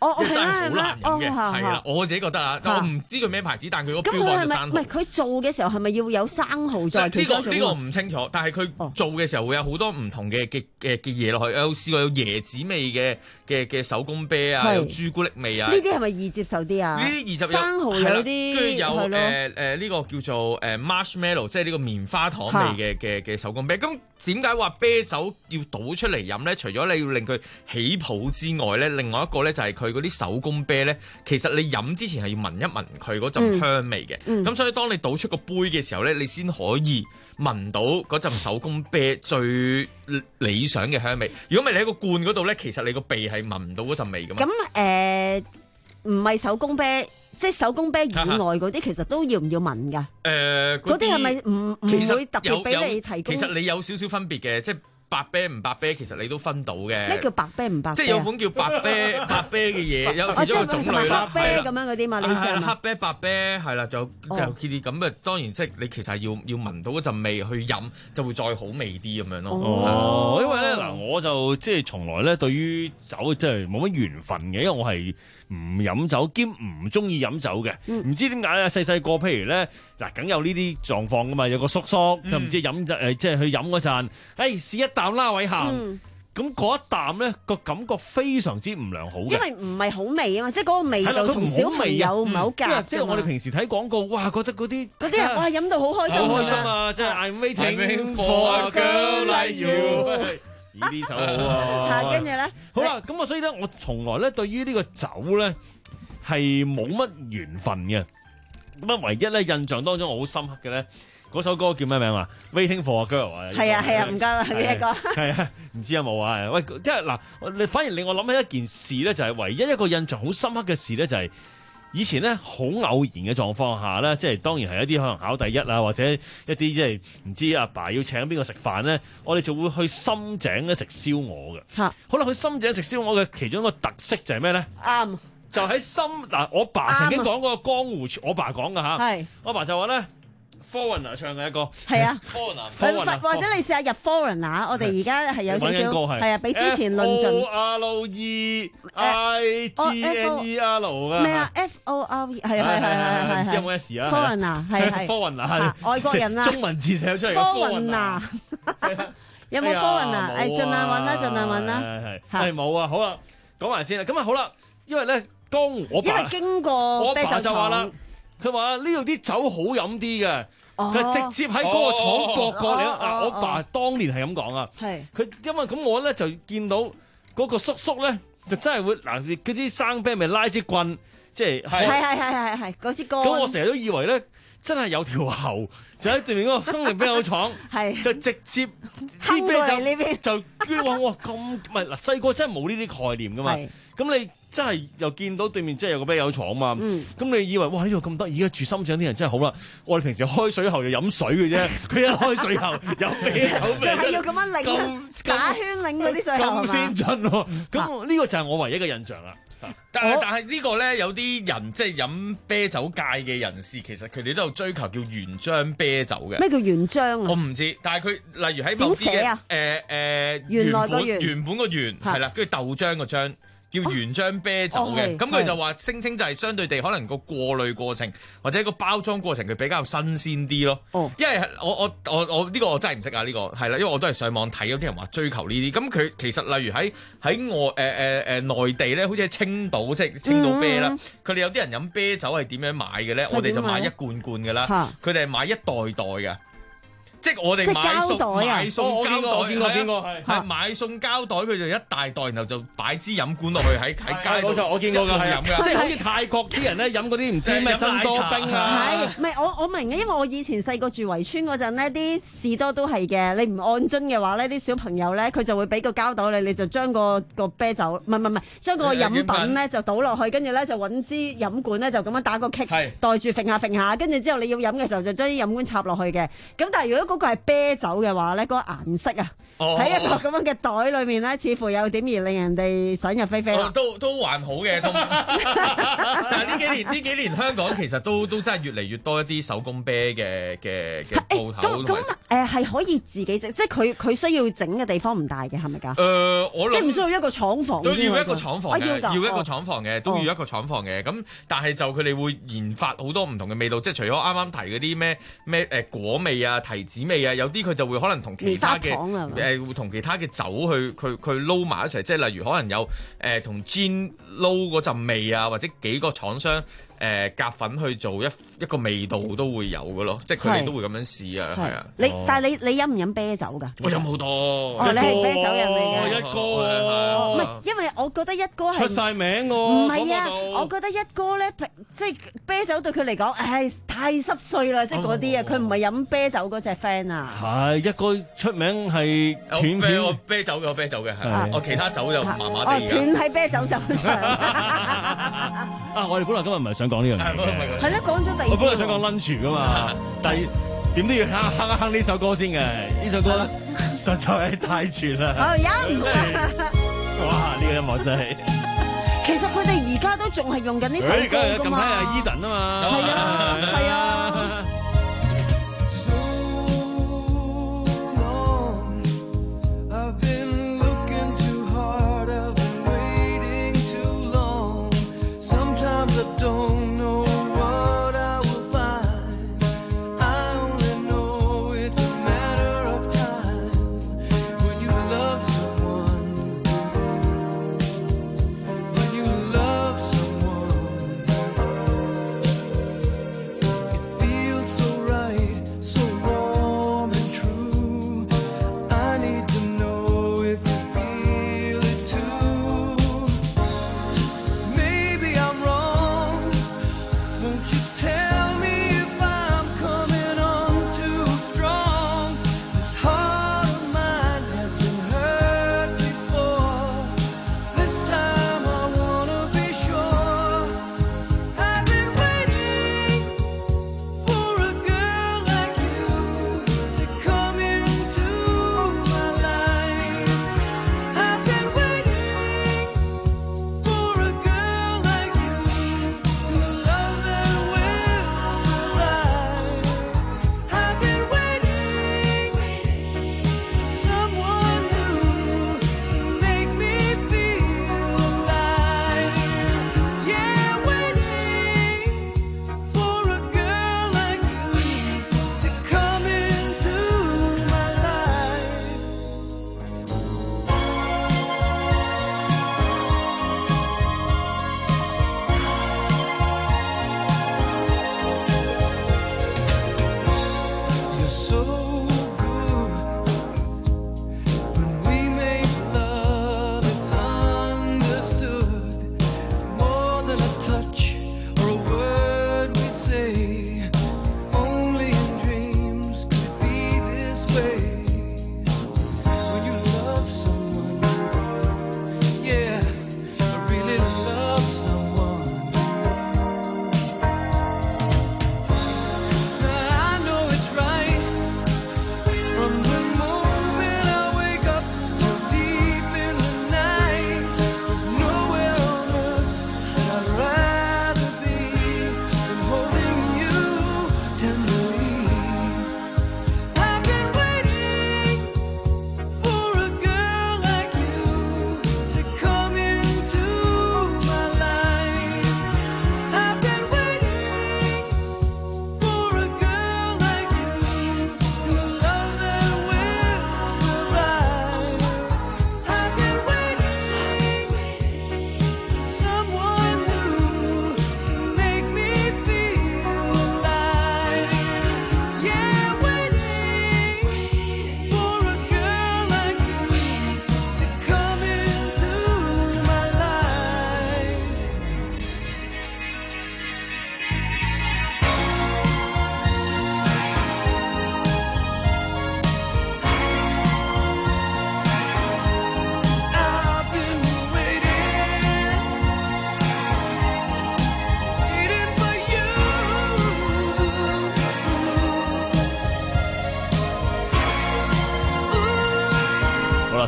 哦， 因為真係好難飲嘅， 哦係啦，我自己覺得啊，我唔知佢咩牌子，但係佢個標榜就生蠔。 唔係佢做嘅時候係咪要有生蠔再？ 呢個呢個唔清楚，但係佢做嘅時候會有好多唔同嘅嘅嘅嘅嘢落去，有試過有椰子味嘅嘅嘅手工啤啊，有朱古力味啊。 呢啲係咪易接受啲啊？ 呢啲易接受， 生蠔有啲， 跟住有誒誒呢個叫做誒 marshmallow，即係呢個棉花糖味嘅嘅嘅手工啤。咁點解話啤酒要倒出嚟飲咧？除咗你要令佢起泡之外咧，另外一個咧就係佢嗰啲手工啤咧，其實你飲之前係要聞一聞佢嗰陣香味嘅。咁、嗯嗯、所以當你倒出個杯嘅時候咧，你先可以聞到嗰陣手工啤最理想嘅香味。如果唔係你喺個罐嗰度咧，其實你個鼻係聞唔到嗰陣味噶嘛。 咁誒唔係手工啤，即係手工啤以外嗰啲，其實都要唔要聞㗎？誒，嗰啲係咪唔唔會特別俾你提供？ 其實你有少少分別嘅，即係。白啤唔白啤，其實你都分到嘅。 咩叫白啤唔白啤？ 即係有款叫白啤白啤嘅嘢，有其中一個種類啦。 黑啤咁樣嗰啲嘛，你意思係黑啤白啤係啦，就就呢啲咁啊。當然即係你其實係要要聞到嗰陣味去飲，就會再好味啲咁樣咯。 哦，因為咧嗱，我就即係從來咧對於酒即係冇乜緣分嘅，因為我係唔飲酒兼唔中意飲酒嘅。唔知點解咧？細細個譬如咧嗱，梗有呢啲狀況噶嘛，有個叔叔就唔知飲誒，即係去飲嗰陣，誒試一啖啦，偉涵。咁嗰一啖咧個感覺非常之唔良好嘅， 因為唔係好味啊嘛，即係嗰個味道同小朋友唔係好夾。 即係我哋平時睇廣告，哇，覺得嗰啲嗰啲人哇飲到好開心， 好開心啊！即係 I'm waiting for a girl like you。呢啲首好啊， 跟住咧， 好啦，咁啊，所以咧，我從來咧對於呢個酒咧係冇乜緣分嘅。咁啊，唯一咧印象當中我好深刻嘅咧，嗰首歌叫咩名啊 ？Waiting for a girl 啊， 係啊係啊，唔該啦，呢一個係啊，唔知有冇啊？喂，即係嗱，你反而令我諗起一件事咧，就係唯一一個印象好深刻嘅事咧，就係以前咧好偶然嘅狀況下咧，即係當然係一啲可能考第一啊，或者一啲即係唔知阿爸要請邊個食飯咧，我哋就會去深井咧食燒鵝嘅。嚇，好啦，去深井食燒鵝嘅其中一個特色就係咩咧？啱。就喺深嗱，我爸曾經講過江湖，我爸講噶嚇，係我爸就話咧 ，Foreigner 唱嘅一個係啊 ，Foreigner， 或者你試下入 Foreigner，我哋而家係有少少係啊，比之前論盡。 F O R E I G N E R 啊， 咩啊 ？F O R E 係係係係係， 唔知有冇 S 啊 ？Foreigner 係係 Foreigner 係外國人啊， 中文字寫出嚟 Foreigner 有冇 Foreigner？誒，盡量揾啦，盡量揾啦。 係係係冇啊，好啦，講埋先啦。咁啊好啦，因為咧。江湖我因為經過我爸就話啦，佢話呢度啲酒好飲啲嘅，佢直接喺嗰個廠駁過嚟啊！我爸當年係咁講啊，係佢因為咁我咧就見到嗰個叔叔咧就真係會嗱嗰啲生啤咪拉支棍，即係係係係係係嗰支杆。 咁我成日都以為咧真係有條喉就喺對面嗰個生力啤酒廠，係就直接啲啤酒呢邊就哇哇咁唔係嗱細個真係冇呢啲概念噶嘛，咁你。真係又見到對面真係有個啤酒廠嘛？咁、嗯、你以為哇呢度咁得意，而家住深井啲人真係好啦！我哋平時開水喉就飲水嘅啫，佢一開水喉有啤酒味， 就係要咁樣擰打圈擰嗰啲水喉咁先進喎！咁呢個就係我唯一嘅印象啦。 但係但係呢個咧，有啲人即係飲啤酒界嘅人士，其實佢哋都有追求叫原漿啤酒嘅。 咩叫原漿啊？ 我唔知，但係佢例如喺某啲嘅誒誒原本原本個原係啦，跟住豆漿個漿。叫原漿啤酒嘅，咁佢、哦、就話聲稱就係相對地可能個過濾過程或者個包裝過程佢比較新鮮啲咯。哦，因為我我我我呢、呢個我真係唔識啊，呢、呢個係啦，因為我都係上網睇有啲人話追求呢啲。咁佢其實例如喺喺外誒誒誒內地咧，好似喺青島即係青島啤啦，佢哋、嗯、有啲人飲啤酒係點樣買嘅咧？我哋就買一罐罐嘅啦，佢哋係買一袋袋嘅。即係我哋買餸買餸膠袋，見過見過係係買餸膠袋，佢就一大袋，然後就擺支飲管落去喺喺街。冇錯， 我見過㗎，係飲㗎。即係好似泰國啲人咧飲嗰啲唔知咩珍多冰啊。 係，唔係我我明嘅，因為我以前細個住圍村嗰陣咧，啲士多都係嘅。你唔按樽嘅話咧，啲小朋友咧佢就會俾個膠袋你，你就將個個啤酒唔係唔係唔係將個飲品咧就倒落去，跟住咧就揾支飲管咧就咁樣打個棘，袋住揈下揈下，跟住之後你要飲嘅時候就將啲飲管插落去嘅。咁但係如果嗰個係啤酒嘅話咧，嗰、嗰個顏色啊， 喺一個咁樣嘅袋裏面咧，似乎有點而令人哋想入非非啦。 都都還好嘅，但係呢幾年呢幾年香港其實都都真係越嚟越多一啲手工啤嘅嘅嘅鋪頭。 咁咁誒係可以自己整，即係佢佢需要整嘅地方唔大嘅，係咪㗎？ 誒，我即係唔需要一個廠房。 都要一個廠房嘅， 要一個廠房嘅，都要一個廠房嘅。咁但係就佢哋會研發好多唔同嘅味道，即係除咗啱啱提嗰啲咩咩誒果味啊、提子味啊，有啲佢就會可能同其他嘅誒會同其他嘅酒去佢佢撈埋一齊，即係例如可能有誒同 gin 撈嗰陣味啊，或者幾個廠商誒夾粉去做一一個味道都會有嘅咯，即係佢哋都會咁樣試啊，係啊。 你但係你你飲唔飲啤酒㗎？ 我飲好多。 哦，你係啤酒人嚟嘅。 一哥唔係，因為我覺得一哥係出晒名喎。 唔係啊，我覺得一哥咧，即係啤酒對佢嚟講，唉，太濕碎啦，即係嗰啲啊，佢唔係飲啤酒嗰隻 friend 啊。 係一哥出名係斷片， 我啤酒嘅，我啤酒嘅係，我其他酒就麻麻地嘅。 斷喺啤酒手上。 啊！我哋本來今日唔係想講呢樣嘢嘅， 係咯，講咗第二。 我本來想講 lunch 噶嘛，但係點都要哼哼哼呢首歌先嘅。呢首歌實在係太絕啦！ 哦，飲！ 哇！呢個音樂真係。 其實佢哋而家都仲係用緊呢首歌㗎嘛。 近排係 Eden 啊嘛。 係啊，係啊。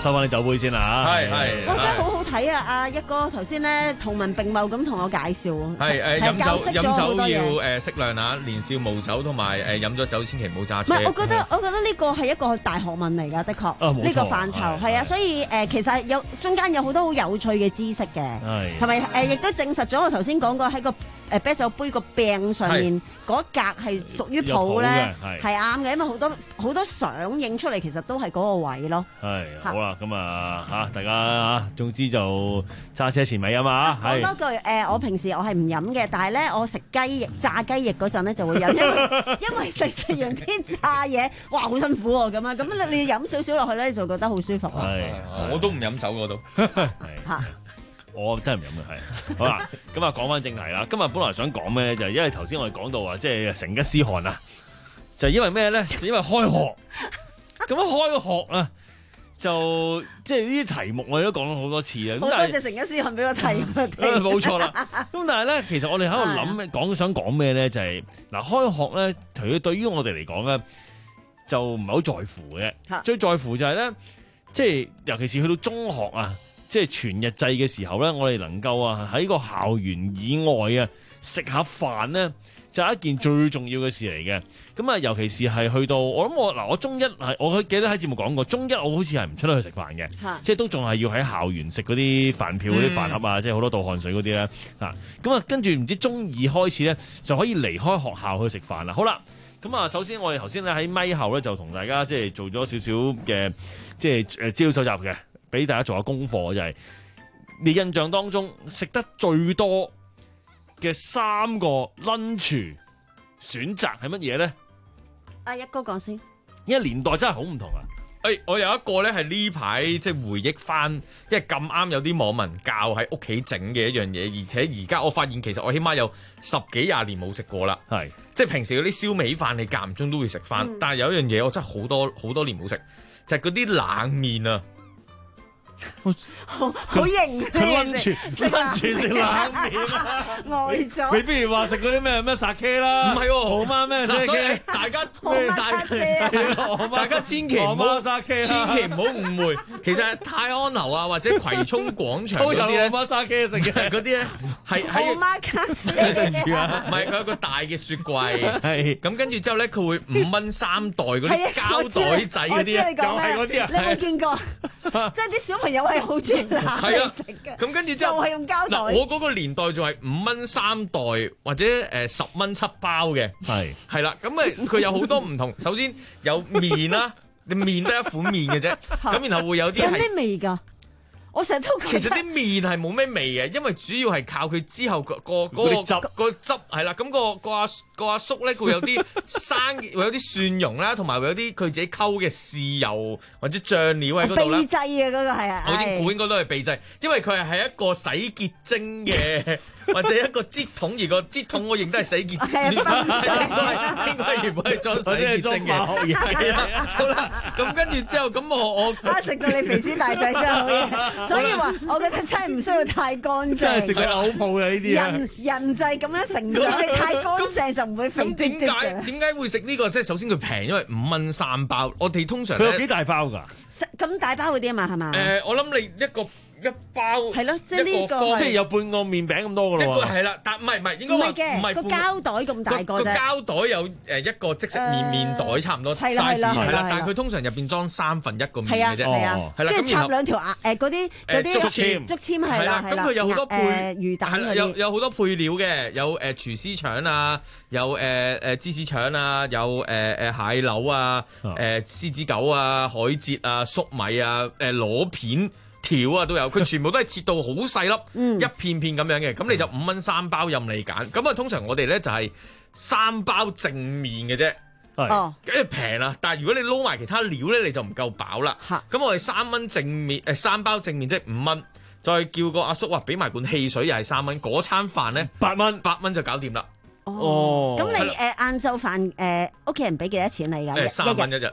收翻啲酒杯先啦嚇。 係係。 哇！真係好好睇啊！阿一哥頭先咧圖文並茂咁同我介紹。 係誒飲酒飲酒要誒適量啊，年少無酒同埋誒飲咗酒千祈唔好揸車。 唔係，我覺得我覺得呢個係一個大學問嚟㗎，的確。呢個範疇係啊，所以誒其實有中間有好多好有趣嘅知識嘅，係咪誒亦都證實咗我頭先講過喺個誒啤酒杯個柄上面嗰格係屬於泡咧，係啱嘅，因為好多好多相影出嚟其實都係嗰個位咯。 係好啦，咁啊嚇大家嚇，總之就揸車前咪飲啊嚇。 講多句誒，我平時我係唔飲嘅，但係咧我食雞翼炸雞翼嗰陣咧就會飲，因為因為食食完啲炸嘢，哇好辛苦喎咁啊，咁你你飲少少落去咧就覺得好舒服。 係，我都唔飲酒嗰度。 係。我真係唔飲嘅，係好啦。咁啊，講翻正題啦。今日本來想講咩咧，就係因為頭先我哋講到話，即係成吉思汗啊，就係因為咩咧？就因為開學。咁樣開學啊，就即係呢啲題目我哋都講咗好多次啊。 好多謝成吉思汗俾我睇。 冇錯啦。咁但係咧，其實我哋喺度諗講想講咩咧，就係嗱，開學咧，佢對於我哋嚟講咧，就唔係好在乎嘅。最在乎就係咧，即係尤其是去到中學啊。即係全日制嘅時候咧，我哋能夠啊喺個校園以外啊食下飯咧，就係一件最重要嘅事嚟嘅。咁啊，尤其是係去到我諗我嗱，我中一係我記得喺節目講過，中一我好似係唔出得去食飯嘅，即係都仲係要喺校園食嗰啲飯票嗰啲飯盒啊，嗯、即係好多倒汗水嗰啲咧啊。咁啊，跟住唔知中二開始咧就可以離開學校去食飯啦。好啦，咁啊，首先我哋頭先咧喺咪後咧就同大家即係做咗少少嘅即係誒資料搜集嘅。俾大家做下功課，就係、是、你印象當中食得最多嘅三個 lunch 選擇係乜嘢咧？ 阿一哥講先， 因為年代真係好唔同啊！ 誒、欸，我有一個咧係呢排即係回憶翻，因為咁啱有啲網民教喺屋企整嘅一樣嘢，而且而家我發現其實我起碼有十幾廿年冇食過啦。係即係平時嗰啲燒味飯，你間唔中都會食翻，嗯、但係有一樣嘢我真係好多好多年冇食，就係嗰啲冷麵啊！ 好好型啊！ 冷全冷全食冷麵啊！ 呆咗。 你不如話食嗰啲咩咩沙茄啦？唔係喎，好媽咩沙茄？ 大家大大家千祈唔好千祈唔好誤會，其實泰安樓啊或者葵涌廣場嗰啲咧， 媽沙茄食嘅嗰啲咧係喺媽卡唔係佢有個大嘅雪櫃，係咁跟住之後咧，佢會五蚊三袋嗰啲膠袋仔嗰啲啊， 就係嗰啲啊，你有冇見過？即係啲小朋友係好中意攬食嘅， 咁跟住之後就係用膠袋。 我嗰個年代仲係五蚊三袋或者誒十蚊七包嘅，係係啦。咁誒佢有好多唔同，首先有麵啦，你麵得一款麵嘅啫，咁然後會有啲係咩味㗎？我成日都其實啲麵係冇咩味嘅，因為主要係靠佢之後個個嗰個汁個汁係啦。咁個個阿個阿叔咧，佢會有啲生，會有啲蒜蓉啦，同埋會有啲佢自己溝嘅豉油或者醬料喺嗰度啦。 秘製嘅嗰個係啊， 我啲估應該都係秘製，因為佢係係一個洗潔精嘅。或者一個擠筒，而個擠筒我認得係洗潔精，應該係應該係原本係裝洗潔精嘅。係啦，好啦，咁跟住之後，咁我我啊食到你肥屍大隻真係好嘢，所以話我覺得真係唔需要太乾淨。 真係食到嘔泡嘅呢啲啊！ 人人就係咁樣成長，你太乾淨就唔會肥。 咁點解點解會食呢個？即係首先佢平，因為五蚊三包。我哋通常佢有幾大包㗎？ 咁大包嗰啲啊嘛係嘛？ 誒，我諗你一個。一包係咯，即係呢個即係有半個麵餅咁多噶咯喎。 一個係啦，但唔係唔係應該話唔係個膠袋咁大個啫。 個膠袋有誒一個即食麵麵袋差唔多 size 係啦，但係佢通常入邊裝三分一個麵嘅啫。 係啊，係啦，跟住插兩條誒嗰啲嗰啲竹籤， 竹籤係啦， 咁佢有好多配魚蛋嗰啲， 有有好多配料嘅，有誒廚師腸啊，有誒誒芝士腸啊，有誒誒蟹柳啊，誒獅子狗啊，海蜇啊，粟米啊，誒螺片。條啊都有，佢全部都係切到好細粒，嗯、一片片咁樣嘅，咁你就五蚊三包任你揀。咁啊，通常我哋咧就係三包正麵嘅啫， 哦， 跟住平啦。但係如果你撈埋其他料咧，你就唔夠飽啦。咁我哋三蚊正麵，誒三包正麵即係五蚊，再叫個阿叔話俾埋罐汽水又係三蚊，嗰餐飯咧八蚊，八蚊就搞掂啦。 哦，咁你誒晏晝飯誒屋企人俾幾多錢你㗎？ 誒三蚊一日。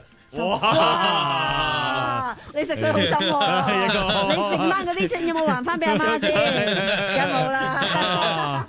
哇！你食水好深喎，你剩翻嗰啲錢有冇還翻俾阿媽先？梗冇啦。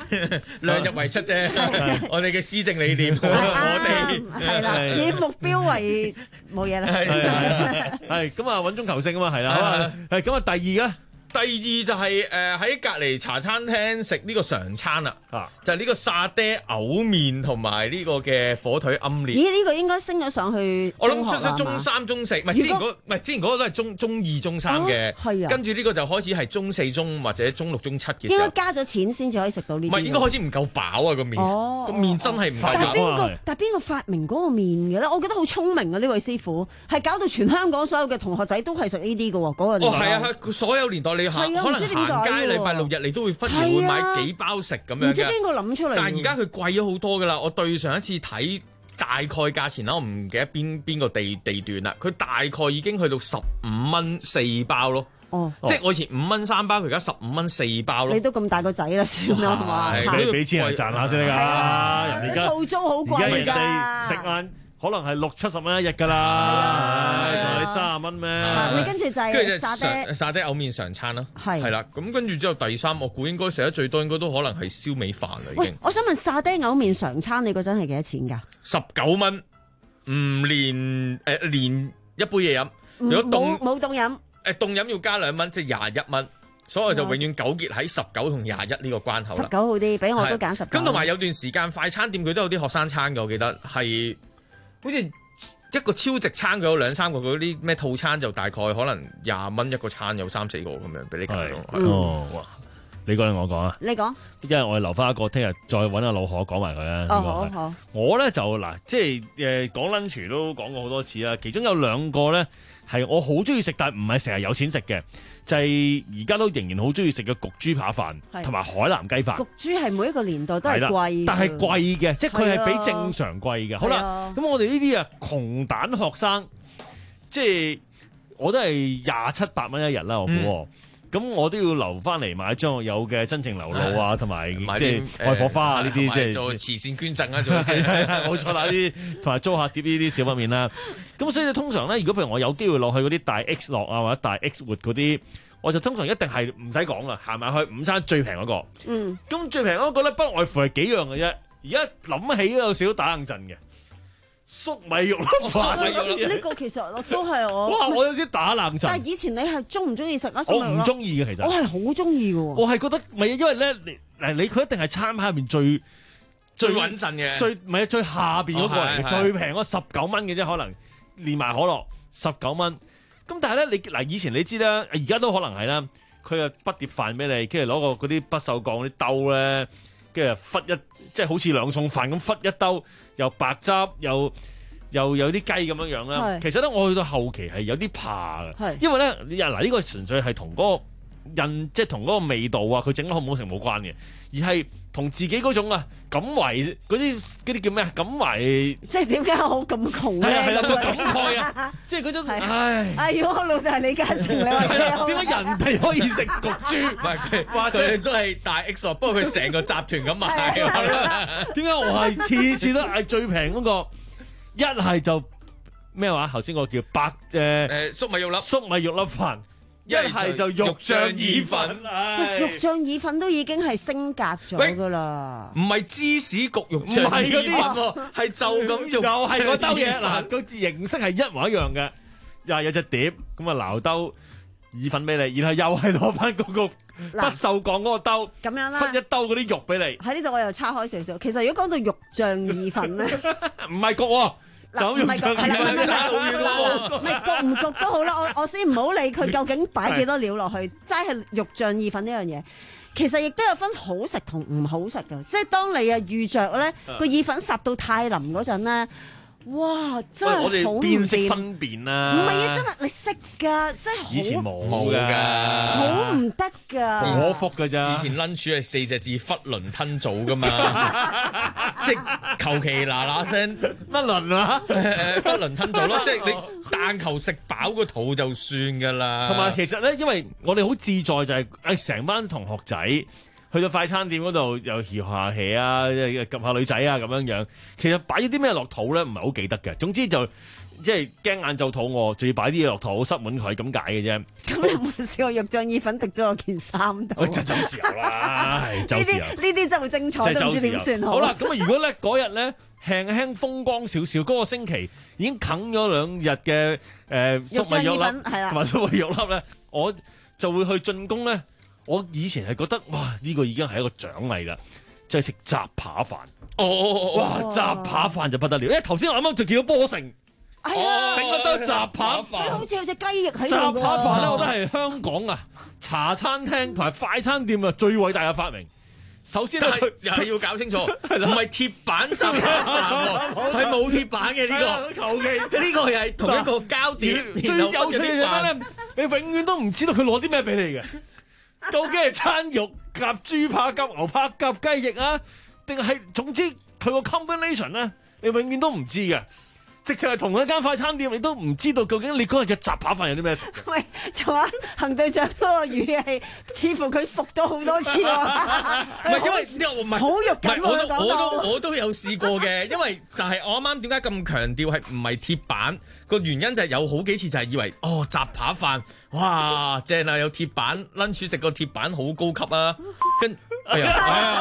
量入為出啫。我哋嘅施政理念，我哋係啦，以目標為冇嘢啦。 係咁啊，穩中求勝啊嘛，係啦。好啊，係咁啊，第二咧。 第二就係誒喺隔離茶餐廳食呢個常餐啦，啊、就係呢個沙爹牛麵同埋呢個嘅火腿奄列。 咦？呢、呢個應該升咗上去中學。 我諗出出中三、中四，唔係之前嗰唔係之前嗰個都係中中二、中三嘅， 係啊。 跟住呢個就開始係中四、中或者中六、中七嘅時候。 應該加咗錢先至可以食到呢啲。 唔係應該開始唔夠飽啊個麵， 哦、 個麵真係唔夠飽。 但係邊個？但係邊個發明嗰個麵嘅咧？我覺得好聰明啊！呢位師傅係搞到全香港所有嘅同學仔都係食呢啲嘅喎，嗰、嗰個年代。 哦，係啊，係所有年代你行可能。行街禮拜六日你都會忽然會買幾包食咁樣嘅， 唔知邊個諗出嚟？ 但係而家佢貴咗好多噶啦！我對上一次睇大概價錢啦，我唔記得邊邊個地地段啦，佢大概已經去到十五蚊四包咯。哦，即係我以前五蚊三包，佢而家十五蚊四包咯。 你都咁大個仔啦，算啦嘛。 你俾錢人賺下先得㗎，人哋而家套租好貴㗎， 而家人哋食晏。可能係六七十蚊一日㗎啦，仲有三十蚊咩？ 你跟住就係沙爹沙爹牛麵常餐啦， 係係啦。咁跟住之後第三，我估應該食得最多應該都可能係燒味飯啦已經。 我想問沙爹牛麵常餐你嗰陣係幾多錢㗎？ 十九蚊，唔連誒連一杯嘢飲，如果凍冇凍飲， 誒凍飲要加兩蚊，即係廿一蚊。所以我就永遠糾結喺十九同廿一呢個關口啦。 十九好啲，俾我都揀十九。 咁同埋有段時間快餐店佢都有啲學生餐嘅，我記得係。好似一個超值餐佢有兩三個，嗰啲咩套餐就大概可能廿蚊一個餐，有三四個咁樣俾你揀咯。 哦，哇！你講定我講啊？ 你講。 因為我哋留翻一個，聽日再揾阿老何講埋佢啦。 哦，好好。 我咧就嗱，即係誒講 lunch 都講過好多次啦。其中有兩個咧係我好中意食，但係唔係成日有錢食嘅，就係而家都仍然好中意食嘅焗豬扒飯同埋海南雞飯。焗豬係每一個年代都係貴， 但係貴嘅，即係佢係比正常貴嘅。好啦，咁我哋呢啲啊窮蛋學生，即係我都係廿七八蚊一日啦，我估。嗯咁我都要留翻嚟買張學友嘅真情流露啊，同埋即係愛火花啊呢啲，即係做慈善捐贈啊，做冇錯啦呢啲，同埋租客碟呢啲小方面啦。咁所以通常咧，如果譬如我有機會落去嗰啲大 X 樂啊或者大 X 活嗰啲，我就通常一定係唔使講啦，行埋去午餐最平嗰個。嗯。咁最平嗰個咧，不外乎係幾樣嘅啫。而家諗起都有少少打冷震嘅。粟米肉粒飯呢個其實我都係我。 哇！我有啲打冷震。 但係以前你係中唔中意食啊？ 我唔中意嘅其實。 我係好中意嘅。 我係覺得唔係，因為咧，嗱你佢一定係餐牌入邊最最穩陣嘅， 最唔係最下邊嗰個嚟嘅，最平嗰十九蚊嘅啫，可能連埋可樂十九蚊。咁但係咧，你嗱以前你知啦，而家都可能係啦，佢啊不碟飯俾你，跟住攞個嗰啲不鏽鋼嗰啲兜咧。跟住忽一，即係好似兩餸飯咁忽一兜，又白汁，又又有啲雞咁樣樣啦。其實咧，我去到後期係有啲怕嘅，因為咧，嗱呢個純粹係同嗰個印，即係同嗰個味道啊，佢整得好唔好食冇關嘅，而係同自己嗰種啊感懷嗰啲嗰啲叫咩啊？感懷即係點解我咁窮咧？ 係有個感慨啊！即係嗰種唉， 哎如果我老豆係李嘉誠，你話點解人哋可以食焗豬？ 唔係佢話佢哋都係大 X， 不過佢成個集團咁賣。 點解我係次次都係最平嗰個？一係就咩話？頭先個叫白誒誒粟米肉粒， 粟米肉粒飯。一係就肉醬意粉， 肉醬意粉都已經係升格咗噶啦。 唔係芝士焗肉醬意粉喎，係就咁肉。 又係嗰兜嘢嗱，個形式係一模一樣嘅，又係有隻碟咁啊，撈兜意粉俾你，然後又係攞翻嗰個不鏽鋼嗰個兜， 咁樣啦， 分一兜嗰啲肉俾你。 喺呢度我又叉開少少，其實如果講到肉醬意粉咧， 唔係焗喎。 嗱，唔係焗，係啦，唔係焗唔焗都好啦。我我先唔好理佢究竟擺幾多料落去，齋係肉醬意粉呢樣嘢，其實亦都有分好食同唔好食嘅。即係當你啊遇着咧個意粉烚到太腍嗰陣咧。哇！真係好唔掂， 我哋邊識分辨啦？ 唔係啊，真係你識㗎，真係好以前冇冇㗎， 好唔得㗎， 我服㗎咋？ 以前 lunch 係四隻字囫圇吞棗㗎嘛，即係求其嗱嗱聲乜輪啊？ 誒囫圇吞棗咯，即係你但求食飽個肚就算㗎啦。 同埋其實咧，因為我哋好自在就係誒成班同學仔。去到快餐店嗰度又搖下氣啊，及下女仔啊咁樣樣，其實擺咗啲咩落肚咧，唔係好記得嘅。總之就即係驚晏晝肚餓，就要擺啲嘢落肚塞滿佢咁解嘅啫。 咁有冇試過肉醬意粉滴咗我件衫度？ 就走時候啦，係走時候。 呢啲真係好精彩，都唔知點算好。 好啦，咁啊，如果咧嗰日咧輕輕風光少少，嗰、嗰個星期已經啃咗兩日嘅誒粟米肉粒同埋粟米肉粒咧，我就會去進攻咧。我以前係覺得哇，呢、呢個已經係一個獎勵啦，就係食雜扒飯。哦，哇，雜扒飯就不得了，因為頭先我啱啱就見到波成。係啊，整嗰兜雜扒飯， 好似有隻雞翼喺度。 雜扒飯咧，我覺得係香港啊茶餐廳同埋快餐店啊最偉大嘅發明。首先咧， 又係要搞清楚，唔係鐵板雜扒飯，係冇鐵板嘅呢個。 求其呢個又係同一個膠碟。 最有趣嘅係咩咧？你永遠都唔知道佢攞啲咩俾你嘅。究竟係餐肉夾豬扒夾牛扒夾雞翼啊，定係總之佢個 combination 咧，你永遠都唔知嘅。直情係同一間快餐店，你都唔知道究竟你嗰日嘅雜扒飯有啲咩食嘅。 喂，仲話行隊長嗰個語氣，似乎佢服咗好多次喎。 唔係因為呢個唔係好肉緊喎， 我都我都我都有試過嘅，因為就係我啱啱點解咁強調係唔係鐵板個原因就係有好幾次就係以為哦雜扒飯哇正啊有鐵板，lunch食個鐵板好高級啊，跟係啊。